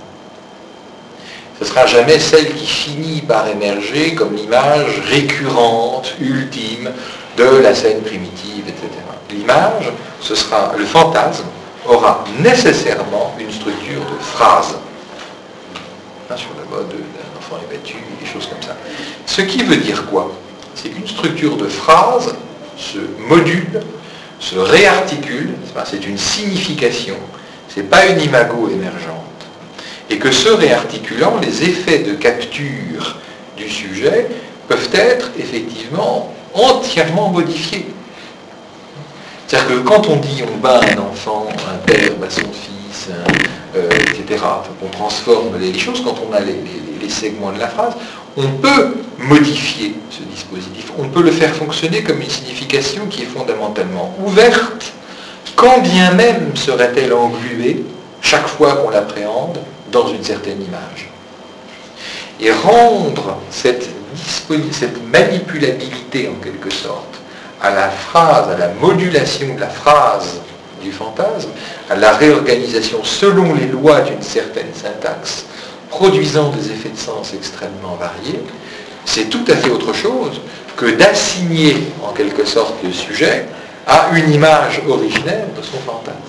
Ce ne sera jamais celle qui finit par émerger comme l'image récurrente, ultime, de la scène primitive, et cetera. L'image, ce sera, le fantasme aura nécessairement une structure de phrase. Hein, sur le mode d'un enfant ébattu, des choses comme ça. Ce qui veut dire quoi? C'est qu'une structure de phrase se module, se réarticule, c'est une signification, ce n'est pas une imago émergente. Et que se réarticulant, les effets de capture du sujet peuvent être effectivement entièrement modifiés. C'est-à-dire que quand on dit on bat un enfant, un père bat son fils, un, euh, et cetera, on transforme les choses, quand on a les, les, les segments de la phrase, on peut modifier ce dispositif, on peut le faire fonctionner comme une signification qui est fondamentalement ouverte, quand bien même serait-elle engluée, chaque fois qu'on l'appréhende, dans une certaine image. Et rendre cette, cette manipulabilité, en quelque sorte, à la phrase, à la modulation de la phrase du fantasme, à la réorganisation selon les lois d'une certaine syntaxe, produisant des effets de sens extrêmement variés, c'est tout à fait autre chose que d'assigner, en quelque sorte, le sujet à une image originaire de son fantasme.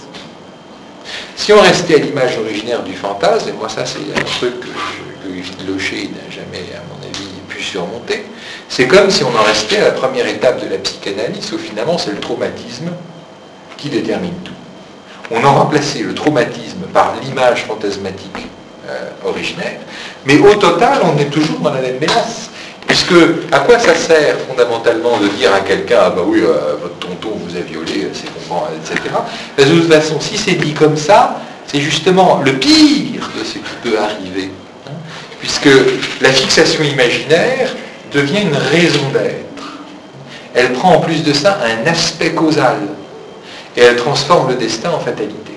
Si on restait à l'image originaire du fantasme, et moi ça c'est un truc que, je, que Villelocher n'a jamais, à mon avis, pu surmonter, c'est comme si on en restait à la première étape de la psychanalyse, où finalement c'est le traumatisme qui détermine tout. On en remplaçait le traumatisme par l'image fantasmatique euh, originaire, mais au total on est toujours dans la même mélasse. Puisque, à quoi ça sert fondamentalement de dire à quelqu'un « Ah bah oui, euh, votre tonton vous a violé, c'est comprend, et cetera » De toute façon, si c'est dit comme ça, c'est justement le pire de ce qui peut arriver. Hein, puisque la fixation imaginaire devient une raison d'être. Elle prend en plus de ça un aspect causal. Et elle transforme le destin en fatalité.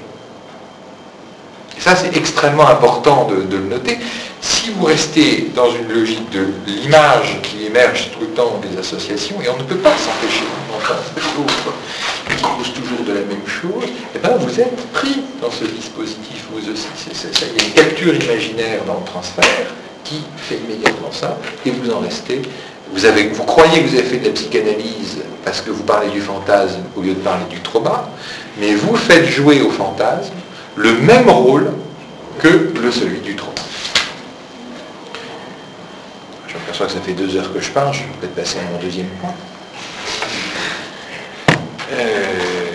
Et ça, c'est extrêmement important de, de le noter. Si vous restez dans une logique de l'image qui émerge tout le temps des associations, et on ne peut pas s'empêcher d'entendre l'autre qui cause toujours de la même chose, et bien vous êtes pris dans ce dispositif vous aussi. C'est, c'est, ça. Il y a une capture imaginaire dans le transfert qui fait immédiatement ça, et vous en restez. Vous, avez, vous croyez que vous avez fait de la psychanalyse parce que vous parlez du fantasme au lieu de parler du trauma, mais vous faites jouer au fantasme le même rôle que le celui du trauma. Je m'aperçois que ça fait deux heures que je parle, je vais peut-être passer à mon deuxième point. Euh...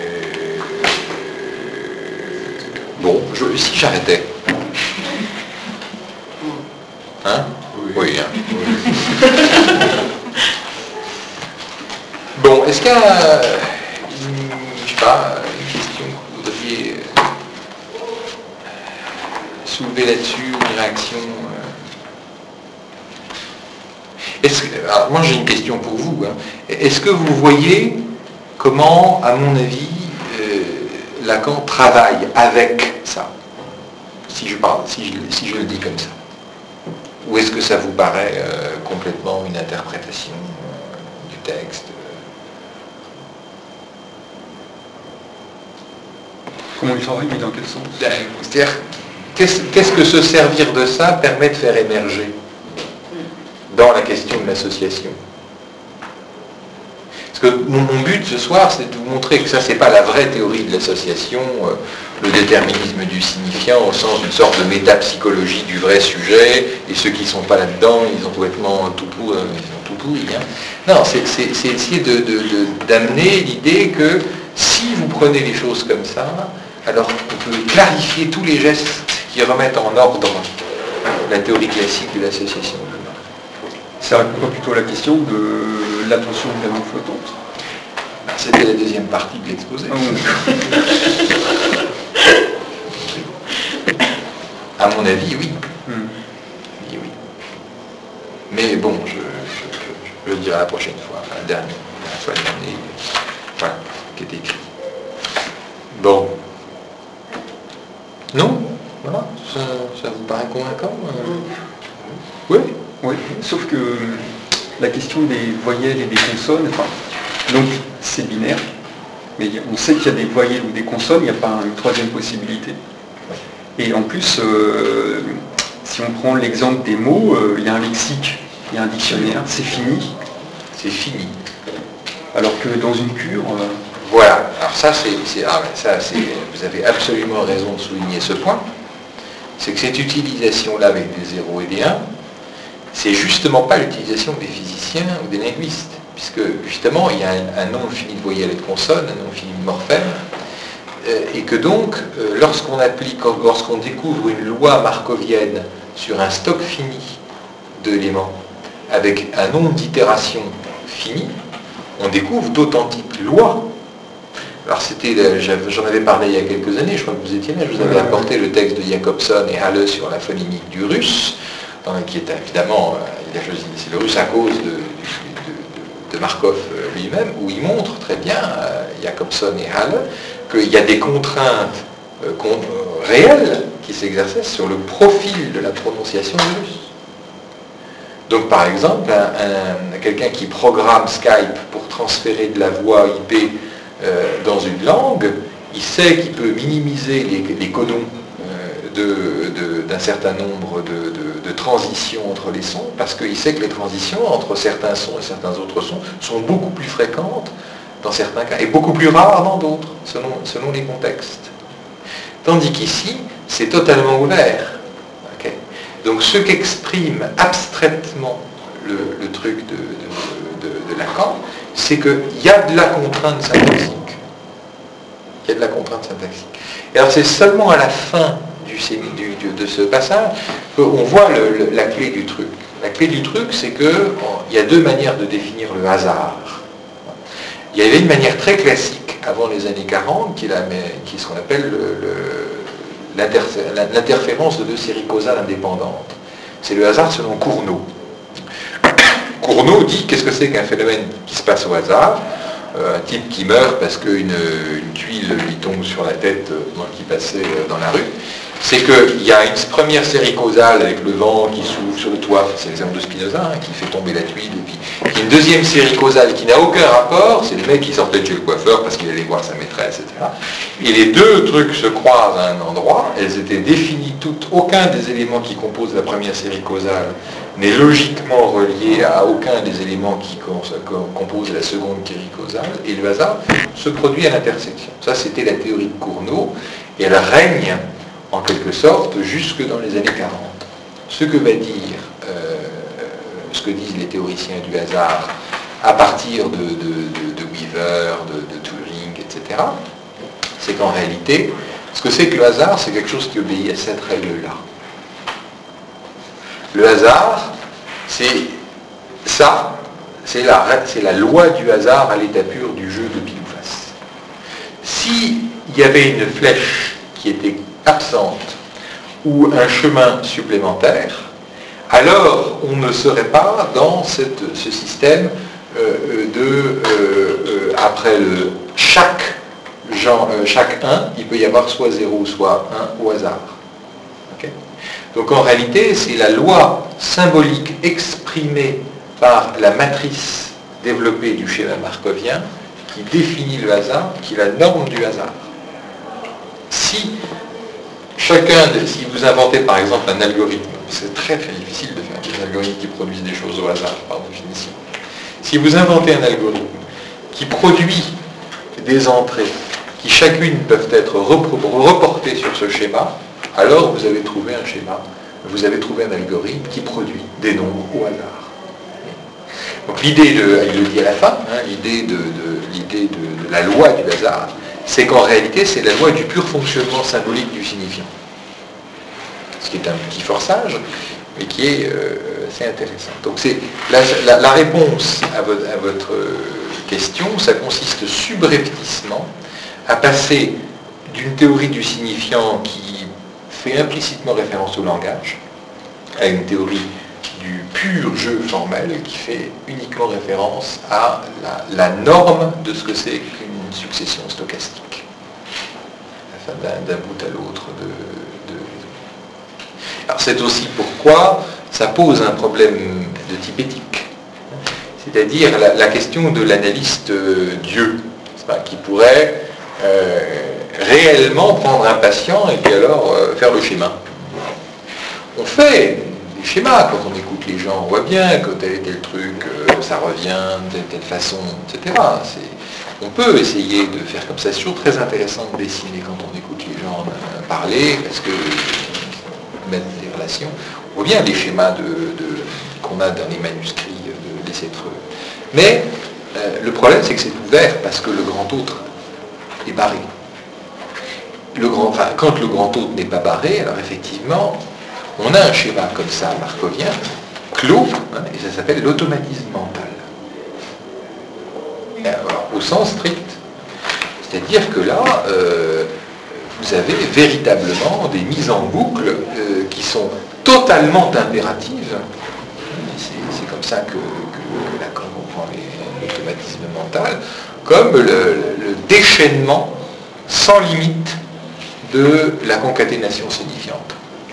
Bon, je... si j'arrêtais. Hein? Oui, oui, hein. Oui. Bon, est-ce qu'il y a, je sais pas, une question que vous voudriez soulever là-dessus, une réaction? Est-ce que, alors moi j'ai une question pour vous. Hein. Est-ce que vous voyez comment, à mon avis, euh, Lacan travaille avec ça, si je parle, si je, si je le dis comme ça? Ou est-ce que ça vous paraît euh, complètement une interprétation euh, du texte? Comment il travaille, mais dans quel sens? C'est-à-dire, qu'est-ce, qu'est-ce que se servir de ça permet de faire émerger dans la question de l'association? Parce que mon, mon but ce soir, c'est de vous montrer que ça, c'est pas la vraie théorie de l'association, euh, le déterminisme du signifiant au sens d'une sorte de métapsychologie du vrai sujet, et ceux qui ne sont pas là-dedans, ils ont complètement tout pourri. Ils ont tout pourri hein. Non, c'est, c'est, c'est essayer de, de, de, d'amener l'idée que si vous prenez les choses comme ça, alors on peut clarifier tous les gestes qui remettent en ordre la théorie classique de l'association. Ça répond pas plutôt à la question de l'attention évidemment flottante? c'était la deuxième partie de l'exposé. Ah bon. À mon avis, oui. Hmm. Oui, oui. Mais bon, je, je, je, je le dirai la prochaine fois, enfin, la dernière, la fois dernière, voilà, qui est écrit. Bon. Non? Voilà, ça, ça vous paraît convaincant? euh... Oui. Oui, sauf que euh, la question des voyelles et des consonnes, enfin, donc c'est binaire, mais on sait qu'il y a des voyelles ou des consonnes, il n'y a pas une troisième possibilité. Et en plus, euh, si on prend l'exemple des mots, euh, il y a un lexique, il y a un dictionnaire, c'est fini. C'est fini. Alors que dans une cure... Euh... Voilà, alors ça, c'est, ah, ça c'est, vous avez absolument raison de souligner ce point, c'est que cette utilisation-là avec des zéros et des uns, c'est justement pas l'utilisation des physiciens ou des linguistes, puisque justement il y a un, un nombre fini de voyelles et de consonnes, un nombre fini de morphèmes, euh, et que donc euh, lorsqu'on applique, lorsqu'on découvre une loi markovienne sur un stock fini d'éléments, avec un nombre d'itérations fini, on découvre d'authentiques lois. Alors c'était, j'en avais parlé il y a quelques années, je crois que vous étiez là, je vous avais apporté le texte de Jacobson et Halle sur la phonimique du russe, qui est évidemment, il a choisi, c'est le russe à cause de, de, de, de Markov lui-même, où il montre très bien, Jacobson et Halle, qu'il y a des contraintes euh, réelles qui s'exercent sur le profil de la prononciation du russe. Donc par exemple, un, un, quelqu'un qui programme Skype pour transférer de la voix I P euh, dans une langue, il sait qu'il peut minimiser les, les codons euh, de, de, d'un certain nombre de, de, de transitions entre les sons, parce qu'il sait que les transitions entre certains sons et certains autres sons sont beaucoup plus fréquentes dans certains cas, et beaucoup plus rares dans d'autres, selon, selon les contextes. Tandis qu'ici, c'est totalement ouvert. Okay. Donc ce qu'exprime abstraitement le, le truc de, de, de, de Lacan, c'est qu'il y a de la contrainte syntaxique. Il y a de la contrainte syntaxique. Et alors c'est seulement à la fin du, du, du, de ce passage qu'on voit le, le, la clé du truc. La clé du truc, c'est qu'il y a deux manières de définir le hasard. Il y avait une manière très classique avant les années quarante, qui est, la, qui est ce qu'on appelle le, le, l'interférence de deux séries causales indépendantes. C'est le hasard selon Cournot. Cournot dit qu'est-ce que c'est qu'un phénomène qui se passe au hasard. Euh, un type qui meurt parce qu'une une tuile lui tombe sur la tête euh, pendant qu'il passait euh, dans la rue. C'est qu'il y a une première série causale avec le vent qui souffle sur le toit, c'est l'exemple de Spinoza, hein, qui fait tomber la tuile, et puis il y a une deuxième série causale qui n'a aucun rapport, c'est le mec qui sortait de chez le coiffeur parce qu'il allait voir sa maîtresse, et cetera. Et les deux trucs se croisent à un endroit, elles étaient définies toutes, aucun des éléments qui composent la première série causale n'est logiquement relié à aucun des éléments qui composent la seconde série causale, et le hasard se produit à l'intersection. Ça, c'était la théorie de Cournot, et elle règne en quelque sorte jusque dans les années quarante. Ce que va dire, euh, ce que disent les théoriciens du hasard à partir de, de, de, de Weaver, de, de Turing, et cetera, c'est qu'en réalité, ce que c'est que le hasard, c'est quelque chose qui obéit à cette règle-là. Le hasard, c'est ça, c'est la, c'est la loi du hasard à l'état pur du jeu de pile ou face. S'il y avait une flèche qui était absente ou un chemin supplémentaire, alors on ne serait pas dans cette, ce système euh, de euh, euh, après le chaque genre, euh, chaque un, il peut y avoir soit zéro soit un au hasard. Okay. Donc en réalité, c'est la loi symbolique exprimée par la matrice développée du schéma markovien qui définit le hasard, qui est la norme du hasard. Si chacun, de, si vous inventez par exemple un algorithme, c'est très très difficile de faire des algorithmes qui produisent des choses au hasard par définition. Si vous inventez un algorithme qui produit des entrées qui chacune peuvent être reportées sur ce schéma, alors vous avez trouvé un schéma, vous avez trouvé un algorithme qui produit des nombres au hasard. Donc l'idée, de, il le dit à la fin, hein, l'idée, de, de, l'idée de, de la loi du hasard, c'est qu'en réalité, c'est la loi du pur fonctionnement symbolique du signifiant. Ce qui est un petit forçage, mais qui est euh, assez intéressant. Donc c'est la, la, la réponse à votre, à votre question, ça consiste subrepticement à passer d'une théorie du signifiant qui fait implicitement référence au langage à une théorie du pur jeu formel qui fait uniquement référence à la, la norme de ce que c'est qu'une succession stochastique. Enfin, d'un, d'un bout à l'autre de, de... Alors c'est aussi pourquoi ça pose un problème de type éthique. C'est-à-dire la, la question de l'analyste euh, Dieu, pas, qui pourrait euh, réellement prendre un patient et puis alors euh, faire le schéma. On fait des schémas quand on écoute les gens, on voit bien que tel et tel truc, euh, ça revient de telle, telle façon, et cetera. C'est, on peut essayer de faire comme ça. C'est toujours très intéressant de dessiner quand on écoute les gens euh, parler, parce que mettre des relations. On voit bien les schémas de, de, qu'on a dans les manuscrits de Dessétreux. Mais euh, le problème, c'est que c'est ouvert parce que le grand autre est barré. Le grand, enfin, quand le grand autre n'est pas barré, alors effectivement, on a un schéma comme ça, markovien, clos, hein, et ça s'appelle l'automatisme mental. Alors, au sens strict. C'est-à-dire que là, euh, vous avez véritablement des mises en boucle euh, qui sont totalement impératives. C'est, c'est comme ça que, que, que Lacan comprend les, l'automatisme mental, comme le, le, le déchaînement sans limite de la concaténation signifiante.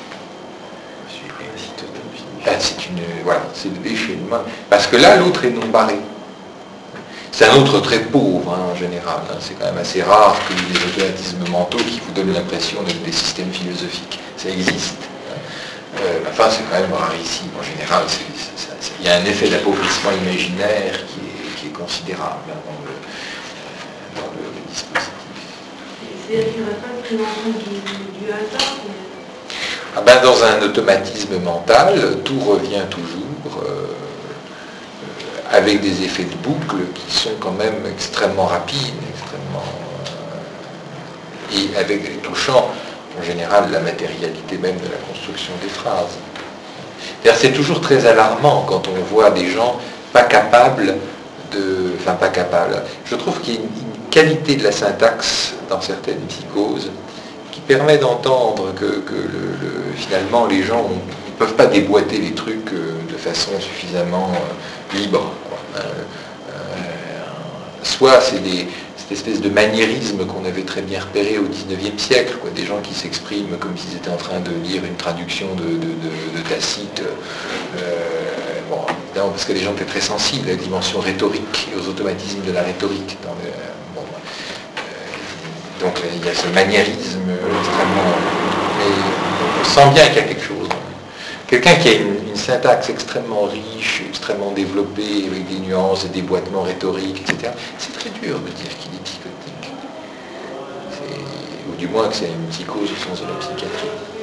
C'est une, voilà, c'est le déchaînement. Parce que là, l'autre est non barré. C'est un autre très pauvre, hein, en général. Hein. C'est quand même assez rare que les automatismes mentaux qui vous donnent l'impression d'être des systèmes philosophiques. Ça existe. Hein. Euh, enfin, c'est quand même rarissime. En général, c'est, c'est, c'est, il y a un effet d'appauvrissement imaginaire qui est, qui est considérable hein, dans, le, dans le, le dispositif. C'est-à-dire qu'il n'y aurait pas de prise en compte du, du hasard mais... Ah ben, dans un automatisme mental, tout revient toujours euh, avec des effets de boucle qui sont quand même extrêmement rapides, extrêmement euh, et avec touchant en général la matérialité même de la construction des phrases. C'est-à-dire, c'est toujours très alarmant quand on voit des gens pas capables de, enfin pas capables. Je trouve qu'il y a une, une qualité de la syntaxe dans certaines psychoses qui permet d'entendre que, que le, le, finalement les gens ne peuvent pas déboîter les trucs euh, de façon suffisamment euh, libre. Quoi. Euh, euh, soit c'est des, cette espèce de maniérisme qu'on avait très bien repéré au dix-neuvième siècle, quoi, des gens qui s'expriment comme s'ils étaient en train de lire une traduction de, de, de, de Tacite. Euh, bon, évidemment, parce que les gens étaient très sensibles à la dimension rhétorique et aux automatismes de la rhétorique. Dans le, bon, Donc il y a ce maniérisme extrêmement... Mais on sent bien qu'il y a quelque chose. Quelqu'un qui a une, une syntaxe extrêmement riche, extrêmement développée, avec des nuances et des boitements rhétoriques, et cetera, c'est très dur de dire qu'il est psychotique. C'est, ou du moins que c'est une psychose au sens de la psychiatrie.